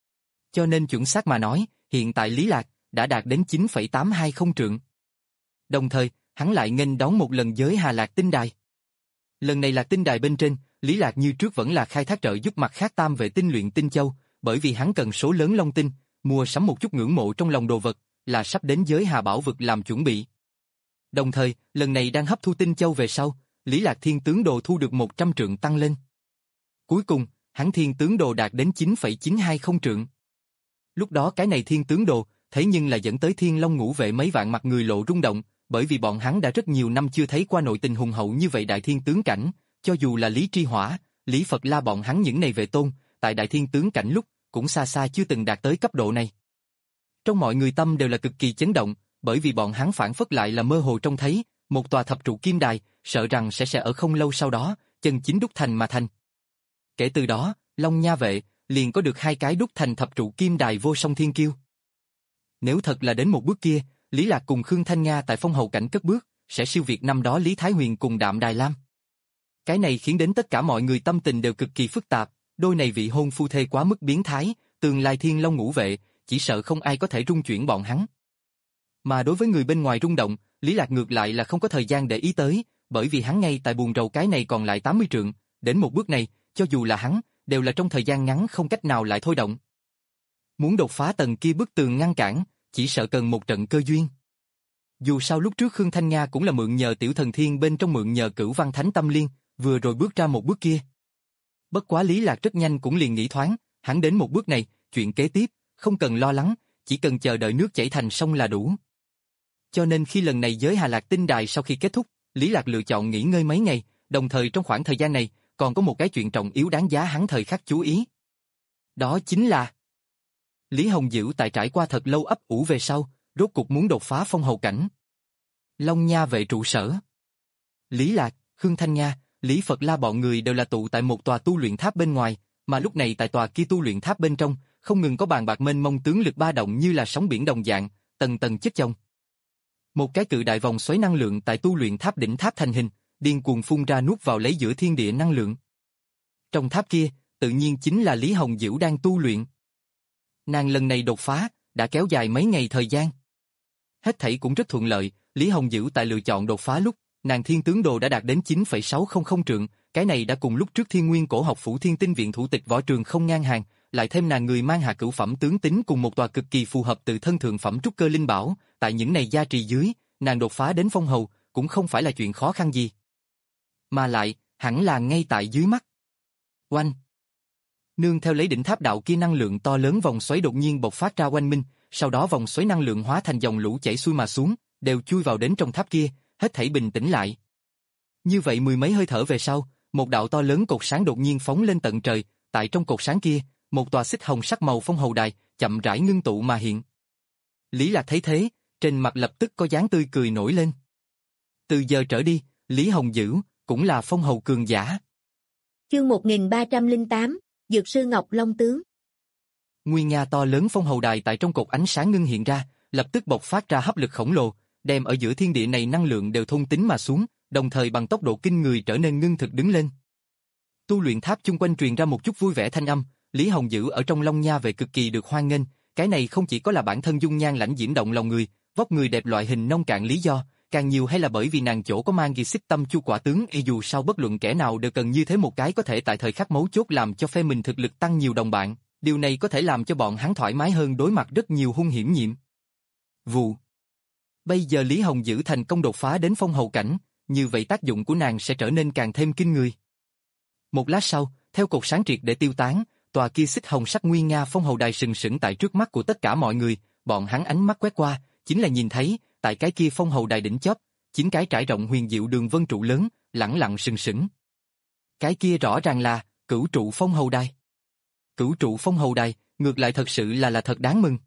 Cho nên chuẩn xác mà nói, hiện tại Lý Lạc đã đạt đến chín phẩy tám hai không trượng. Đồng thời, hắn lại nghênh đón một lần giới Hà Lạc tinh đài. Lần này Lạc tinh đài bên trên, Lý Lạc như trước vẫn là khai thác trợ giúp mặt khác tam vệ tinh luyện tinh châu, bởi vì hắn cần số lớn long tinh, mua sắm một chút ngưỡng mộ trong lòng đồ vật, là sắp đến giới Hà Bảo vực làm chuẩn bị. Đồng thời, lần này đang hấp thu tinh châu về sau, Lý Lạc thiên tướng đồ thu được một trăm trượng tăng lên. Cuối cùng, hắn thiên tướng đồ đạt đến chín phẩy chín hai không trượng. Lúc đó cái này thiên tướng đồ, thế nhưng là dẫn tới Thiên Long ngũ vệ mấy vạn mặt người lộ rung động, bởi vì bọn hắn đã rất nhiều năm chưa thấy qua nội tình hùng hậu như vậy đại thiên tướng cảnh, cho dù là Lý Tri Hỏa, Lý Phật La bọn hắn những này vệ tôn, tại đại thiên tướng cảnh lúc, cũng xa xa chưa từng đạt tới cấp độ này. Trong mọi người tâm đều là cực kỳ chấn động, bởi vì bọn hắn phản phất lại là mơ hồ trông thấy, một tòa thập trụ kim đài, sợ rằng sẽ sẽ ở không lâu sau đó, chân chính đúc thành mà thành. Kể từ đó, Long Nha vệ, liền có được hai cái đúc thành thập trụ kim đài vô song thiên kiêu. Nếu thật là đến một bước kia, Lý Lạc cùng Khương Thanh Nga tại phong hầu cảnh cất bước, sẽ siêu việt năm đó Lý Thái Huyền cùng Đạm Đài Lam. Cái này khiến đến tất cả mọi người tâm tình đều cực kỳ phức tạp, đôi này vị hôn phu thê quá mức biến thái, tương lai Thiên Long ngũ vệ, chỉ sợ không ai có thể rung chuyển bọn hắn. Mà đối với người bên ngoài rung động, Lý Lạc ngược lại là không có thời gian để ý tới, bởi vì hắn ngay tại buồn rầu cái này còn lại tám mươi trượng, đến một bước này, cho dù là hắn, đều là trong thời gian ngắn không cách nào lại thôi động. Muốn đột phá tầng kia bức tường ngăn cản, chỉ sợ cần một trận cơ duyên. Dù sao lúc trước Khương Thanh Nga cũng là mượn nhờ tiểu thần thiên bên trong mượn nhờ Cửu Văn Thánh Tâm Liên, vừa rồi bước ra một bước kia. Bất quá Lý Lạc rất nhanh cũng liền nghĩ thoáng, hắn đến một bước này, chuyện kế tiếp, không cần lo lắng, chỉ cần chờ đợi nước chảy thành sông là đủ. Cho nên khi lần này giới Hà Lạc tinh đài sau khi kết thúc, Lý Lạc lựa chọn nghỉ ngơi mấy ngày, đồng thời trong khoảng thời gian này, còn có một cái chuyện trọng yếu đáng giá hắn thời khắc chú ý. Đó chính là Lý Hồng Dữ tại trải qua thật lâu ấp ủ về sau, rốt cục muốn đột phá phong hầu cảnh. Long Nha vệ trụ sở. Lý Lạc, Khương Thanh Nga, Lý Phật La bọn người đều là tụ tại một tòa tu luyện tháp bên ngoài, mà lúc này tại tòa kia tu luyện tháp bên trong, không ngừng có bàn bạc mênh mông tướng lực ba động như là sóng biển đồng dạng, tầng tầng chất chồng. Một cái cự đại vòng xoáy năng lượng tại tu luyện tháp đỉnh tháp thành hình, điên cuồng phun ra nuốt vào lấy giữa thiên địa năng lượng. Trong tháp kia, tự nhiên chính là Lý Hồng Dữ đang tu luyện. Nàng lần này đột phá, đã kéo dài mấy ngày thời gian. Hết thảy cũng rất thuận lợi, Lý Hồng Dữ tại lựa chọn đột phá lúc, nàng thiên tướng đồ đã đạt đến chín phẩy sáu không không trượng, cái này đã cùng lúc trước Thiên Nguyên Cổ Học Phủ Thiên Tinh Viện thủ tịch võ trường không ngang hàng, lại thêm nàng người mang hạ cửu phẩm tướng tính cùng một tòa cực kỳ phù hợp từ thân thượng phẩm trúc cơ linh bảo, tại những này gia trì dưới, nàng đột phá đến phong hầu, cũng không phải là chuyện khó khăn gì. Mà lại, hẳn là ngay tại dưới mắt. Oanh! Nương theo lấy đỉnh tháp đạo kia năng lượng to lớn vòng xoáy đột nhiên bộc phát ra oanh minh, sau đó vòng xoáy năng lượng hóa thành dòng lũ chảy xuôi mà xuống, đều chui vào đến trong tháp kia, hết thảy bình tĩnh lại. Như vậy mười mấy hơi thở về sau, một đạo to lớn cột sáng đột nhiên phóng lên tận trời, tại trong cột sáng kia, một tòa xích hồng sắc màu phong hầu đài, chậm rãi ngưng tụ mà hiện. Lý Lạc thấy thế, trên mặt lập tức có dáng tươi cười nổi lên. Từ giờ trở đi, Lý Hồng Dữ cũng là phong hầu cường giả. Chương một nghìn ba trăm lẻ tám, Dược sư Ngọc Long tướng. Nguyên nga to lớn phong hầu đài tại trong cột ánh sáng ngưng hiện ra, lập tức bộc phát ra hấp lực khổng lồ, đem ở giữa thiên địa này năng lượng đều thôn tính mà xuống, đồng thời bằng tốc độ kinh người trở nên ngưng thực đứng lên. Tu luyện tháp chung quanh truyền ra một chút vui vẻ thanh âm, Lý Hồng Dữ ở trong Long Nha vệ cực kỳ được hoan nghênh, cái này không chỉ có là bản thân dung nhan lãnh diễm động lòng người, vóc người đẹp loại hình nông cạn lý do, càng nhiều hay là bởi vì nàng chỗ có mang ghi xích tâm chu quả tướng y dù sao bất luận kẻ nào đều cần như thế một cái có thể tại thời khắc mấu chốt làm cho phe mình thực lực tăng nhiều đồng bạn, điều này có thể làm cho bọn hắn thoải mái hơn đối mặt rất nhiều hung hiểm nhiệm. Vụ. Bây giờ Lý Hồng Dữ thành công đột phá đến phong hầu cảnh, như vậy tác dụng của nàng sẽ trở nên càng thêm kinh người. Một lát sau, theo cột sáng triệt để tiêu tán, tòa kia xích hồng sắc nguy nga phong hầu đài sừng sững tại trước mắt của tất cả mọi người, bọn hắn ánh mắt quét qua, chính là nhìn thấy, tại cái kia phong hầu đài đỉnh chóp, chín cái trải rộng huyền diệu đường vân trụ lớn, lẳng lặng sừng sững. Cái kia rõ ràng là Cửu trụ phong hầu đài. Cửu trụ phong hầu đài, ngược lại thật sự là là thật đáng mừng.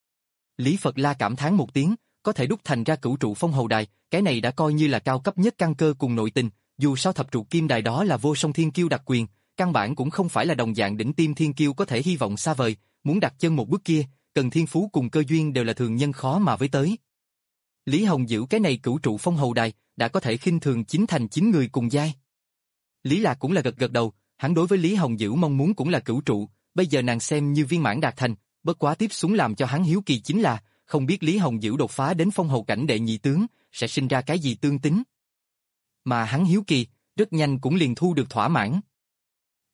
Lý Phật La cảm thán một tiếng, có thể đúc thành ra cửu trụ phong hầu đài, cái này đã coi như là cao cấp nhất căn cơ cùng nội tình, dù sao thập trụ kim đài đó là vô song thiên kiêu đặc quyền, căn bản cũng không phải là đồng dạng đỉnh tiêm thiên kiêu có thể hy vọng xa vời, muốn đặt chân một bước kia, cần thiên phú cùng cơ duyên đều là thường nhân khó mà với tới. Lý Hồng Dữ cái này cửu trụ phong hầu đài, đã có thể khinh thường chín thành chín người cùng giai. Lý Lạc cũng là gật gật đầu, hắn đối với Lý Hồng Dữ mong muốn cũng là cửu trụ, bây giờ nàng xem như viên mãn đạt thành, bất quá tiếp xuống làm cho hắn hiếu kỳ chính là, không biết Lý Hồng Dữ đột phá đến phong hầu cảnh đệ nhị tướng, sẽ sinh ra cái gì tương tính. Mà hắn hiếu kỳ, rất nhanh cũng liền thu được thỏa mãn.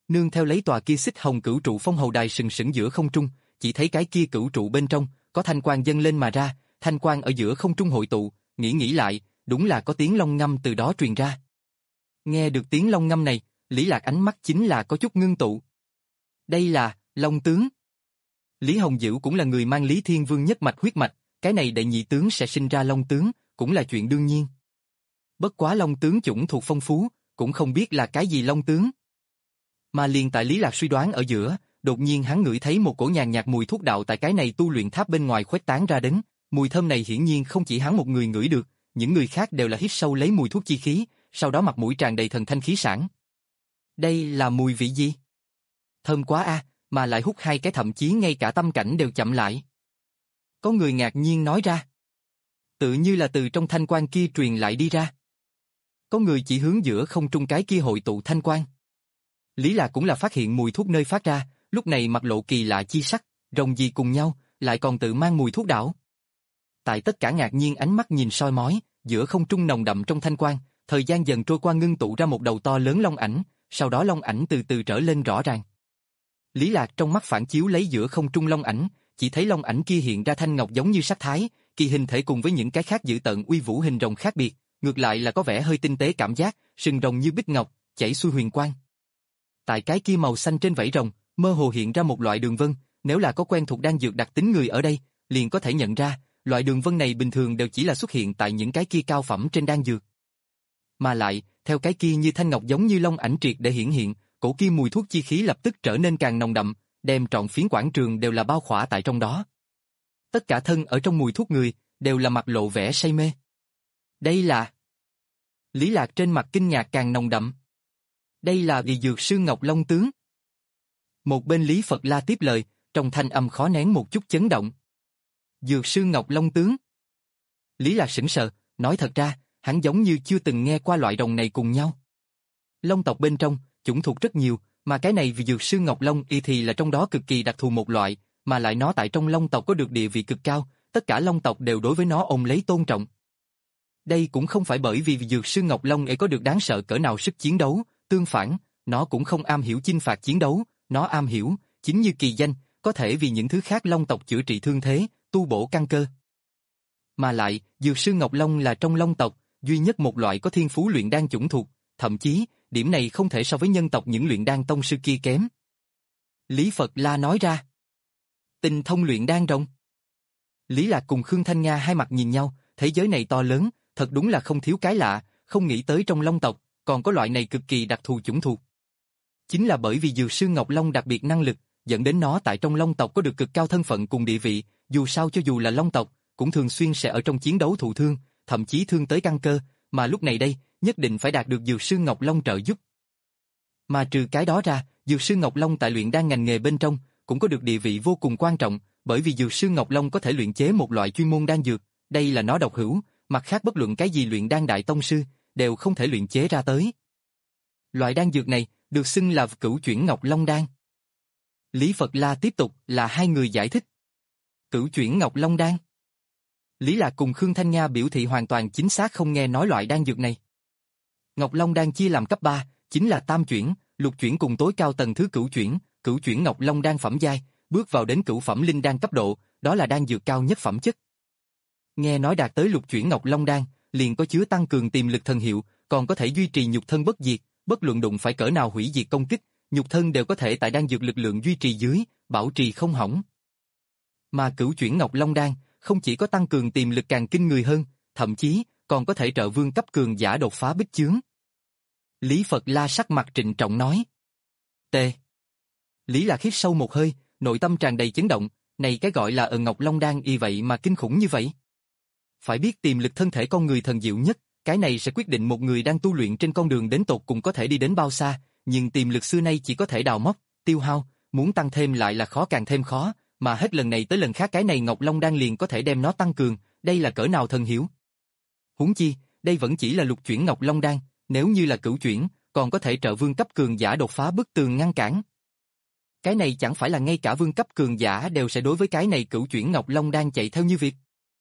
Nương theo lấy tòa kia xích hồng cửu trụ phong hầu đài sừng sững giữa không trung, chỉ thấy cái kia cửu trụ bên trong, có thanh quang dâng lên mà ra, thanh quang ở giữa không trung hội tụ, nghĩ nghĩ lại, đúng là có tiếng long ngâm từ đó truyền ra. Nghe được tiếng long ngâm này, Lý Lạc ánh mắt chính là có chút ngưng tụ. Đây là Long tướng. Lý Hồng Dữ cũng là người mang Lý Thiên Vương nhất mạch huyết mạch, cái này đệ nhị tướng sẽ sinh ra Long tướng, cũng là chuyện đương nhiên. Bất quá Long tướng chủng thuộc phong phú, cũng không biết là cái gì Long tướng. Mà liền tại Lý Lạc suy đoán ở giữa, đột nhiên hắn ngửi thấy một cổ nhàn nhạt mùi thuốc đạo tại cái này tu luyện tháp bên ngoài khuếch tán ra đến, mùi thơm này hiển nhiên không chỉ hắn một người ngửi được, những người khác đều là hít sâu lấy mùi thuốc chi khí, sau đó mặt mũi tràn đầy thần thanh khí sảng. Đây là mùi vị gì? Thơm quá a, mà lại hút hai cái thậm chí ngay cả tâm cảnh đều chậm lại. Có người ngạc nhiên nói ra. Tự như là từ trong thanh quan kia truyền lại đi ra. Có người chỉ hướng giữa không trung cái kia hội tụ thanh quan. Lý Lạc cũng là phát hiện mùi thuốc nơi phát ra, lúc này mặt lộ kỳ lạ chi sắc, rồng gì cùng nhau, lại còn tự mang mùi thuốc đảo. Tại tất cả ngạc nhiên ánh mắt nhìn soi mói, giữa không trung nồng đậm trong thanh quan, thời gian dần trôi qua ngưng tụ ra một đầu to lớn long ảnh, sau đó long ảnh từ từ trở lên rõ ràng. Lý Lạc trong mắt phản chiếu lấy giữa không trung long ảnh, chỉ thấy long ảnh kia hiện ra thanh ngọc giống như sắc thái, kỳ hình thể cùng với những cái khác dự tận uy vũ hình rồng khác biệt, ngược lại là có vẻ hơi tinh tế cảm giác, sừng rồng như bích ngọc, chảy xuôi huyền quang. Tại cái kia màu xanh trên vảy rồng, mơ hồ hiện ra một loại đường vân, nếu là có quen thuộc đan dược đặc tính người ở đây, liền có thể nhận ra, loại đường vân này bình thường đều chỉ là xuất hiện tại những cái kia cao phẩm trên đan dược. Mà lại, theo cái kia như thanh ngọc giống như long ảnh triệt để hiển hiện, cổ kia mùi thuốc chi khí lập tức trở nên càng nồng đậm, đem trọn phiến quảng trường đều là bao khỏa tại trong đó. Tất cả thân ở trong mùi thuốc người, đều là mặt lộ vẻ say mê. Đây là... Lý Lạc trên mặt kinh ngạc càng nồng đậm. Đây là vì dược sư Ngọc Long tướng. Một bên Lý Phật La tiếp lời, trong thanh âm khó nén một chút chấn động. Dược sư Ngọc Long tướng. Lý Lạc sững sờ, nói thật ra, hắn giống như chưa từng nghe qua loại rồng này cùng nhau. Long tộc bên trong, chủng thuộc rất nhiều, mà cái này vì dược sư Ngọc Long y thì là trong đó cực kỳ đặc thù một loại, mà lại nó tại trong Long tộc có được địa vị cực cao, tất cả Long tộc đều đối với nó ôm lấy tôn trọng. Đây cũng không phải bởi vì dược sư Ngọc Long ấy có được đáng sợ cỡ nào sức chiến đấu, tương phản, nó cũng không am hiểu chinh phạt chiến đấu, nó am hiểu, chính như kỳ danh, có thể vì những thứ khác Long tộc chữa trị thương thế, tu bổ căn cơ. Mà lại, dược sư Ngọc Long là trong Long tộc, duy nhất một loại có thiên phú luyện đan chủng thuộc, thậm chí, điểm này không thể so với nhân tộc những luyện đan tông sư kia kém. Lý Phật La nói ra. Tinh thông luyện đan rồng. Lý Lạc cùng Khương Thanh Nga hai mặt nhìn nhau, thế giới này to lớn, thật đúng là không thiếu cái lạ, không nghĩ tới trong Long tộc, còn có loại này cực kỳ đặc thù chủng thuộc. Chính là bởi vì dược sư Ngọc Long đặc biệt năng lực, dẫn đến nó tại trong Long tộc có được cực cao thân phận cùng địa vị, dù sao cho dù là Long tộc, cũng thường xuyên sẽ ở trong chiến đấu thụ thương, thậm chí thương tới căn cơ, mà lúc này đây, nhất định phải đạt được dược sư Ngọc Long trợ giúp. Mà trừ cái đó ra, dược sư Ngọc Long tại luyện đan ngành nghề bên trong, cũng có được địa vị vô cùng quan trọng, bởi vì dược sư Ngọc Long có thể luyện chế một loại chuyên môn đan dược, đây là nó độc hữu, mặt khác bất luận cái gì luyện đan đại tông sư, đều không thể luyện chế ra tới. Loại đan dược này, được xưng là Cửu Chuyển Ngọc Long đan. Lý Phật La tiếp tục là hai người giải thích. Cửu Chuyển Ngọc Long đan. Lý Lạc cùng Khương Thanh Nga biểu thị hoàn toàn chính xác không nghe nói loại đan dược này. Ngọc Long đan chia làm cấp ba, chính là tam chuyển, lục chuyển cùng tối cao tầng thứ cửu chuyển, cửu chuyển Ngọc Long đan phẩm giai, bước vào đến cửu phẩm linh đan cấp độ, đó là đan dược cao nhất phẩm chất. Nghe nói đạt tới lục chuyển Ngọc Long đan, liền có chứa tăng cường tiềm lực thần hiệu, còn có thể duy trì nhục thân bất diệt, bất luận đụng phải cỡ nào hủy diệt công kích, nhục thân đều có thể tại đan dược lực lượng duy trì dưới, bảo trì không hỏng. Mà cửu chuyển Ngọc Long đan không chỉ có tăng cường tiềm lực càng kinh người hơn, thậm chí còn có thể trợ vương cấp cường giả đột phá bích chướng. Lý Phật La sắc mặt trịnh trọng nói. T. Lý Lạc hít sâu một hơi, nội tâm tràn đầy chấn động, này cái gọi là ở Ngọc Long đan y vậy mà kinh khủng như vậy. Phải biết tiềm lực thân thể con người thần diệu nhất, cái này sẽ quyết định một người đang tu luyện trên con đường đến tột cùng có thể đi đến bao xa, nhưng tiềm lực xưa nay chỉ có thể đào móc, tiêu hao, muốn tăng thêm lại là khó càng thêm khó, mà hết lần này tới lần khác cái này Ngọc Long đan liền có thể đem nó tăng cường, đây là cỡ nào thần hiểu. Huống chi, đây vẫn chỉ là lục chuyển Ngọc Long đan, nếu như là cửu chuyển, còn có thể trợ vương cấp cường giả đột phá bức tường ngăn cản. Cái này chẳng phải là ngay cả vương cấp cường giả đều sẽ đối với cái này cửu chuyển Ngọc Long đan chạy theo như việc.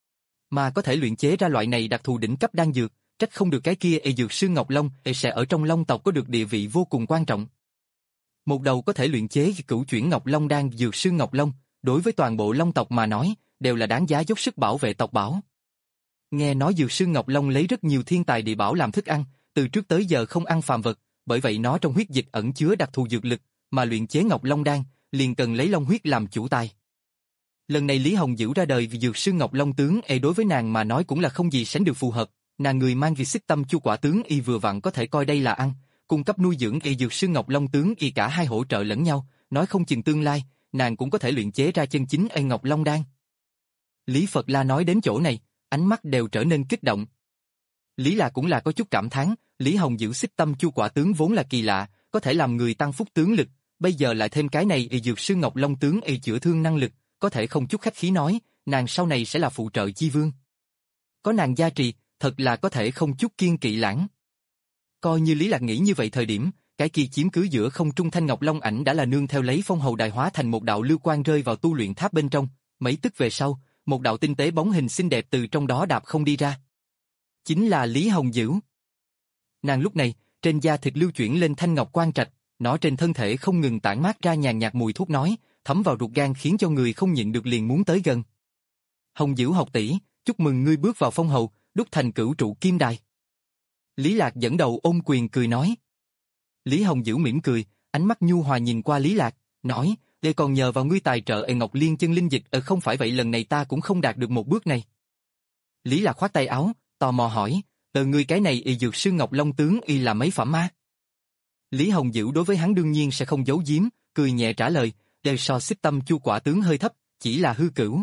Mà có thể luyện chế ra loại này đặc thù đỉnh cấp đan dược, trách không được cái kia e dược sư Ngọc Long e sẽ ở trong Long tộc có được địa vị vô cùng quan trọng. Một đầu có thể luyện chế cửu chuyển Ngọc Long đan dược sư Ngọc Long, đối với toàn bộ Long tộc mà nói, đều là đáng giá dốc sức bảo vệ tộc bảo. Nghe nói dược sư Ngọc Long lấy rất nhiều thiên tài địa bảo làm thức ăn, từ trước tới giờ không ăn phàm vật, bởi vậy nó trong huyết dịch ẩn chứa đặc thù dược lực, mà luyện chế Ngọc Long đan, liền cần lấy long huyết làm chủ tài. Lần này Lý Hồng Dữ ra đời vì dược sư Ngọc Long tướng e đối với nàng mà nói cũng là không gì sánh được phù hợp, nàng người mang việc xích tâm chu quả tướng y vừa vặn có thể coi đây là ăn, cung cấp nuôi dưỡng y dược sư Ngọc Long tướng y cả hai hỗ trợ lẫn nhau, nói không chừng tương lai, nàng cũng có thể luyện chế ra chân chính e Ngọc Long đan. Lý Phật La nói đến chỗ này, ánh mắt đều trở nên kích động. Lý Lạc cũng là có chút cảm thán, Lý Hồng Dữ xích tâm chu quả tướng vốn là kỳ lạ, có thể làm người tăng phúc tướng lực, bây giờ lại thêm cái này y dược sư Ngọc Long tướng y chữa thương năng lực, có thể không chút khách khí nói, nàng sau này sẽ là phụ trợ chi vương. Có nàng gia trì, thật là có thể không chút kiên kỵ lãng. Coi như Lý Lạc nghĩ như vậy thời điểm, cái kia chiếm cứ giữa không trung thanh Ngọc Long ảnh đã là nương theo lấy phong hầu đài hóa thành một đạo lưu quang rơi vào tu luyện tháp bên trong, mấy tức về sau, một đạo tinh tế bóng hình xinh đẹp từ trong đó đạp không đi ra. Chính là Lý Hồng Dữ. Nàng lúc này, trên da thịt lưu chuyển lên thanh ngọc quang trạch, nó trên thân thể không ngừng tản mát ra nhàn nhạt mùi thuốc nói, thấm vào ruột gan khiến cho người không nhịn được liền muốn tới gần. Hồng Dữ học tỷ, chúc mừng ngươi bước vào phong hầu, đúc thành cửu trụ kim đài. Lý Lạc dẫn đầu ôm quyền cười nói. Lý Hồng Dữ mỉm cười, ánh mắt nhu hòa nhìn qua Lý Lạc, nói, để còn nhờ vào ngươi tài trợ e Ngọc Liên chân linh dịch, ờ không phải vậy lần này ta cũng không đạt được một bước này. Lý Lạc khoát tay áo, tò mò hỏi, từ ngươi cái này y dược sư Ngọc Long tướng y là mấy phẩm á? Lý Hồng Dữ đối với hắn đương nhiên sẽ không giấu giếm, cười nhẹ trả lời, đều so xích tâm chu quả tướng hơi thấp, chỉ là hư cửu.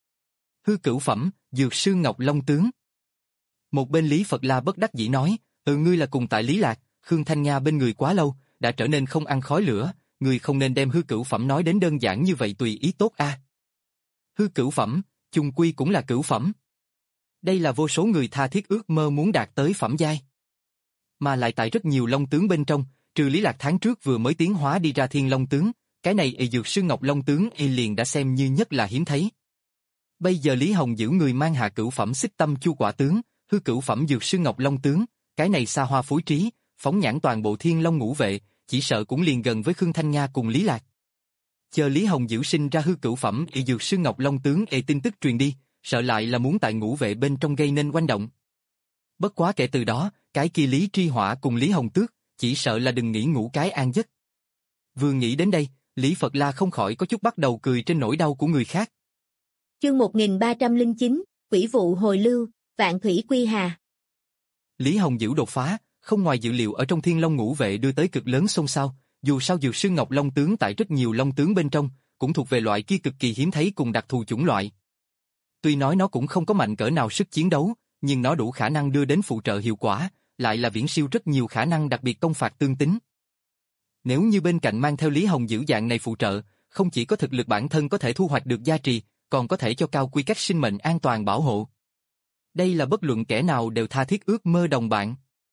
Hư cửu phẩm, dược sư Ngọc Long tướng. Một bên Lý Phật La bất đắc dĩ nói, ừ ngươi là cùng tại Lý Lạc, Khương Thanh Nga bên người quá lâu, đã trở nên không ăn khói lửa, ngươi không nên đem hư cửu phẩm nói đến đơn giản như vậy tùy ý tốt a. À. Hư cửu phẩm, chung quy cũng là cửu phẩm. Đây là vô số người tha thiết ước mơ muốn đạt tới phẩm giai. Mà lại tại rất nhiều long tướng bên trong, trừ Lý Lạc tháng trước vừa mới tiến hóa đi ra thiên long tướng, cái này y dược sư Ngọc Long tướng y liền đã xem như nhất là hiếm thấy. Bây giờ Lý Hồng Dữ người mang hạ cửu phẩm xích tâm chu quả tướng, hư cửu phẩm dược sư Ngọc Long tướng, cái này xa hoa phối trí, phóng nhãn toàn bộ thiên long ngũ vệ, chỉ sợ cũng liền gần với Khương Thanh Nga cùng Lý Lạc. Chờ Lý Hồng Dữ sinh ra hư cửu phẩm y dược sư Ngọc Long tướng y tin tức truyền đi, sợ lại là muốn tại ngũ vệ bên trong gây nên oanh động. Bất quá kể từ đó, cái kia Lý Tri Hỏa cùng Lý Hồng Tước, chỉ sợ là đừng nghĩ ngủ cái an giấc. Vừa nghĩ đến đây, Lý Phật La không khỏi có chút bắt đầu cười trên nỗi đau của người khác. Chương một nghìn ba trăm lẻ chín, Quỷ vụ hồi lưu, Vạn Thủy Quy Hà. Lý Hồng Dữ đột phá, không ngoài dự liệu ở trong thiên long ngũ vệ đưa tới cực lớn xôn xao, dù sao dược sư Ngọc Long tướng tại rất nhiều long tướng bên trong, cũng thuộc về loại kia cực kỳ hiếm thấy cùng đặc thù chủng loại. Tuy nói nó cũng không có mạnh cỡ nào sức chiến đấu, nhưng nó đủ khả năng đưa đến phụ trợ hiệu quả, lại là viễn siêu rất nhiều khả năng đặc biệt công phạt tương tính. Nếu như bên cạnh mang theo Lý Hồng Dữ dạng này phụ trợ, không chỉ có thực lực bản thân có thể thu hoạch được gia trì, còn có thể cho cao quy cách sinh mệnh an toàn bảo hộ. Đây là bất luận kẻ nào đều tha thiết ước mơ đồng bạn.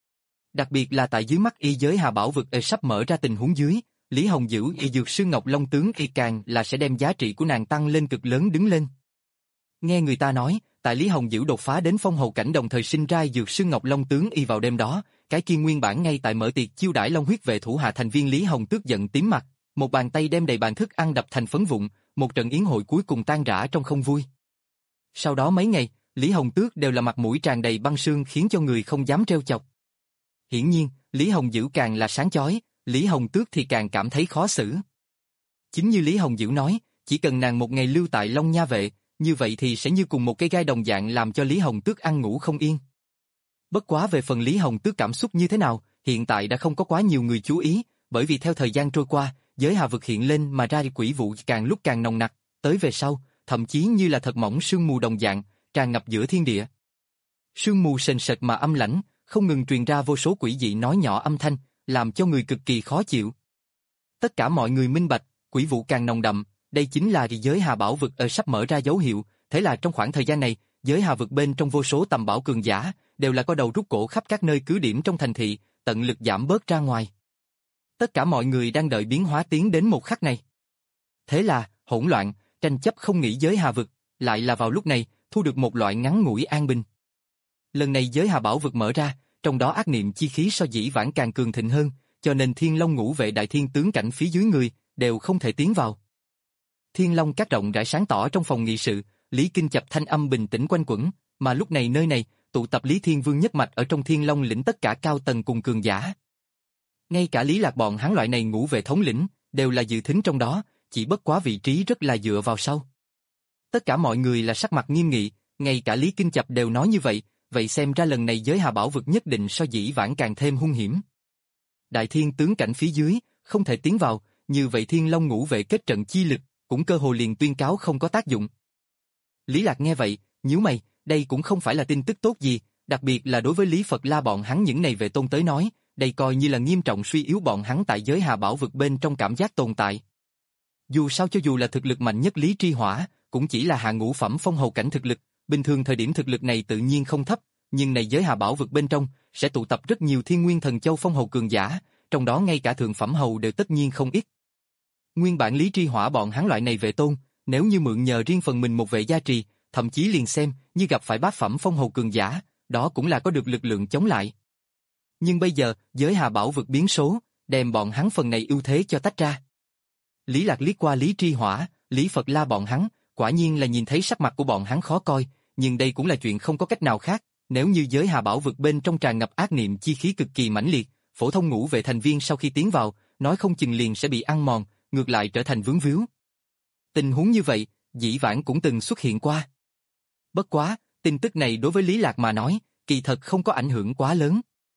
Đặc biệt là tại dưới mắt y giới Hà Bảo vực sắp mở ra tình huống dưới, Lý Hồng Dữ y dược sư Ngọc Long tướng y càng là sẽ đem giá trị của nàng tăng lên cực lớn đứng lên. Nghe người ta nói, tại Lý Hồng Dữ đột phá đến phong hầu cảnh đồng thời sinh ra dược sư Ngọc Long tướng y vào đêm đó, cái kia nguyên bản ngay tại mở tiệc chiêu đãi Long huyết vệ thủ hạ thành viên Lý Hồng Tước giận tím mặt, một bàn tay đem đầy bàn thức ăn đập thành phấn vụn, một trận yến hội cuối cùng tan rã trong không vui. Sau đó mấy ngày, Lý Hồng Tước đều là mặt mũi tràn đầy băng sương khiến cho người không dám trêu chọc. Hiển nhiên, Lý Hồng Dữ càng là sáng chói, Lý Hồng Tước thì càng cảm thấy khó xử. Chính như Lý Hồng Dữ nói, chỉ cần nàng một ngày lưu tại Long Nha vệ, như vậy thì sẽ như cùng một cây gai đồng dạng làm cho Lý Hồng Tước ăn ngủ không yên. Bất quá về phần Lý Hồng Tước cảm xúc như thế nào, hiện tại đã không có quá nhiều người chú ý, bởi vì theo thời gian trôi qua, giới hà vực hiện lên mà ra quỷ vụ càng lúc càng nồng nặc, tới về sau, thậm chí như là thật mỏng sương mù đồng dạng, tràn ngập giữa thiên địa. Sương mù sền sệt mà âm lãnh, không ngừng truyền ra vô số quỷ dị nói nhỏ âm thanh, làm cho người cực kỳ khó chịu. Tất cả mọi người minh bạch, quỷ vụ càng nồng đậm, đây chính là giới Hà Bảo vực ở sắp mở ra dấu hiệu, thế là trong khoảng thời gian này, giới Hà vực bên trong vô số tầm bảo cường giả, đều là có đầu rút cổ khắp các nơi cứ điểm trong thành thị, tận lực giảm bớt ra ngoài. Tất cả mọi người đang đợi biến hóa tiến đến một khắc này. Thế là, hỗn loạn, tranh chấp không nghỉ giới Hà vực, lại là vào lúc này, thu được một loại ngắn ngủi an bình. Lần này giới Hà Bảo vực mở ra, trong đó ác niệm chi khí so dĩ vãng càng cường thịnh hơn, cho nên Thiên Long ngũ vệ đại thiên tướng cảnh phía dưới người, đều không thể tiến vào. Thiên Long các rộng rãi sáng tỏ trong phòng nghị sự, Lý Kinh Chập thanh âm bình tĩnh quanh quẩn, mà lúc này nơi này, tụ tập Lý Thiên Vương nhất mạch ở trong Thiên Long lĩnh tất cả cao tầng cùng cường giả. Ngay cả Lý Lạc bọn hắn loại này ngũ vệ thống lĩnh, đều là dự thính trong đó, chỉ bất quá vị trí rất là dựa vào sau. Tất cả mọi người là sắc mặt nghiêm nghị, ngay cả Lý Kinh Chập đều nói như vậy, vậy xem ra lần này giới Hà Bảo vực nhất định so dĩ vãng càng thêm hung hiểm. Đại thiên tướng cảnh phía dưới, không thể tiến vào, như vậy Thiên Long ngũ vệ kết trận chi lực, cũng cơ hồ liền tuyên cáo không có tác dụng. Lý Lạc nghe vậy, nhíu mày, đây cũng không phải là tin tức tốt gì, đặc biệt là đối với Lý Phật La bọn hắn những này vệ tôn tới nói, đây coi như là nghiêm trọng suy yếu bọn hắn tại giới Hà Bảo vực bên trong cảm giác tồn tại. Dù sao cho dù là thực lực mạnh nhất Lý Tri Hỏa, cũng chỉ là hạ ngũ phẩm phong hầu cảnh thực lực, bình thường thời điểm thực lực này tự nhiên không thấp, nhưng này giới Hà Bảo vực bên trong, sẽ tụ tập rất nhiều Thiên Nguyên Thần Châu phong hầu cường giả, trong đó ngay cả thượng phẩm hầu đều tất nhiên không ít. Nguyên bản Lý Tri Hỏa bọn hắn loại này vệ tôn, nếu như mượn nhờ riêng phần mình một vệ gia trì, thậm chí liền xem như gặp phải bát phẩm phong hầu cường giả, đó cũng là có được lực lượng chống lại. Nhưng bây giờ, giới Hà Bảo vực biến số, đem bọn hắn phần này ưu thế cho tách ra. Lý Lạc liếc qua Lý Tri Hỏa, Lý Phật La bọn hắn, quả nhiên là nhìn thấy sắc mặt của bọn hắn khó coi, nhưng đây cũng là chuyện không có cách nào khác, nếu như giới Hà Bảo vực bên trong tràn ngập ác niệm chi khí cực kỳ mãnh liệt, phổ thông ngũ vệ thành viên sau khi tiến vào, nói không chừng liền sẽ bị ăn mòn, ngược lại trở thành vướng víu. Tình huống như vậy, dĩ vãng cũng từng xuất hiện qua. Bất quá, tin tức này đối với Lý Lạc mà nói, kỳ thật không có ảnh hưởng quá lớn.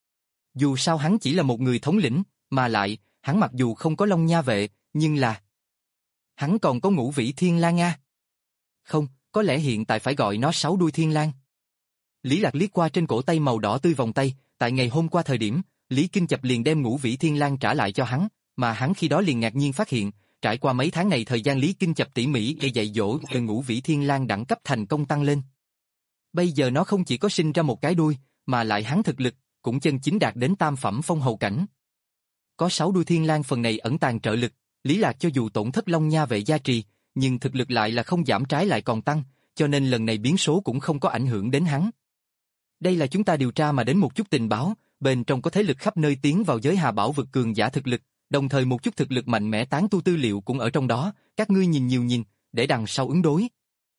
Dù sao hắn chỉ là một người thống lĩnh, mà lại, hắn mặc dù không có Long Nha vệ, nhưng là... hắn còn có Ngũ Vĩ Thiên Lang Nga. Không, có lẽ hiện tại phải gọi nó sáu đuôi thiên lang. Lý Lạc liếc qua trên cổ tay màu đỏ tươi vòng tay, tại ngày hôm qua thời điểm, Lý Kinh Chập liền đem Ngũ Vĩ Thiên Lang trả lại cho hắn, mà hắn khi đó liền ngạc nhiên phát hiện, trải qua mấy tháng này thời gian Lý Kinh Chập tỉ mỉ để dạy dỗ từ Ngũ Vĩ Thiên Lang đẳng cấp thành công tăng lên. Bây giờ nó không chỉ có sinh ra một cái đuôi, mà lại hắn thực lực, cũng chân chính đạt đến tam phẩm phong hầu cảnh. Có sáu đuôi thiên lang phần này ẩn tàng trợ lực, Lý Lạc cho dù tổn thất Long Nha vệ gia trì, nhưng thực lực lại là không giảm trái lại còn tăng, cho nên lần này biến số cũng không có ảnh hưởng đến hắn. Đây là chúng ta điều tra mà đến một chút tình báo, bên trong có thế lực khắp nơi tiến vào giới Hà Bảo vực cường giả thực lực, đồng thời một chút thực lực mạnh mẽ tán tu tư liệu cũng ở trong đó, các ngươi nhìn nhiều nhìn, để đằng sau ứng đối.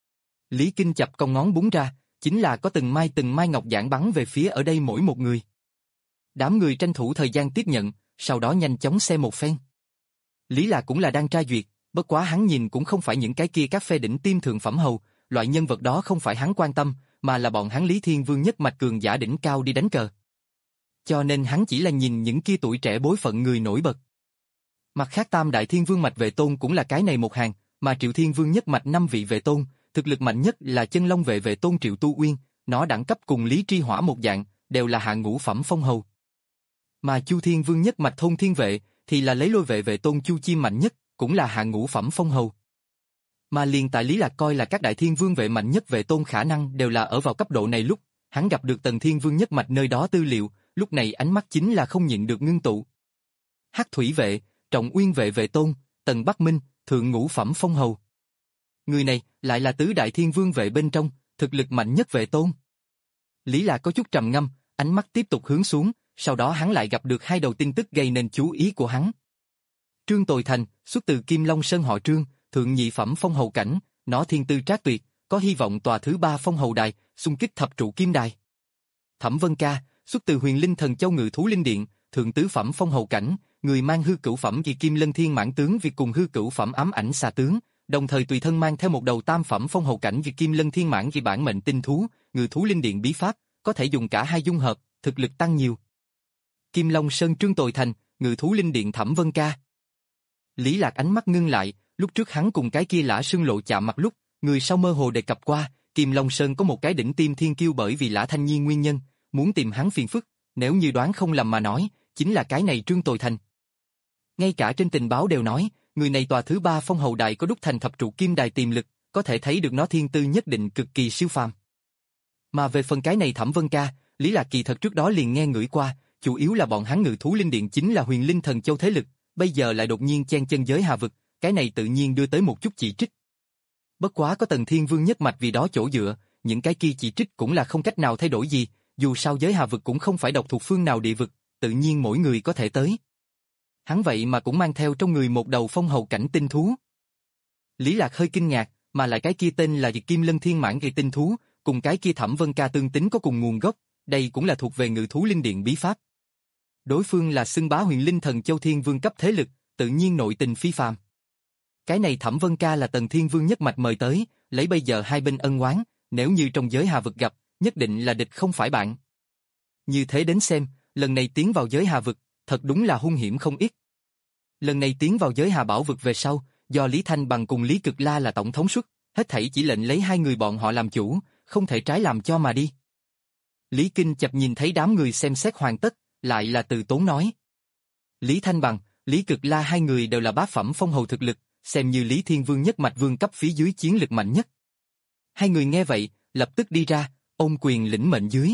Lý Kinh Chập cong ngón búng ra, chính là có từng mai từng mai ngọc giản bắn về phía ở đây mỗi một người. Đám người tranh thủ thời gian tiếp nhận, sau đó nhanh chóng xem một phen. Lý Lạc cũng là đang tra duyệt, bất quá hắn nhìn cũng không phải những cái kia các phê đỉnh tiêm thượng phẩm hầu, loại nhân vật đó không phải hắn quan tâm, mà là bọn hắn Lý Thiên Vương nhất mạch cường giả đỉnh cao đi đánh cờ. Cho nên hắn chỉ là nhìn những kia tuổi trẻ bối phận người nổi bật. Mặt khác Tam Đại Thiên Vương mạch vệ tôn cũng là cái này một hàng, mà Triệu Thiên Vương nhất mạch năm vị vệ tôn, thực lực mạnh nhất là Chân Long vệ vệ tôn Triệu Tu Uyên, nó đẳng cấp cùng Lý Tri Hỏa một dạng, đều là hạng ngũ phẩm phong hầu. Mà Chu Thiên Vương nhất mạch Thôn Thiên vệ thì là lấy Lôi vệ vệ tôn Chu Chiêm mạnh nhất, cũng là hạng ngũ phẩm phong hầu. Mà liền tại Lý Lạc coi là các Đại Thiên Vương vệ mạnh nhất vệ tôn khả năng đều là ở vào cấp độ này lúc, hắn gặp được Tần Thiên Vương nhất mạch nơi đó tư liệu, lúc này ánh mắt chính là không nhịn được ngưng tụ. Hắc Thủy vệ, Trọng Uyên vệ vệ tôn, Tần Bắc Minh, thượng ngũ phẩm phong hầu. Người này lại là tứ Đại Thiên Vương vệ bên trong, thực lực mạnh nhất vệ tôn. Lý Lạc có chút trầm ngâm, ánh mắt tiếp tục hướng xuống, sau đó hắn lại gặp được hai đầu tin tức gây nên chú ý của hắn. Trương Tồi Thành, xuất từ Kim Long Sơn họ Trương, thượng nhị phẩm phong hầu cảnh, nó thiên tư trác tuyệt, có hy vọng tòa thứ ba phong hầu đài, xung kích thập trụ kim đài. Thẩm Vân Ca, xuất từ Huyền Linh Thần Châu Ngự Thú Linh Điện, thượng tứ phẩm phong hầu cảnh, người mang hư cửu phẩm kỳ Kim Lân Thiên Mãn tướng việc cùng hư cửu phẩm ám ảnh xà tướng, đồng thời tùy thân mang theo một đầu tam phẩm phong hầu cảnh việc Kim Lân Thiên Mãn kỳ bản mệnh tinh thú, Ngự Thú Linh Điện bí pháp, có thể dùng cả hai dung hợp, thực lực tăng nhiều. Kim Long Sơn Trương Tồi Thành, Ngự Thú Linh Điện Thẩm Vân Ca. Lý Lạc ánh mắt ngưng lại, lúc trước hắn cùng cái kia Lã Sương Lộ chạm mặt lúc, người sau mơ hồ đề cập qua, Kim Long Sơn có một cái đỉnh tiêm thiên kiêu bởi vì Lã Thanh Nhi nguyên nhân, muốn tìm hắn phiền phức, nếu như đoán không lầm mà nói, chính là cái này Trương Tồi Thành. Ngay cả trên tình báo đều nói, người này tòa thứ ba phong hầu đài có đúc thành thập trụ kim đài tiềm lực, có thể thấy được nó thiên tư nhất định cực kỳ siêu phàm. Mà về phần cái này Thẩm Vân Ca, Lý Lạc kỳ thật trước đó liền nghe ngửi qua, chủ yếu là bọn hắn Ngự Thú Linh Điện chính là Huyền Linh Thần Châu thế lực, bây giờ lại đột nhiên chen chân giới Hà vực, cái này tự nhiên đưa tới một chút chỉ trích. Bất quá có Tần Thiên Vương nhất mạch vì đó chỗ dựa, những cái kia chỉ trích cũng là không cách nào thay đổi gì, dù sao giới Hà vực cũng không phải độc thuộc phương nào địa vực, tự nhiên mỗi người có thể tới. Hắn vậy mà cũng mang theo trong người một đầu phong hầu cảnh tinh thú. Lý Lạc hơi kinh ngạc, mà lại cái kia tên là Kim Lân Thiên Mãng gây tinh thú, cùng cái kia Thẩm Vân Ca tương tính có cùng nguồn gốc, đây cũng là thuộc về Ngự Thú Linh Điện bí pháp. Đối phương là xưng bá Huyền Linh Thần Châu Thiên Vương cấp thế lực, tự nhiên nội tình phi phàm. Cái này Thẩm Vân Ca là Tần Thiên Vương nhất mạch mời tới, lấy bây giờ hai bên ân oán, nếu như trong giới Hà vực gặp, nhất định là địch không phải bạn. Như thế đến xem, lần này tiến vào giới Hà vực, thật đúng là hung hiểm không ít. Lần này tiến vào giới Hà Bảo vực về sau, do Lý Thanh Bằng cùng Lý Cực La là tổng thống suất, hết thảy chỉ lệnh lấy hai người bọn họ làm chủ, không thể trái làm cho mà đi. Lý Kinh Chập nhìn thấy đám người xem xét hoàn tất, lại là từ tốn nói. Lý Thanh Bằng, Lý Cực La hai người đều là bá phẩm phong hầu thực lực, xem như Lý Thiên Vương nhất mạch vương cấp phía dưới chiến lực mạnh nhất. Hai người nghe vậy, lập tức đi ra, ôm quyền lĩnh mệnh dưới.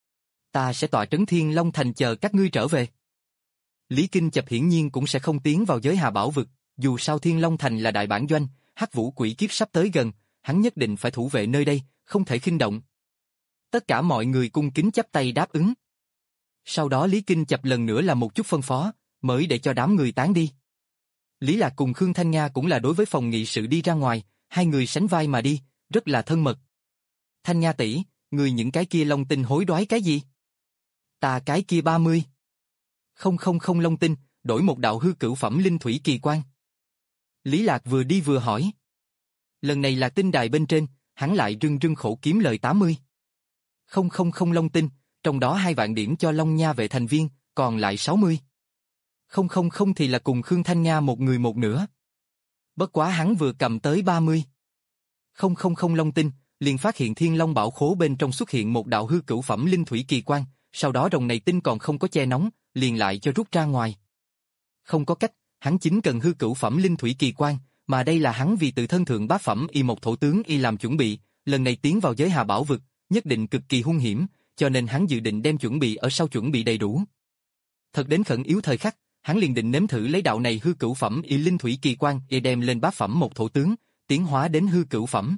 Ta sẽ tọa trấn Thiên Long Thành chờ các ngươi trở về. Lý Kinh Chập hiển nhiên cũng sẽ không tiến vào giới Hà Bảo vực, dù sao Thiên Long Thành là đại bản doanh, Hắc Vũ Quỷ Kiếp sắp tới gần, hắn nhất định phải thủ vệ nơi đây, không thể khinh động. Tất cả mọi người cung kính chắp tay đáp ứng. Sau đó Lý Kinh Chập lần nữa là một chút phân phó, mới để cho đám người tán đi. Lý Lạc cùng Khương Thanh Nga cũng là đối với phòng nghị sự đi ra ngoài, hai người sánh vai mà đi, rất là thân mật. Thanh Nga tỷ, người những cái kia long tinh hối đoái cái gì? Ta cái kia ba mươi. Không không không long tinh, đổi một đạo hư cửu phẩm linh thủy kỳ quan. Lý Lạc vừa đi vừa hỏi. Lần này là tinh đài bên trên, hắn lại rưng rưng khổ kiếm lời tám mươi. Không không không long tinh, trong đó hai vạn điểm cho Long Nha vệ thành viên, còn lại sáu mươi. Không không không thì là cùng Khương Thanh Nga một người một nửa. Bất quá hắn vừa cầm tới ba mươi. Không không không long tinh, liền phát hiện Thiên Long Bảo Khố bên trong xuất hiện một đạo hư cửu phẩm linh thủy kỳ quan, sau đó rồng này tinh còn không có che nóng, liền lại cho rút ra ngoài. Không có cách, hắn chính cần hư cửu phẩm linh thủy kỳ quan, mà đây là hắn vì tự thân thượng bá phẩm y một thổ tướng y làm chuẩn bị, lần này tiến vào giới Hà Bảo vực, nhất định cực kỳ hung hiểm, cho nên hắn dự định đem chuẩn bị ở sau chuẩn bị đầy đủ. Thật đến khẩn yếu thời khắc, hắn liền định nếm thử lấy đạo này hư cửu phẩm y linh thủy kỳ quan y đem lên bá phẩm một thổ tướng, tiến hóa đến hư cửu phẩm.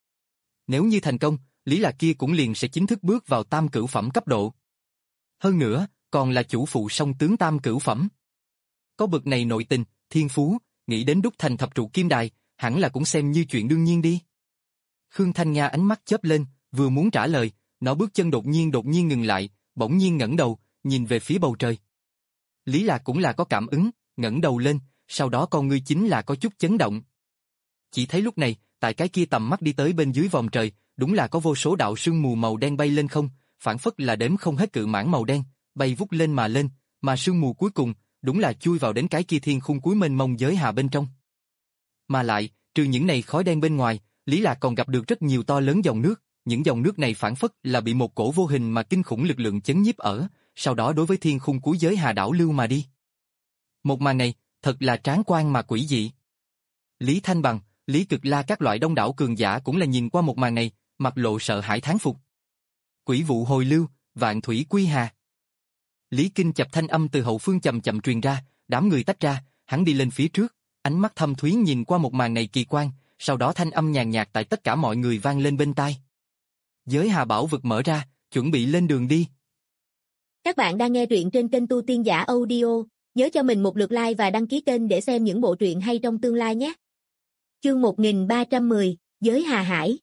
Nếu như thành công, Lý Lạc kia cũng liền sẽ chính thức bước vào tam cửu phẩm cấp độ. Hơn nữa, còn là chủ phụ song tướng tam cửu phẩm. Có bực này nội tình, thiên phú, nghĩ đến đúc thành thập trụ kim đài, hẳn là cũng xem như chuyện đương nhiên đi. Khương Thanh Nga ánh mắt chớp lên, vừa muốn trả lời, nó bước chân đột nhiên đột nhiên ngừng lại, bỗng nhiên ngẩng đầu, nhìn về phía bầu trời. Lý Lạc cũng là có cảm ứng, ngẩng đầu lên, sau đó con ngươi chính là có chút chấn động. Chỉ thấy lúc này, tại cái kia tầm mắt đi tới bên dưới vòng trời, đúng là có vô số đạo sương mù màu đen bay lên không, phản phất là đếm không hết cự mãng màu đen, bay vút lên mà lên, mà sương mù cuối cùng, đúng là chui vào đến cái kia thiên khung cuối mênh mông giới hà bên trong. Mà lại, trừ những này khói đen bên ngoài, Lý Lạc còn gặp được rất nhiều to lớn dòng nước, những dòng nước này phản phất là bị một cổ vô hình mà kinh khủng lực lượng chấn nhiếp ở, sau đó đối với thiên khung cuối giới hà đảo lưu mà đi. Một màn này, thật là tráng quan mà quỷ dị. Lý Thanh Bằng, Lý Cực La các loại đông đảo cường giả cũng là nhìn qua một màn này, mặt lộ sợ hãi thán phục. Quỷ vụ hồi lưu, vạn thủy quy hà. Lý Kinh Chập thanh âm từ hậu phương chậm chậm truyền ra, đám người tách ra, hắn đi lên phía trước, ánh mắt thâm thúy nhìn qua một màn này kỳ quan, sau đó thanh âm nhàn nhạt tại tất cả mọi người vang lên bên tai. Giới Hà Bảo vực mở ra, chuẩn bị lên đường đi. Các bạn đang nghe truyện trên kênh Tu Tiên Giả Audio, nhớ cho mình một lượt like và đăng ký kênh để xem những bộ truyện hay trong tương lai nhé. Chương một nghìn ba trăm mười, Giới Hà Hải.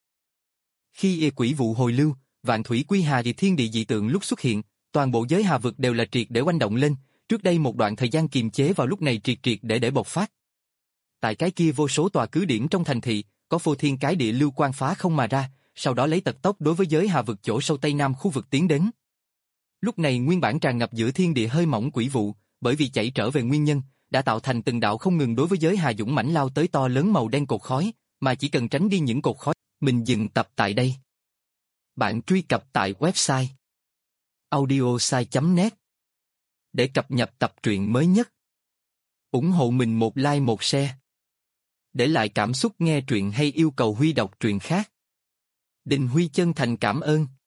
Khi quỷ vụ hồi lưu, vạn thủy quy hà thì thiên địa dị tượng lúc xuất hiện, toàn bộ giới hà vực đều là triệt để oanh động lên, trước đây một đoạn thời gian kiềm chế vào lúc này triệt triệt để để bộc phát. Tại cái kia vô số tòa cứ điểm trong thành thị, có phô thiên cái địa lưu quang phá không mà ra, sau đó lấy tật tốc đối với giới hà vực chỗ sâu tây nam khu vực tiến đến. Lúc này nguyên bản tràn ngập giữa thiên địa hơi mỏng quỷ vụ, bởi vì chảy trở về nguyên nhân, đã tạo thành từng đạo không ngừng đối với giới hà dũng mãnh lao tới to lớn màu đen cột khói, mà chỉ cần tránh đi những cột khói, mình dừng tập tại đây. Bạn truy cập tại website audiosai chấm net để cập nhật tập truyện mới nhất. Ủng hộ mình một like một share. Để lại cảm xúc nghe truyện hay yêu cầu Huy đọc truyện khác. Đình Huy chân thành cảm ơn.